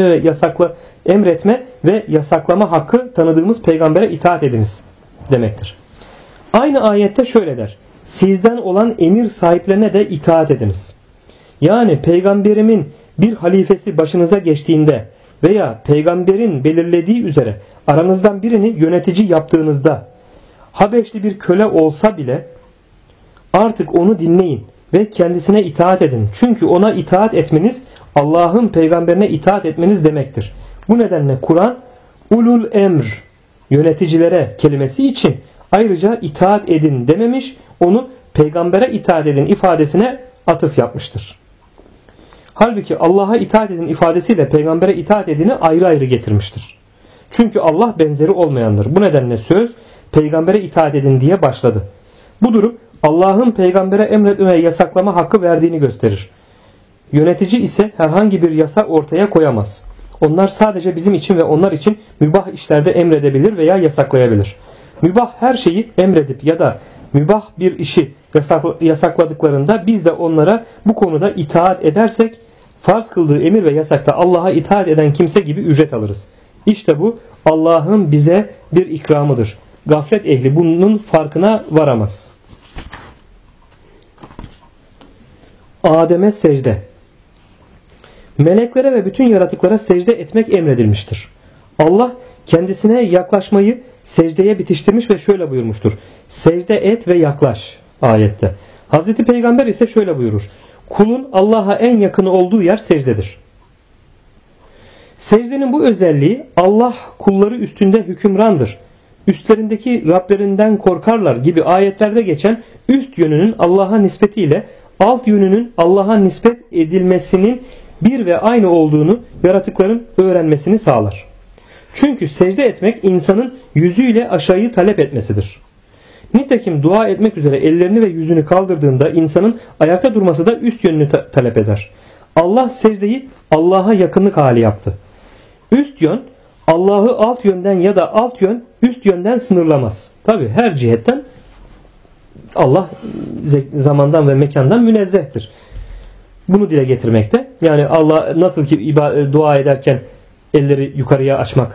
emretme ve yasaklama hakkı tanıdığımız peygambere itaat ediniz demektir. Aynı ayette şöyle der. Sizden olan emir sahiplerine de itaat ediniz. Yani peygamberimin bir halifesi başınıza geçtiğinde veya peygamberin belirlediği üzere aranızdan birini yönetici yaptığınızda Habeşli bir köle olsa bile artık onu dinleyin ve kendisine itaat edin. Çünkü ona itaat etmeniz Allah'ın peygamberine itaat etmeniz demektir. Bu nedenle Kur'an ulul emr, yöneticilere kelimesi için ayrıca itaat edin dememiş, onu peygambere itaat edin ifadesine atıf yapmıştır. Halbuki Allah'a itaat edin ifadesiyle peygambere itaat edini ayrı ayrı getirmiştir. Çünkü Allah benzeri olmayandır. Bu nedenle söz peygambere itaat edin diye başladı. Bu durum Allah'ın peygambere emretme ve yasaklama hakkı verdiğini gösterir. Yönetici ise herhangi bir yasa ortaya koyamaz. Onlar sadece bizim için ve onlar için mübah işlerde emredebilir veya yasaklayabilir. Mübah her şeyi emredip ya da mübah bir işi yasakladıklarında biz de onlara bu konuda itaat edersek farz kıldığı emir ve yasakta Allah'a itaat eden kimse gibi ücret alırız. İşte bu Allah'ın bize bir ikramıdır. Gaflet ehli bunun farkına varamaz. Adem'e secde. Meleklere ve bütün yaratıklara secde etmek emredilmiştir. Allah kendisine yaklaşmayı secdeye bitiştirmiş ve şöyle buyurmuştur. Secde et ve yaklaş ayette. Hazreti Peygamber ise şöyle buyurur. Kulun Allah'a en yakını olduğu yer secdedir. Secdenin bu özelliği Allah kulları üstünde hükümrandır. Üstlerindeki Rablerinden korkarlar gibi ayetlerde geçen üst yönünün Allah'a nispetiyle alt yönünün Allah'a nispet edilmesinin bir ve aynı olduğunu yaratıkların öğrenmesini sağlar. Çünkü secde etmek insanın yüzüyle aşağıyı talep etmesidir. Nitekim dua etmek üzere ellerini ve yüzünü kaldırdığında insanın ayakta durması da üst yönünü talep eder. Allah secdeyi Allah'a yakınlık hali yaptı. Üst yön Allah'ı alt yönden ya da alt yön üst yönden sınırlamaz. Tabi her cihetten Allah zamandan ve mekandan münezzehtir. Bunu dile getirmekte. Yani Allah nasıl ki dua ederken elleri yukarıya açmak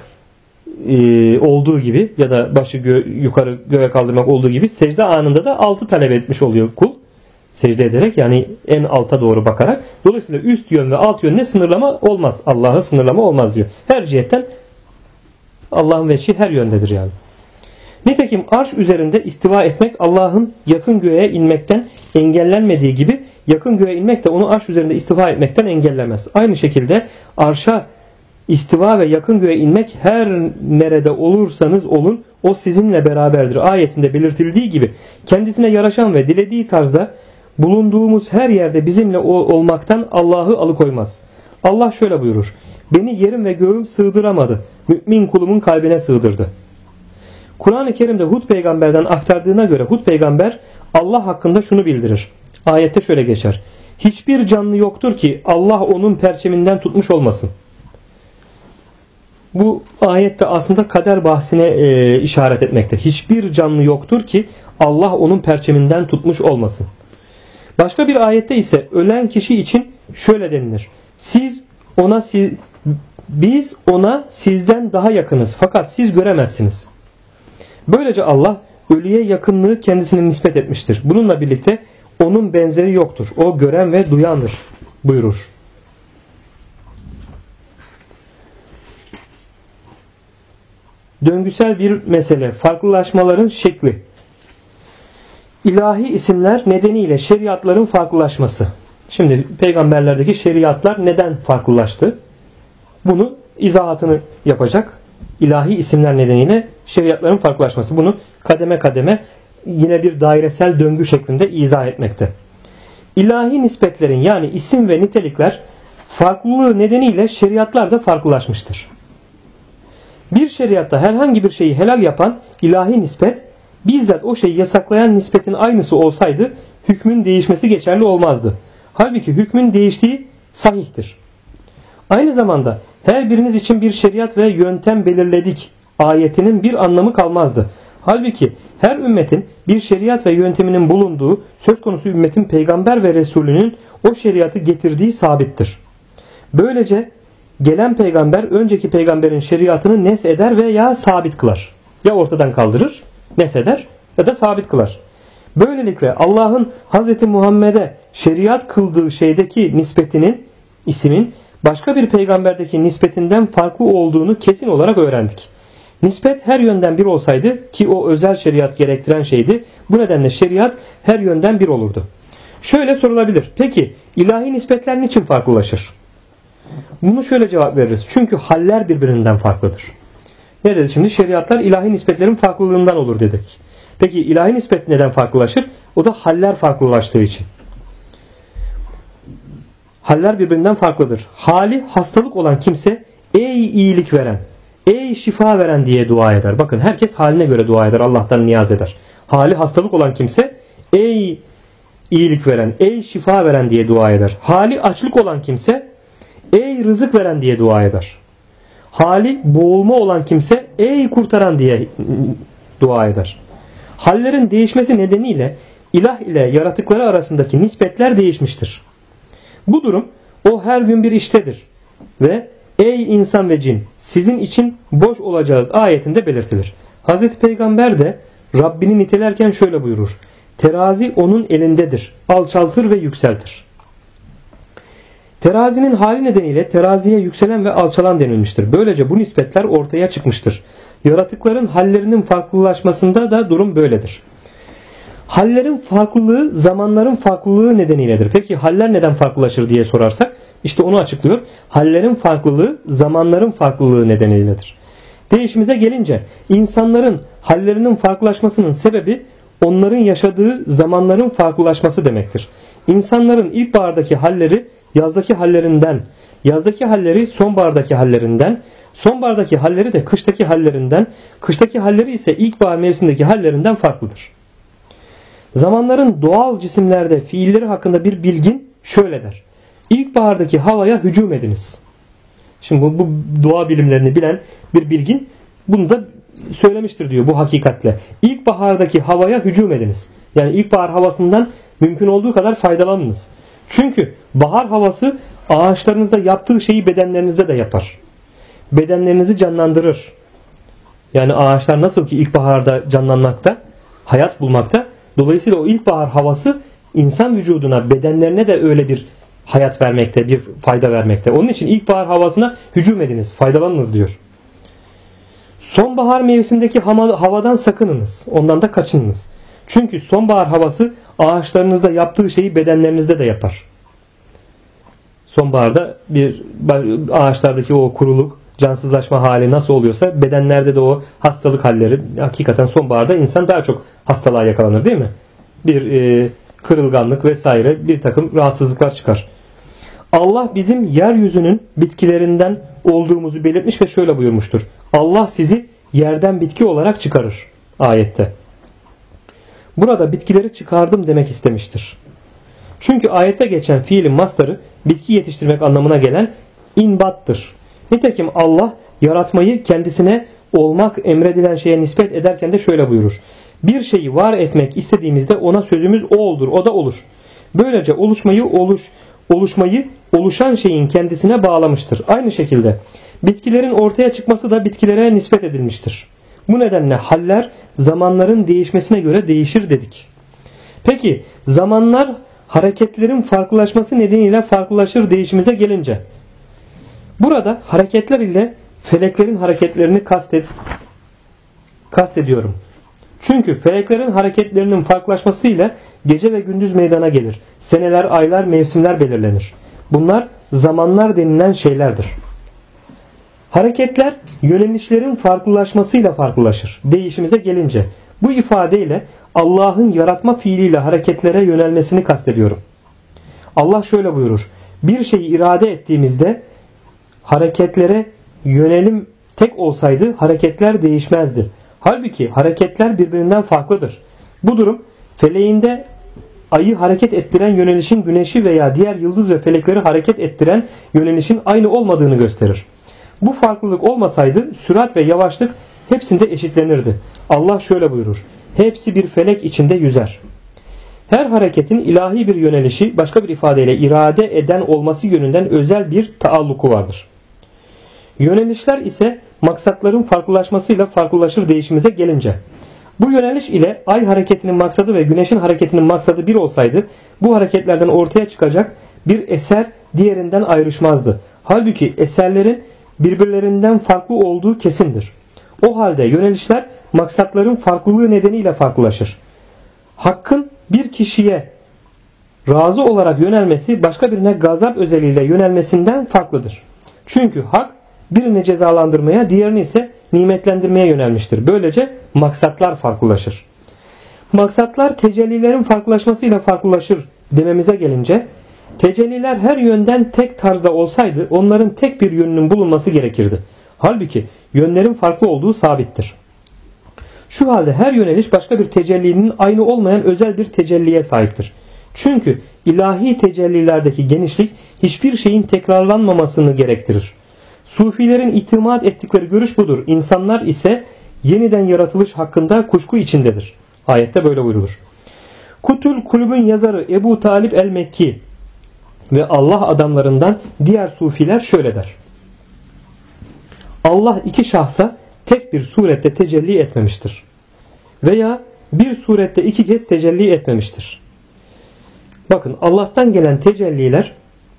olduğu gibi ya da başı yukarı göğe kaldırmak olduğu gibi secde anında da altı talep etmiş oluyor kul. Secde ederek yani en alta doğru bakarak. Dolayısıyla üst yön ve alt yönüne sınırlama olmaz. Allah'a sınırlama olmaz diyor. Her cihetten Allah'ın veçhi her yöndedir yani. Nitekim arş üzerinde istiva etmek Allah'ın yakın göğe inmekten engellenmediği gibi yakın göğe inmek de onu arş üzerinde istiva etmekten engellemez. Aynı şekilde arşa istiva ve yakın göğe inmek her nerede olursanız olun o sizinle beraberdir. Ayetinde belirtildiği gibi kendisine yaraşan ve dilediği tarzda bulunduğumuz her yerde bizimle olmaktan Allah'ı alıkoymaz. Allah şöyle buyurur. Beni yerim ve göğüm sığdıramadı. Mümin kulumun kalbine sığdırdı. Kur'an-ı Kerim'de Hud peygamberden aktardığına göre Hud peygamber Allah hakkında şunu bildirir. Ayette şöyle geçer. Hiçbir canlı yoktur ki Allah onun perçeminden tutmuş olmasın. Bu ayette aslında kader bahsine işaret etmekte. Hiçbir canlı yoktur ki Allah onun perçeminden tutmuş olmasın. Başka bir ayette ise ölen kişi için şöyle denilir. Biz ona sizden daha yakınız fakat siz göremezsiniz. Böylece Allah ölüye yakınlığı kendisine nispet etmiştir. Bununla birlikte onun benzeri yoktur. O gören ve duyandır buyurur. Döngüsel bir mesele. Farklılaşmaların şekli. İlahi isimler nedeniyle şeriatların farklılaşması. Şimdi peygamberlerdeki şeriatlar neden farklılaştı? Bunu izahatını yapacak. İlahi isimler nedeniyle şeriatların farklılaşması. Bunu kademe kademe yine bir dairesel döngü şeklinde izah etmekte. İlahi nispetlerin yani isim ve nitelikler farklılığı nedeniyle şeriatlar da farklılaşmıştır. Bir şeriatta herhangi bir şeyi helal yapan ilahi nispet bizzat o şeyi yasaklayan nispetin aynısı olsaydı hükmün değişmesi geçerli olmazdı. Halbuki hükmün değiştiği sahihtir. Aynı zamanda her biriniz için bir şeriat ve yöntem belirledik ayetinin bir anlamı kalmazdı. Halbuki her ümmetin bir şeriat ve yönteminin bulunduğu söz konusu ümmetin peygamber ve Resulünün o şeriatı getirdiği sabittir. Böylece gelen peygamber önceki peygamberin şeriatını nesheder veya sabit kılar. Ya ortadan kaldırır, nesheder ya da sabit kılar. Böylelikle Allah'ın Hz. Muhammed'e şeriat kıldığı şeydeki nispetinin, ismin başka bir peygamberdeki nispetinden farklı olduğunu kesin olarak öğrendik. Nispet her yönden bir olsaydı ki o özel şeriat gerektiren şeydi. Bu nedenle şeriat her yönden bir olurdu. Şöyle sorulabilir. Peki ilahi nispetler niçin farklılaşır? Bunu şöyle cevap veririz. Çünkü haller birbirinden farklıdır. Ne dedi şimdi? Şeriatlar ilahi nispetlerin farklılığından olur dedik. Peki ilahi nispet neden farklılaşır? O da haller farklılaştığı için. Haller birbirinden farklıdır. Hali hastalık olan kimse ey iyilik veren, ey şifa veren diye dua eder. Bakın herkes haline göre dua eder. Allah'tan niyaz eder. Hali hastalık olan kimse ey iyilik veren, ey şifa veren diye dua eder. Hali açlık olan kimse ey rızık veren diye dua eder. Hali boğulma olan kimse ey kurtaran diye dua eder. Hallerin değişmesi nedeniyle ilah ile yaratıkları arasındaki nispetler değişmiştir. Bu durum o her gün bir iştedir ve ey insan ve cin sizin için boş olacağız ayetinde belirtilir. Hazreti Peygamber de Rabbini nitelerken şöyle buyurur. Terazi onun elindedir. Alçaltır ve yükseltir. Terazinin hali nedeniyle teraziye yükselen ve alçalan denilmiştir. Böylece bu nispetler ortaya çıkmıştır. Yaratıkların hallerinin farklılaşmasında da durum böyledir. Hallerin farklılığı zamanların farklılığı nedeniyledir. Peki haller neden farklılaşır diye sorarsak işte onu açıklıyor. Hallerin farklılığı zamanların farklılığı nedeniyledir. Değişimize gelince insanların hallerinin farklılaşmasının sebebi onların yaşadığı zamanların farklılaşması demektir. İnsanların ilkbahardaki halleri yazdaki hallerinden, yazdaki halleri sonbahardaki hallerinden, sonbahardaki halleri de kıştaki hallerinden, kıştaki halleri ise ilkbahar mevsimindeki hallerinden farklıdır. Zamanların doğal cisimlerde fiilleri hakkında bir bilgin şöyle der. İlkbahardaki havaya hücum ediniz. Şimdi bu doğa bilimlerini bilen bir bilgin bunu da söylemiştir diyor bu hakikatle. İlkbahardaki havaya hücum ediniz. Yani ilkbahar havasından mümkün olduğu kadar faydalanınız. Çünkü bahar havası ağaçlarınızda yaptığı şeyi bedenlerinizde de yapar. Bedenlerinizi canlandırır. Yani ağaçlar nasıl ki ilkbaharda canlanmakta, hayat bulmakta. Dolayısıyla o ilkbahar havası insan vücuduna, bedenlerine de öyle bir hayat vermekte, bir fayda vermekte. Onun için ilkbahar havasına hücum ediniz, faydalanınız diyor. Sonbahar mevsimindeki havadan sakınınız, ondan da kaçınınız. Çünkü sonbahar havası ağaçlarınızda yaptığı şeyi bedenlerinizde de yapar. Sonbaharda bir ağaçlardaki o kuruluk, cansızlaşma hali nasıl oluyorsa bedenlerde de o hastalık halleri, hakikaten sonbaharda insan daha çok hastalığa yakalanır değil mi? Bir kırılganlık vesaire bir takım rahatsızlıklar çıkar. Allah bizim yeryüzünün bitkilerinden olduğumuzu belirtmiş ve şöyle buyurmuştur. Allah sizi yerden bitki olarak çıkarır ayette. Burada bitkileri çıkardım demek istemiştir. Çünkü ayette geçen fiilin mastarı bitki yetiştirmek anlamına gelen inbattır. Nitekim Allah yaratmayı kendisine olmak emredilen şeye nispet ederken de şöyle buyurur. Bir şeyi var etmek istediğimizde ona sözümüz o olur, o da olur. Böylece oluşmayı oluşan şeyin kendisine bağlamıştır. Aynı şekilde bitkilerin ortaya çıkması da bitkilere nispet edilmiştir. Bu nedenle haller zamanların değişmesine göre değişir dedik. Peki zamanlar hareketlerin farklılaşması nedeniyle farklılaşır değişimize gelince. Burada hareketler ile feleklerin hareketlerini kastediyorum. Çünkü feleklerin hareketlerinin farklılaşmasıyla gece ve gündüz meydana gelir. Seneler, aylar, mevsimler belirlenir. Bunlar zamanlar denilen şeylerdir. Hareketler yönelişlerin farklılaşmasıyla farklılaşır. Değişimize gelince bu ifadeyle Allah'ın yaratma fiiliyle hareketlere yönelmesini kastediyorum. Allah şöyle buyurur. Bir şeyi irade ettiğimizde hareketlere yönelim tek olsaydı hareketler değişmezdi. Halbuki hareketler birbirinden farklıdır. Bu durum feleğinde ayı hareket ettiren yönelişin güneşi veya diğer yıldız ve felekleri hareket ettiren yönelişin aynı olmadığını gösterir. Bu farklılık olmasaydı sürat ve yavaşlık hepsinde eşitlenirdi. Allah şöyle buyurur. Hepsi bir felek içinde yüzer. Her hareketin ilahi bir yönelişi, başka bir ifadeyle irade eden olması yönünden özel bir taalluku vardır. Yönelişler ise maksatların farklılaşmasıyla farklılaşır değişimize gelince. Bu yöneliş ile ay hareketinin maksadı ve güneşin hareketinin maksadı bir olsaydı bu hareketlerden ortaya çıkacak bir eser diğerinden ayrışmazdı. Halbuki eserlerin birbirlerinden farklı olduğu kesindir. O halde yönelişler maksatların farklılığı nedeniyle farklılaşır. Hakkın bir kişiye razı olarak yönelmesi başka birine gazap özeliyle yönelmesinden farklıdır. Çünkü hak birini cezalandırmaya, diğerini ise nimetlendirmeye yönelmiştir. Böylece maksatlar farklılaşır. Maksatlar tecellilerin farklılaşmasıyla farklılaşır dememize gelince, tecelliler her yönden tek tarzda olsaydı onların tek bir yönünün bulunması gerekirdi. Halbuki yönlerin farklı olduğu sabittir. Şu halde her yöneliş başka bir tecellinin aynı olmayan özel bir tecelliye sahiptir. Çünkü ilahi tecellilerdeki genişlik hiçbir şeyin tekrarlanmamasını gerektirir. Sufilerin itimat ettikleri görüş budur. İnsanlar ise yeniden yaratılış hakkında kuşku içindedir. Ayette böyle buyrulur. Kutul Kulüb'ün yazarı Ebu Talib el-Mekki ve Allah adamlarından diğer sufiler şöyle der. Allah iki şahsa tek bir surette tecelli etmemiştir. Veya bir surette iki kez tecelli etmemiştir. Bakın, Allah'tan gelen tecelliler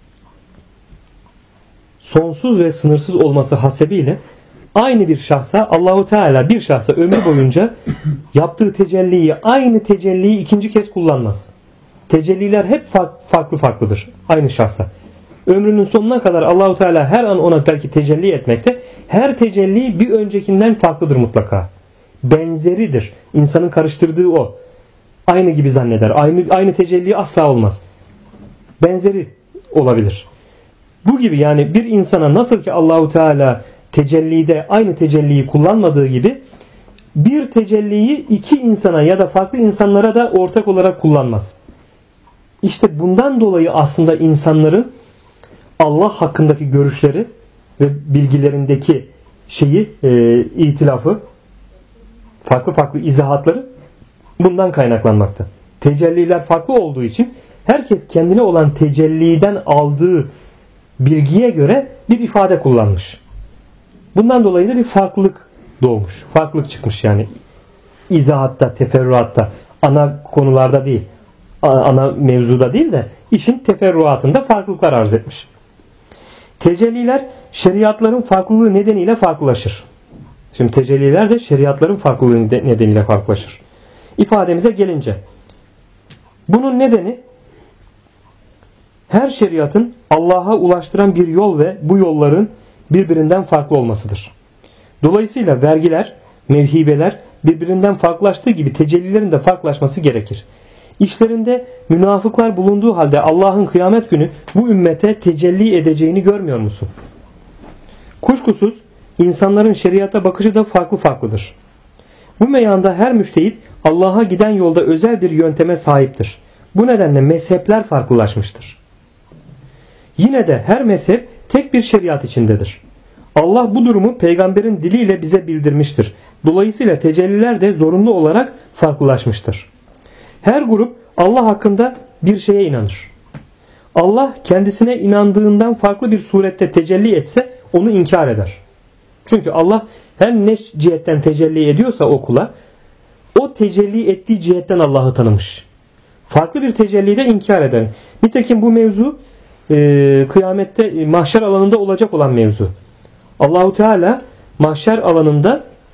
sonsuz ve sınırsız olması hasebiyle aynı bir şahsa, Allahu Teala bir şahsa ömrü boyunca yaptığı tecelliyi, aynı tecelliyi ikinci kez kullanmaz. Tecelliler hep farklıdır aynı şahsa. Ömrünün sonuna kadar Allahu Teala her an ona belki tecelli etmekte. Her tecelli bir öncekinden farklıdır mutlaka. Benzeridir. İnsanın karıştırdığı o. Aynı gibi zanneder. Aynı tecelli asla olmaz. Benzeri olabilir. Bu gibi, yani bir insana nasıl ki Allahu Teala tecellide aynı tecelliyi kullanmadığı gibi bir tecelliyi iki insana ya da farklı insanlara da ortak olarak kullanmaz. İşte bundan dolayı aslında insanların Allah hakkındaki görüşleri ve bilgilerindeki itilafı, farklı izahatları bundan kaynaklanmakta. Tecelliler farklı olduğu için herkes kendine olan tecelliden aldığı bilgiye göre bir ifade kullanmış. Bundan dolayı da bir farklılık doğmuş. Farklılık çıkmış yani. İzahatta, teferruatta, ana konularda değil, ana mevzuda değil de işin teferruatında farklılıklar arz etmiş. Tecelliler şeriatların farklılığı nedeniyle farklılaşır. Şimdi tecelliler de şeriatların farklılığı nedeniyle farklılaşır. İfademize gelince, bunun nedeni her şeriatın Allah'a ulaştıran bir yol ve bu yolların birbirinden farklı olmasıdır. Dolayısıyla vergiler, mevhibeler birbirinden farklılaştığı gibi tecellilerin de farklılaşması gerekir. İşlerinde münafıklar bulunduğu halde Allah'ın kıyamet günü bu ümmete tecelli edeceğini görmüyor musun? Kuşkusuz insanların şeriata bakışı da farklıdır. Bu meyanda her müştehit Allah'a giden yolda özel bir yönteme sahiptir. Bu nedenle mezhepler farklılaşmıştır. Yine de her mezhep tek bir şeriat içindedir. Allah bu durumu peygamberin diliyle bize bildirmiştir. Dolayısıyla tecelliler de zorunlu olarak farklılaşmıştır. Her grup Allah hakkında bir şeye inanır. Allah kendisine inandığından farklı bir surette tecelli etse onu inkar eder. Çünkü Allah her ne cihetten tecelli ediyorsa o kula, o tecelli ettiği cihetten Allah'ı tanımış. Farklı bir tecelliyi de inkar eder. Nitekim bu mevzu kıyamette mahşer alanında olacak olan mevzu. Allahu Teala mahşer alanında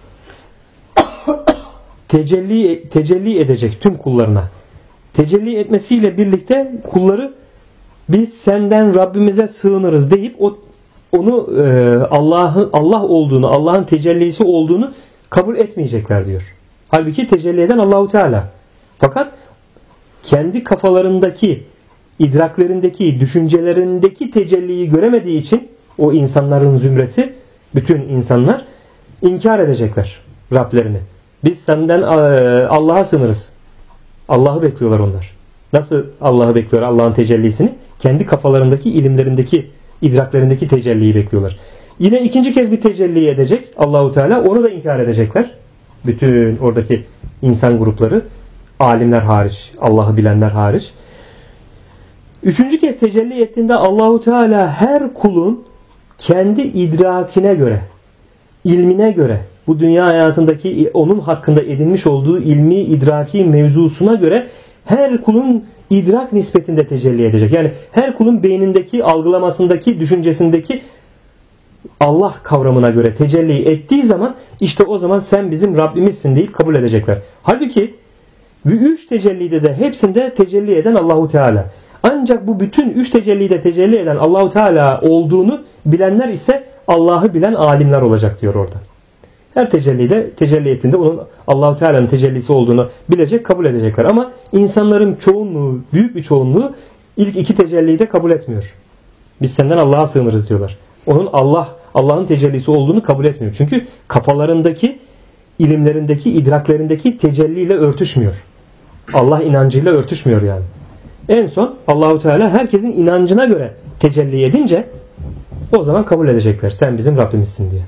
tecelli edecek tüm kullarına. Tecelli etmesiyle birlikte kulları biz senden Rabbimize sığınırız deyip onu Allah olduğunu, Allah'ın tecellisi olduğunu kabul etmeyecekler diyor. Halbuki tecelli eden Allahu Teala. Fakat kendi kafalarındaki, idraklerindeki, düşüncelerindeki tecelliyi göremediği için o insanların zümresi, bütün insanlar inkar edecekler Rablerini. Biz senden Allah'a sığınırız. Allah'ı bekliyorlar onlar. Nasıl Allah'ı bekliyor, Allah'ın tecellisini? Kendi kafalarındaki, ilimlerindeki, idraklerindeki tecelliyi bekliyorlar. Yine ikinci kez bir tecelli edecek Allahu Teala, onu da inkar edecekler. Bütün oradaki insan grupları, alimler hariç, Allah'ı bilenler hariç. Üçüncü kez tecelli ettiğinde Allahu Teala her kulun kendi idrakine göre, ilmine göre, bu dünya hayatındaki onun hakkında edinmiş olduğu ilmi, idraki mevzusuna göre her kulun idrak nispetinde tecelli edecek. Yani her kulun beynindeki, algılamasındaki, düşüncesindeki Allah kavramına göre tecelli ettiği zaman işte o zaman sen bizim Rabbimizsin deyip kabul edecekler. Halbuki Ve 3 tecellide de hepsinde tecelli eden Allahu Teala. Ancak bu bütün 3 tecellide tecelli eden Allahu Teala olduğunu bilenler ise Allah'ı bilen alimler olacak diyor orada. Her tecellide tecelli ettiğinde onun Allahu Teala'nın tecellisi olduğunu bilecek, kabul edecekler. Ama insanların çoğunluğu, büyük bir çoğunluğu ilk 2 tecelliyi de kabul etmiyor. Biz senden Allah'a sığınırız diyorlar. Onun Allah'ın tecellisi olduğunu kabul etmiyor. Çünkü kafalarındaki, ilimlerindeki, idraklerindeki tecelliyle örtüşmüyor. Allah inancıyla örtüşmüyor yani. En son Allahu Teala herkesin inancına göre tecelli edince o zaman kabul edecekler. Sen bizim Rabbimizsin diye.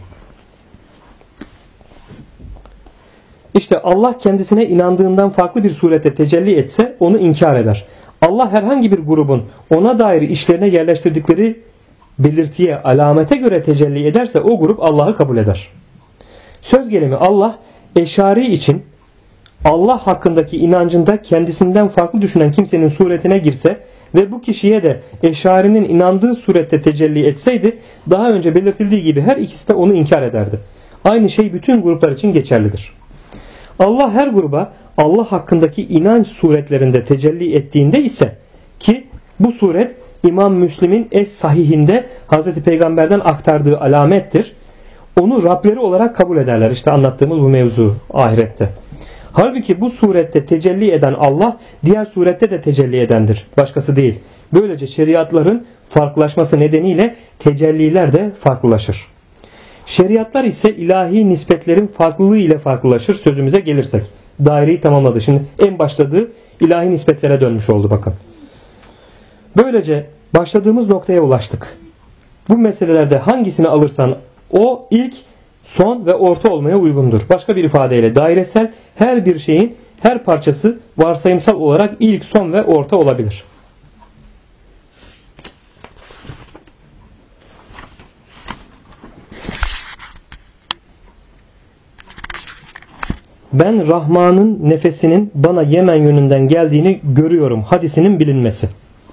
İşte Allah kendisine inandığından farklı bir surette tecelli etse onu inkar eder. Allah herhangi bir grubun ona dair işlerine yerleştirdikleri belirtiye, alamete göre tecelli ederse o grup Allah'ı kabul eder. Söz gelimi Allah Eşari için Allah hakkındaki inancında kendisinden farklı düşünen kimsenin suretine girse ve bu kişiye de Eşari'nin inandığı surette tecelli etseydi daha önce belirtildiği gibi her ikisi de onu inkar ederdi. Aynı şey bütün gruplar için geçerlidir. Allah her gruba Allah hakkındaki inanç suretlerinde tecelli ettiğinde ise ki bu suret İmam Müslim'in Es-Sahihinde Hazreti Peygamber'den aktardığı alamettir. Onu Rableri olarak kabul ederler. İşte anlattığımız bu mevzu ahirette. Halbuki bu surette tecelli eden Allah diğer surette de tecelli edendir. Başkası değil. Böylece şeriatların farklılaşması nedeniyle tecelliler de farklılaşır. Şeriatlar ise ilahi nispetlerin farklılığı ile farklılaşır sözümüze gelirsek. Daireyi tamamladı. Şimdi en başladığı ilahi nispetlere dönmüş oldu bakın. Böylece başladığımız noktaya ulaştık. Bu meselelerde hangisini alırsan o ilk, son ve orta olmaya uygundur. Başka bir ifadeyle dairesel her bir şeyin her parçası varsayımsal olarak ilk, son ve orta olabilir. Ben Rahman'ın nefesinin bana Yemen yönünden geldiğini görüyorum hadisinin bilinmesi.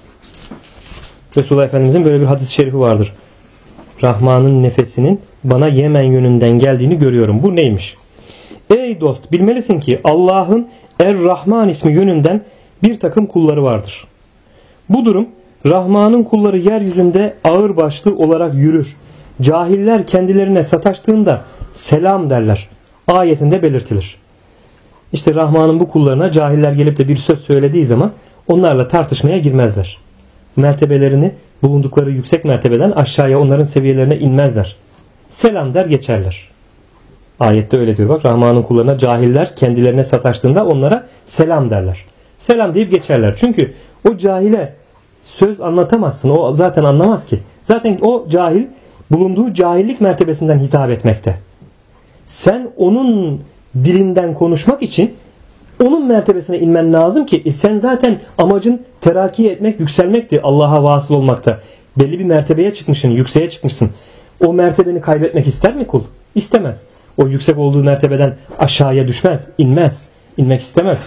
Resulullah Efendimizin böyle bir hadis-i şerifi vardır. Rahman'ın nefesinin bana Yemen yönünden geldiğini görüyorum. Bu neymiş? Ey dost, bilmelisin ki Allah'ın Er-Rahman ismi yönünden bir takım kulları vardır. Bu durum Rahman'ın kulları yeryüzünde ağırbaşlı olarak yürür. Cahiller kendilerine sataştığında selam derler. Ayetinde belirtilir. İşte Rahman'ın bu kullarına cahiller gelip de bir söz söylediği zaman onlarla tartışmaya girmezler. Mertebelerini bulundukları yüksek mertebeden aşağıya onların seviyelerine inmezler. Selam der geçerler. Ayette öyle diyor. Bak Rahman'ın kullarına cahiller kendilerine sataştığında onlara selam derler. Selam deyip geçerler. Çünkü o cahile söz anlatamazsın. O zaten anlamaz ki. Zaten o cahil bulunduğu cahillik mertebesinden hitap etmekte. Sen onun dilinden konuşmak için onun mertebesine inmen lazım ki sen zaten amacın terakki etmek, yükselmekti. Allah'a vasıl olmakta. Belli bir mertebeye çıkmışsın, yükseğe çıkmışsın. O mertebeni kaybetmek ister mi kul? İstemez. O yüksek olduğu mertebeden aşağıya düşmez, inmez. İnmek istemez.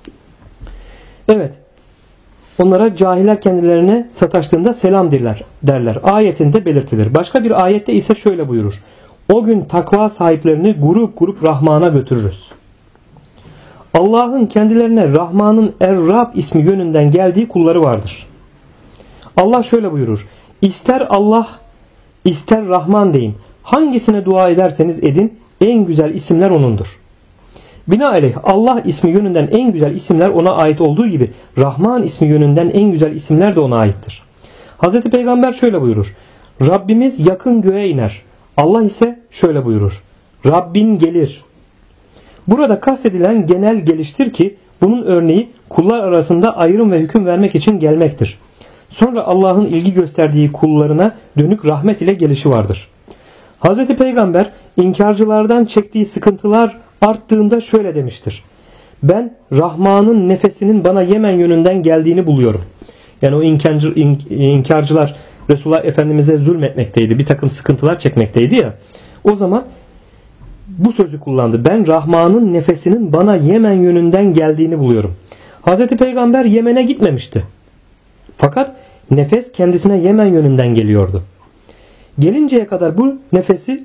Evet. Onlara cahiller kendilerine sataştığında selam derler. Ayetinde belirtilir. Başka bir ayette ise şöyle buyurur. O gün takva sahiplerini grup grup Rahman'a götürürüz. Allah'ın kendilerine Rahman'ın Er-Rab ismi yönünden geldiği kulları vardır. Allah şöyle buyurur. İster Allah, ister Rahman deyin. Hangisine dua ederseniz edin, en güzel isimler O'nundur. Binaenaleyh Allah ismi yönünden en güzel isimler O'na ait olduğu gibi Rahman ismi yönünden en güzel isimler de O'na aittir. Hz. Peygamber şöyle buyurur. Rabbimiz yakın göğe iner. Allah ise şöyle buyurur. Rabbin gelir. Burada kastedilen genel geliştir ki bunun örneği kullar arasında ayrım ve hüküm vermek için gelmektir. Sonra Allah'ın ilgi gösterdiği kullarına dönük rahmet ile gelişi vardır. Hz. Peygamber inkarcılardan çektiği sıkıntılar arttığında şöyle demiştir. Ben Rahman'ın nefesinin bana Yemen yönünden geldiğini buluyorum. Yani o inkarcılar Resulullah Efendimiz'e zulmetmekteydi. Bir takım sıkıntılar çekmekteydi ya. O zaman bu sözü kullandı. Ben Rahman'ın nefesinin bana Yemen yönünden geldiğini buluyorum. Hz. Peygamber Yemen'e gitmemişti. Fakat nefes kendisine Yemen yönünden geliyordu. Gelinceye kadar bu nefesi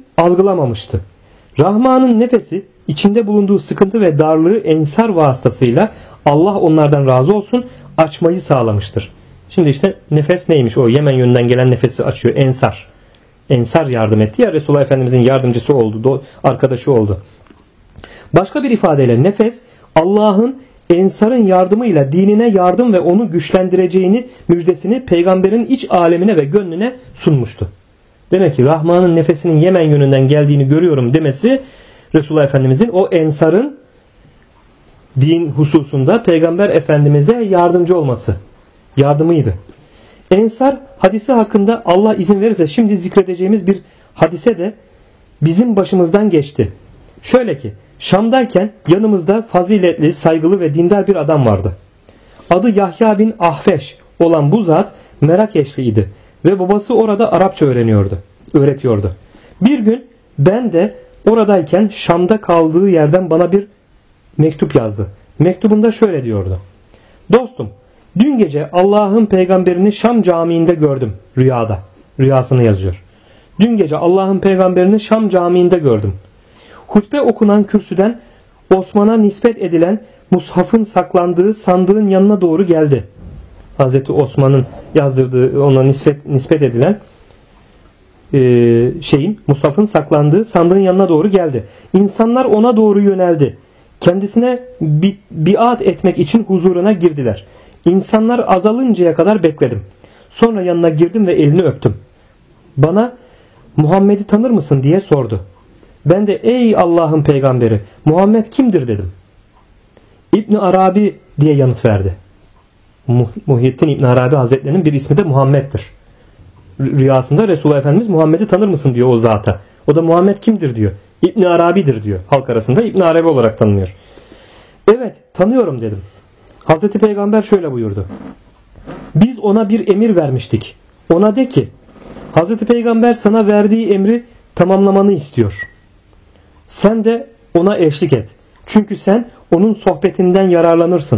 algılamamıştı. Rahman'ın nefesi içinde bulunduğu sıkıntı ve darlığı ensar vasıtasıyla Allah onlardan razı olsun açmayı sağlamıştır. Şimdi işte nefes neymiş? O Yemen yönünden gelen nefesi açıyor. Ensar. Ensar yardım etti ya, Resulullah Efendimizin yardımcısı oldu, arkadaşı oldu. Başka bir ifadeyle nefes Allah'ın Ensar'ın yardımıyla dinine yardım ve onu güçlendireceğini müjdesini peygamberin iç alemine ve gönlüne sunmuştu. Demek ki Rahman'ın nefesinin Yemen yönünden geldiğini görüyorum demesi Resulullah Efendimizin o Ensar'ın din hususunda Peygamber Efendimiz'e yardımcı olması, yardımıydı. Ensar hadisi hakkında Allah izin verirse şimdi zikredeceğimiz bir hadise de bizim başımızdan geçti. Şöyle ki Şam'dayken yanımızda faziletli, saygılı ve dindar bir adam vardı. Adı Yahya bin Ahfeş olan bu zat Merakeşliydi ve babası orada Arapça öğretiyordu. Bir gün ben de oradayken Şam'da kaldığı yerden bana bir mektup yazdı. Mektubunda şöyle diyordu. Dostum, dün gece Allah'ın peygamberini Şam Camii'nde gördüm rüyada. Rüyasını yazıyor. Dün gece Allah'ın peygamberini Şam Camii'nde gördüm. Hutbe okunan kürsüden Osman'a nispet edilen mushafın saklandığı sandığın yanına doğru geldi. Hazreti Osman'ın yazdırdığı, ona nispet edilen mushafın saklandığı sandığın yanına doğru geldi. İnsanlar ona doğru yöneldi. Kendisine biat etmek için huzuruna girdiler. İnsanlar azalıncaya kadar bekledim. Sonra yanına girdim ve elini öptüm. Bana Muhammed'i tanır mısın diye sordu. Ben de ey Allah'ın peygamberi Muhammed kimdir dedim. İbn Arabi diye yanıt verdi. Muhyiddin İbn Arabi Hazretlerinin bir ismi de Muhammed'dir. Rüyasında Resulullah Efendimiz Muhammed'i tanır mısın diyor o zata. O da Muhammed kimdir diyor. İbn Arabi'dir diyor. Halk arasında İbn Arabi olarak tanınıyor. Evet tanıyorum dedim. Hazreti Peygamber şöyle buyurdu. Biz ona bir emir vermiştik. Ona de ki Hazreti Peygamber sana verdiği emri tamamlamanı istiyor. Sen de ona eşlik et. Çünkü sen onun sohbetinden yararlanırsın.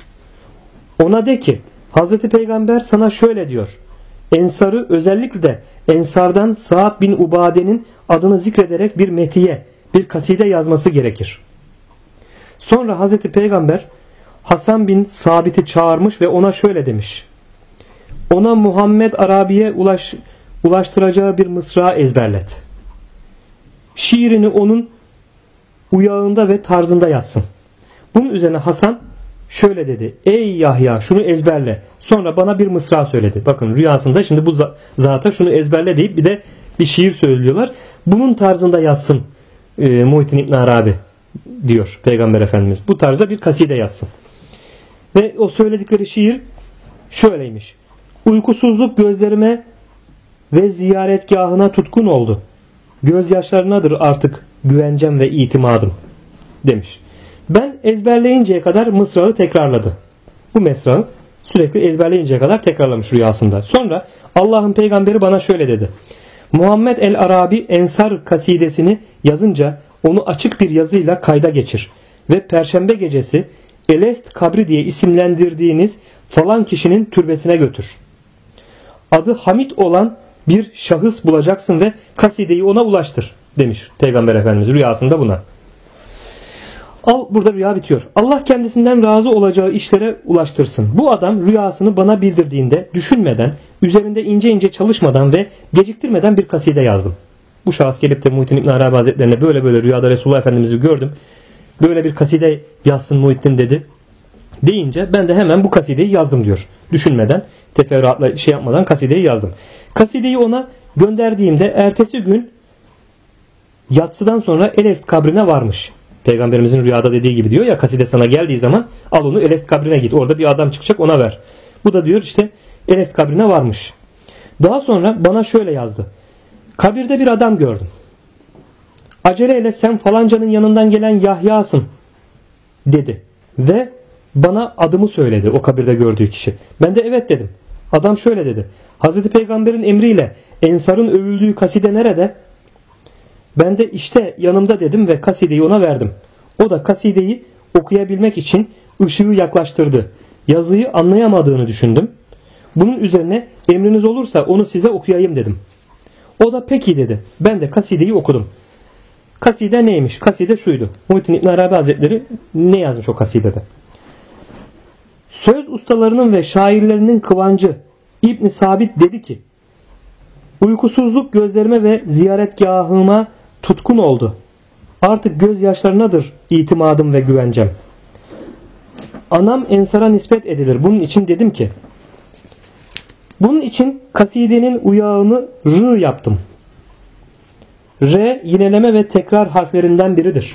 Ona de ki Hazreti Peygamber sana şöyle diyor. Ensar'ı özellikle de Ensar'dan Sa'd bin Ubade'nin adını zikrederek bir metiye, bir kaside yazması gerekir. Sonra Hazreti Peygamber Hasan bin Sabit'i çağırmış ve ona şöyle demiş. Ona Muhammed Arabi'ye ulaştıracağı bir mısra ezberlet. Şiirini onun uyağında ve tarzında yazsın. Bunun üzerine Hasan şöyle dedi. Ey Yahya şunu ezberle. Sonra bana bir mısra söyledi. Bakın rüyasında şimdi bu zata şunu ezberle deyip bir de bir şiir söylüyorlar. Bunun tarzında yazsın Muhyiddin İbn Arabi diyor Peygamber Efendimiz. Bu tarzda bir kaside yazsın. Ve o söyledikleri şiir şöyleymiş. Uykusuzluk gözlerime ve ziyaretgahına tutkun oldu. Gözyaşlarınadır artık güvencem ve itimadım demiş. Ben ezberleyinceye kadar mısrağı tekrarladı. Bu mısrağı sürekli ezberleyinceye kadar tekrarlamış rüyasında. Sonra Allah'ın peygamberi bana şöyle dedi. Muhammed el-Arabi Ensar kasidesini yazınca onu açık bir yazıyla kayda geçir. Ve perşembe gecesi Elest kabri diye isimlendirdiğiniz falan kişinin türbesine götür. Adı Hamid olan bir şahıs bulacaksın ve kasideyi ona ulaştır demiş Peygamber Efendimiz rüyasında buna. Burada rüya bitiyor. Allah kendisinden razı olacağı işlere ulaştırsın. Bu adam rüyasını bana bildirdiğinde düşünmeden, üzerinde ince ince çalışmadan ve geciktirmeden bir kaside yazdım. Bu şahıs gelip de Muhyiddin İbn Arabi Hazretlerine böyle rüyada Resulullah Efendimiz'i gördüm. Böyle bir kaside yazsın Muhyiddin dedi. Deyince ben de hemen bu kasideyi yazdım diyor. Düşünmeden, teferruatla yapmadan kasideyi yazdım. Kasideyi ona gönderdiğimde ertesi gün yatsıdan sonra Elest kabrine varmış. Peygamberimizin rüyada dediği gibi diyor ya kaside sana geldiği zaman al onu Elest kabrine git. Orada bir adam çıkacak ona ver. Bu da diyor işte Elest kabrine varmış. Daha sonra bana şöyle yazdı. Kabirde bir adam gördüm. Aceleyle sen falancanın yanından gelen Yahya'sın dedi. Ve bana adımı söyledi o kabirde gördüğü kişi. Ben de evet dedim. Adam şöyle dedi. Hazreti Peygamber'in emriyle Ensar'ın övüldüğü kaside nerede? Ben de işte yanımda dedim ve kasideyi ona verdim. O da kasideyi okuyabilmek için ışığı yaklaştırdı. Yazıyı anlayamadığını düşündüm. Bunun üzerine emriniz olursa onu size okuyayım dedim. O da peki dedi. Ben de kasideyi okudum. Kaside neymiş? Kaside şuydu. Muhyiddin İbn Arabi Hazretleri ne yazmış o kasidede? Söz ustalarının ve şairlerinin kıvancı İbn Sabit dedi ki, uykusuzluk gözlerime ve ziyaretgahıma tutkun oldu. Artık gözyaşlarınadır itimadım ve güvencem. Anam Ensar'a nispet edilir. Bunun için dedim ki, bunun için kasidenin uyağını rı yaptım. R yineleme ve tekrar harflerinden biridir.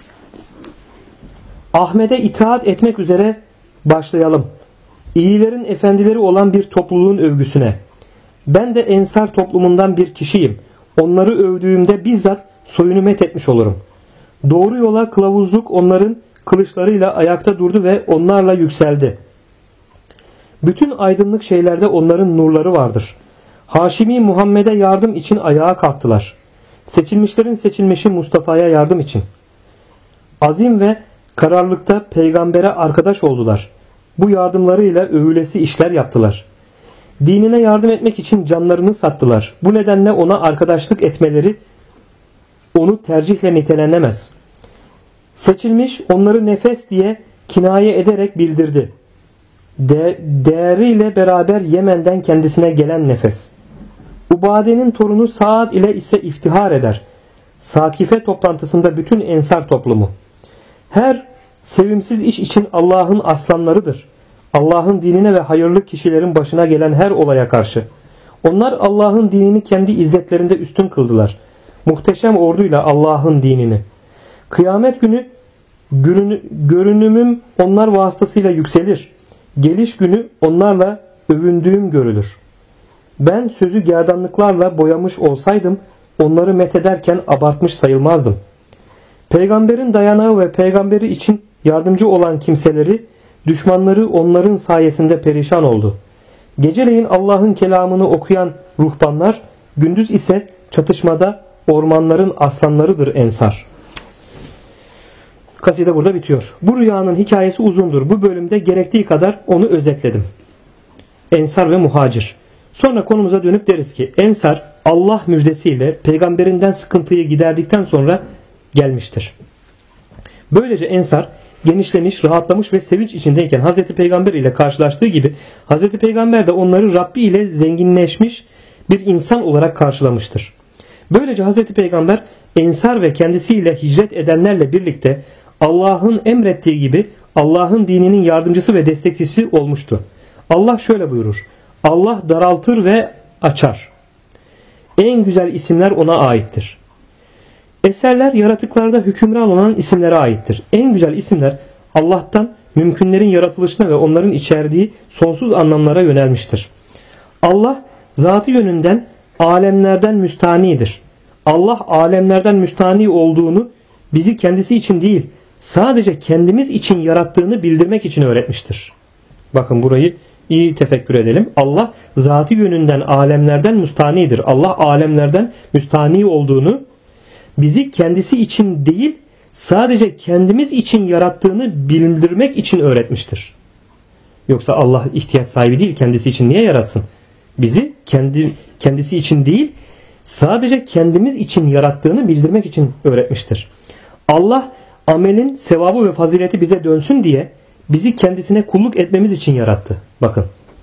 Ahmet'e itaat etmek üzere başlayalım. İyilerin efendileri olan bir topluluğun övgüsüne. Ben de Ensar toplumundan bir kişiyim. Onları övdüğümde bizzat soyunu methetmiş olurum. Doğru yola kılavuzluk onların kılıçlarıyla ayakta durdu ve onlarla yükseldi. Bütün aydınlık şeylerde onların nurları vardır. Haşimi Muhammed'e yardım için ayağa kalktılar. Seçilmişlerin seçilmişi Mustafa'ya yardım için. Azim ve kararlılıkta peygambere arkadaş oldular. Bu yardımlarıyla övülesi işler yaptılar. Dinine yardım etmek için canlarını sattılar. Bu nedenle ona arkadaşlık etmeleri onu tercihle nitelenemez. Seçilmiş onları nefes diye kinaye ederek bildirdi. Değeriyle beraber Yemen'den kendisine gelen nefes. Ubade'nin torunu Saad ile ise iftihar eder. Sakife toplantısında bütün Ensar toplumu. Her sevimsiz iş için Allah'ın aslanlarıdır. Allah'ın dinine ve hayırlı kişilerin başına gelen her olaya karşı. Onlar Allah'ın dinini kendi izzetlerinde üstün kıldılar. Muhteşem orduyla Allah'ın dinini. Kıyamet günü görünümüm onlar vasıtasıyla yükselir. Geliş günü onlarla övündüğüm görülür. Ben sözü gerdanlıklarla boyamış olsaydım onları methederken abartmış sayılmazdım. Peygamberin dayanağı ve peygamberi için yardımcı olan kimseleri, düşmanları onların sayesinde perişan oldu. Geceleyin Allah'ın kelamını okuyan ruhbanlar, gündüz ise çatışmada ormanların aslanlarıdır Ensar. Kaside burada bitiyor. Bu rüyanın hikayesi uzundur. Bu bölümde gerektiği kadar onu özetledim. Ensar ve muhacir. Sonra konumuza dönüp deriz ki Ensar Allah müjdesiyle peygamberinden sıkıntıyı giderdikten sonra gelmiştir. Böylece Ensar genişlemiş, rahatlamış ve sevinç içindeyken Hz. Peygamber ile karşılaştığı gibi Hz. Peygamber de onları Rabbi ile zenginleşmiş bir insan olarak karşılamıştır. Böylece Hz. Peygamber Ensar ve kendisiyle hicret edenlerle birlikte Allah'ın emrettiği gibi Allah'ın dininin yardımcısı ve destekçisi olmuştu. Allah şöyle buyurur. Allah daraltır ve açar. En güzel isimler ona aittir. Eserler yaratıklarda hükümran olan isimlere aittir. En güzel isimler Allah'tan mümkünlerin yaratılışına ve onların içerdiği sonsuz anlamlara yönelmiştir. Allah zatı yönünden alemlerden müstanidir. Allah alemlerden müstani olduğunu bizi kendisi için değil, sadece kendimiz için yarattığını bildirmek için öğretmiştir. Bakın burayı iyi tefekkür edelim. Allah zatı yönünden alemlerden müstanidir. Allah alemlerden müstani olduğunu bizi kendisi için değil, sadece kendimiz için yarattığını bildirmek için öğretmiştir. Yoksa Allah ihtiyaç sahibi değil, kendisi için niye yaratsın? Bizi kendisi için değil, sadece kendimiz için yarattığını bildirmek için öğretmiştir. Allah amelin sevabı ve fazileti bize dönsün diye bizi kendisine kulluk etmemiz için yarattı. Bakın.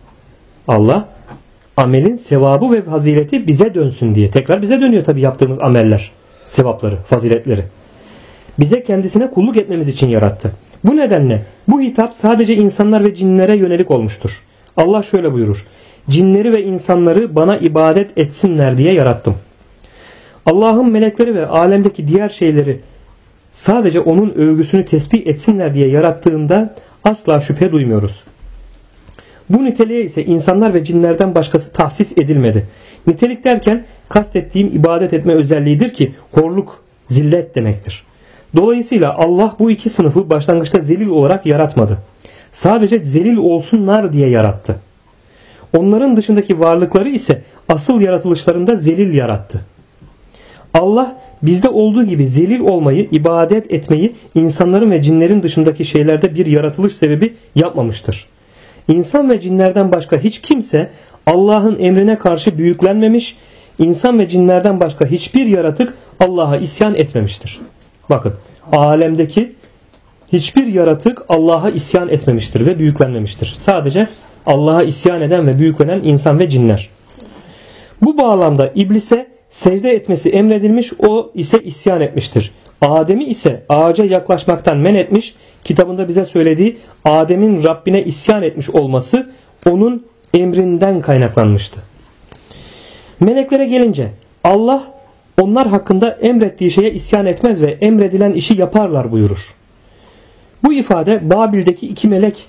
Allah amelin sevabı ve fazileti bize dönsün diye. Tekrar bize dönüyor tabii yaptığımız ameller, sevapları, faziletleri. Bize kendisine kulluk etmemiz için yarattı. Bu nedenle bu hitap sadece insanlar ve cinlere yönelik olmuştur. Allah şöyle buyurur. Cinleri ve insanları bana ibadet etsinler diye yarattım. Allah'ın melekleri ve alemdeki diğer şeyleri sadece onun övgüsünü tesbih etsinler diye yarattığında asla şüphe duymuyoruz. Bu niteliğe ise insanlar ve cinlerden başkası tahsis edilmedi. Nitelik derken kastettiğim ibadet etme özelliğidir ki horluk, zillet demektir. Dolayısıyla Allah bu iki sınıfı başlangıçta zelil olarak yaratmadı. Sadece zelil olsunlar diye yarattı. Onların dışındaki varlıkları ise asıl yaratılışlarında zelil yarattı. Allah bizde olduğu gibi zelil olmayı, ibadet etmeyi insanların ve cinlerin dışındaki şeylerde bir yaratılış sebebi yapmamıştır. İnsan ve cinlerden başka hiç kimse Allah'ın emrine karşı büyüklenmemiş, insan ve cinlerden başka hiçbir yaratık Allah'a isyan etmemiştir. Bakın, alemdeki Hiçbir yaratık Allah'a isyan etmemiştir ve büyüklenmemiştir. Sadece Allah'a isyan eden ve büyüklenen insan ve cinler. Bu bağlamda iblise secde etmesi emredilmiş, o ise isyan etmiştir. Adem'i ise ağaca yaklaşmaktan men etmiş. Kitabında bize söylediği Adem'in Rabbine isyan etmiş olması onun emrinden kaynaklanmıştı. Meleklere gelince Allah onlar hakkında emrettiği şeye isyan etmez ve emredilen işi yaparlar buyurur. Bu ifade Babil'deki 2 melek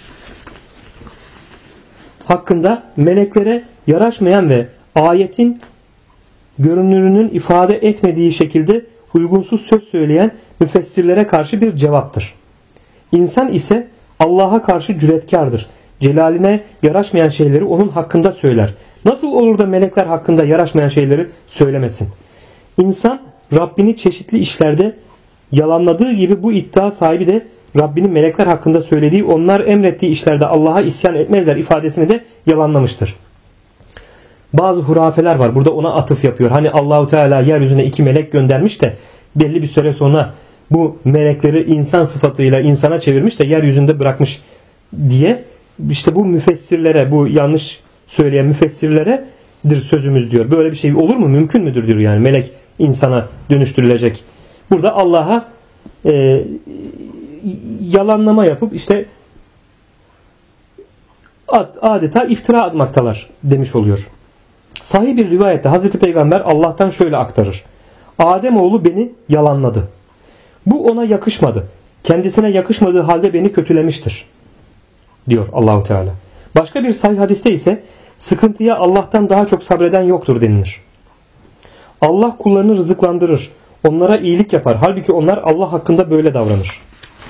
hakkında meleklere yaraşmayan ve ayetin görünürünün ifade etmediği şekilde uygunsuz söz söyleyen müfessirlere karşı bir cevaptır. İnsan ise Allah'a karşı cüretkardır. Celaline yaraşmayan şeyleri onun hakkında söyler. Nasıl olur da melekler hakkında yaraşmayan şeyleri söylemesin? İnsan Rabbini çeşitli işlerde yalanladığı gibi bu iddia sahibi de Rabbinin melekler hakkında söylediği onlar emrettiği işlerde Allah'a isyan etmezler ifadesini de yalanlamıştır. Bazı hurafeler var. Burada ona atıf yapıyor. Hani Allahu Teala yeryüzüne 2 melek göndermiş de belli bir süre sonra bu melekleri insan sıfatıyla insana çevirmiş de yeryüzünde bırakmış diye, işte bu müfessirlere, bu yanlış söyleyen müfessirleredir sözümüz diyor. Böyle bir şey olur mu? Mümkün müdür diyor yani. Melek insana dönüştürülecek. Burada Allah'a yalanlama yapıp işte adeta iftira atmaktalar demiş oluyor. Sahih bir rivayette Hazreti Peygamber Allah'tan şöyle aktarır. Ademoğlu beni yalanladı. Bu ona yakışmadı. Kendisine yakışmadığı halde beni kötülemiştir diyor Allahu Teala. Başka bir sahih hadiste ise sıkıntıya Allah'tan daha çok sabreden yoktur denilir. Allah kullarını rızıklandırır. Onlara iyilik yapar. Halbuki onlar Allah hakkında böyle davranır.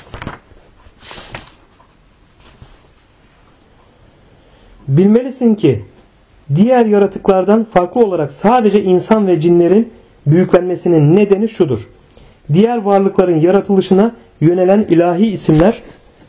Bilmelisin ki diğer yaratıklardan farklı olarak sadece insan ve cinlerin büyüklenmesinin nedeni şudur. Diğer varlıkların yaratılışına yönelen ilahi isimler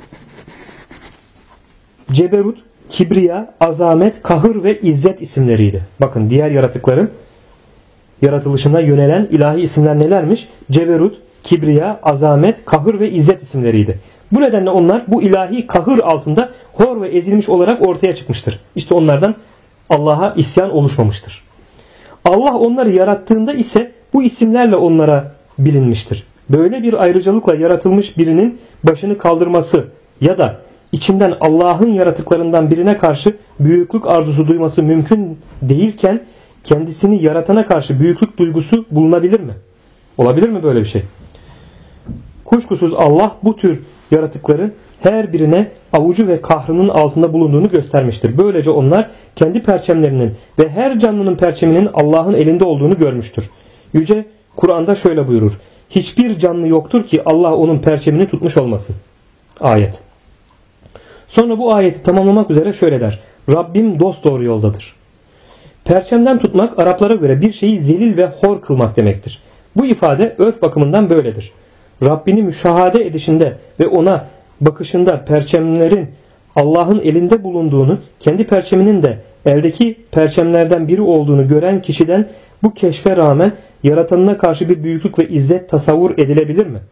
Ceberut, Kibriya, Azamet, Kahır ve İzzet isimleriydi. Bakın diğer yaratıkların yaratılışına yönelen ilahi isimler nelermiş? Ceberut, Kibriya, Azamet, Kahır ve İzzet isimleriydi. Bu nedenle onlar bu ilahi kahır altında hor ve ezilmiş olarak ortaya çıkmıştır. İşte onlardan Allah'a isyan oluşmamıştır. Allah onları yarattığında ise bu isimlerle onlara bilinmiştir. Böyle bir ayrıcalıkla yaratılmış birinin başını kaldırması ya da içinden Allah'ın yaratıklarından birine karşı büyüklük arzusu duyması mümkün değilken kendisini yaratana karşı büyüklük duygusu bulunabilir mi? Olabilir mi böyle bir şey? Kuşkusuz Allah bu tür yaratıkların her birine avucu ve kahrının altında bulunduğunu göstermiştir. Böylece onlar kendi perçemlerinin ve her canlının perçeminin Allah'ın elinde olduğunu görmüştür. Yüce Kur'an'da şöyle buyurur. Hiçbir canlı yoktur ki Allah onun perçemini tutmuş olmasın. Ayet. Sonra bu ayeti tamamlamak üzere şöyle der. Rabbim dosdoğru yoldadır. Perçemden tutmak Araplara göre bir şeyi zelil ve hor kılmak demektir. Bu ifade örf bakımından böyledir. Rabbini müşahede edişinde ve ona bakışında perçemlerin Allah'ın elinde bulunduğunu, kendi perçeminin de eldeki perçemlerden biri olduğunu gören kişiden bu keşfe rağmen yaratanına karşı bir büyüklük ve izzet tasavvur edilebilir mi?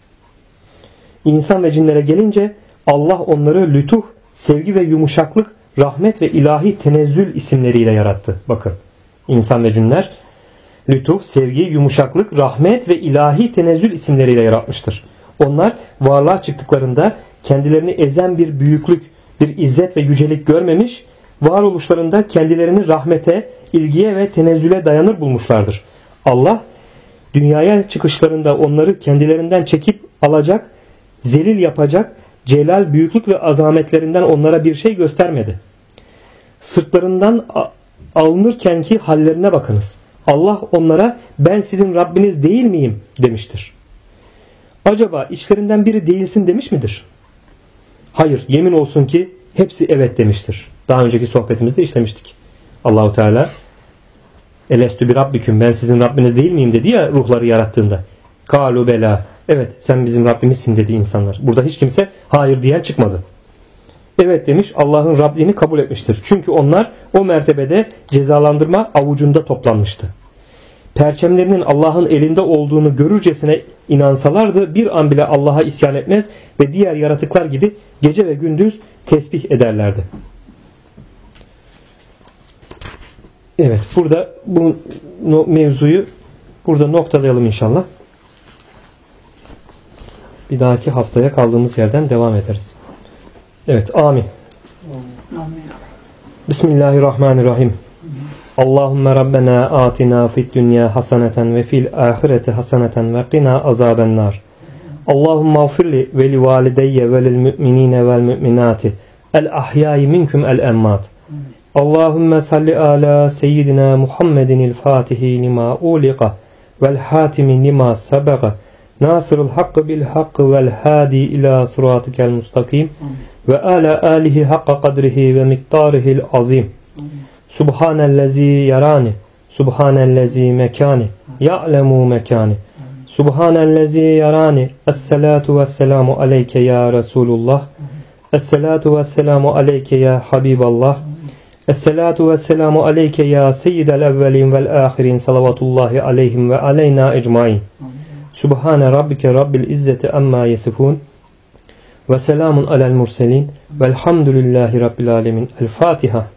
İnsan ve cinlere gelince Allah onları lütuf, sevgi ve yumuşaklık, rahmet ve ilahi tenezzül isimleriyle yarattı. Bakın, insan ve cinler lütuf, sevgi, yumuşaklık, rahmet ve ilahi tenezzül isimleriyle yaratmıştır. Onlar varlığa çıktıklarında kendilerini ezen bir büyüklük, bir izzet ve yücelik görmemiş, varoluşlarında kendilerini rahmete, ilgiye ve tenezzüle dayanır bulmuşlardır. Allah dünyaya çıkışlarında onları kendilerinden çekip alacak, zelil yapacak, celal, büyüklük ve azametlerinden onlara bir şey göstermedi. Sırtlarından alınırkenki hallerine bakınız. Allah onlara ben sizin Rabbiniz değil miyim demiştir. Acaba içlerinden biri değilsin demiş midir? Hayır, yemin olsun ki hepsi evet demiştir. Daha önceki sohbetimizde işlemiştik. Allahu Teala elestü bi rabbiküm, ben sizin Rabbiniz değil miyim dedi ya ruhları yarattığında. Kalu bela, evet sen bizim Rabbimizsin dedi insanlar. Burada hiç kimse hayır diyen çıkmadı. Evet demiş, Allah'ın Rabliğini kabul etmiştir. Çünkü onlar o mertebede cezalandırma avucunda toplanmıştı. perçemlerinin Allah'ın elinde olduğunu görürcesine inansalardı bir an bile Allah'a isyan etmez ve diğer yaratıklar gibi gece ve gündüz tesbih ederlerdi. Evet, burada bu mevzuyu burada noktalayalım inşallah. Bir dahaki haftaya kaldığımız yerden devam ederiz. Evet, amin. Bismillahirrahmanirrahim. Allahümme Rabbena atina fid dünya haseneten ve fil ahireti haseneten ve qina azabennar. Allahümme afirli ve li valideyye ve lil müminine vel müminati el ahyai minkum el emmat. Allahümme salli ala seyyidina Muhammedinil fatihi lima uliqa vel hatimi lima sabaga nasırul hakkı bil hakkı vel hadi ila sıratikel mustakim ve ala alihi hakka kadrihi ve miktarihil azim. Subhanellezi yarani, subhanellezi mekani, ya'lemu mekani. Subhanellezi yarani, esselatu vesselamu aleyke ya Resulullah, esselatu vesselamu aleyke ya Habiballah, esselatu vesselamu aleyke ya seyyidel evvelin vel ahirin salavatullahi aleyhim ve aleyna ecmain. Subhane rabbike rabbil izzeti amma yesifun ve selamun alel murselin velhamdülillahi rabbil alemin. El Fatiha.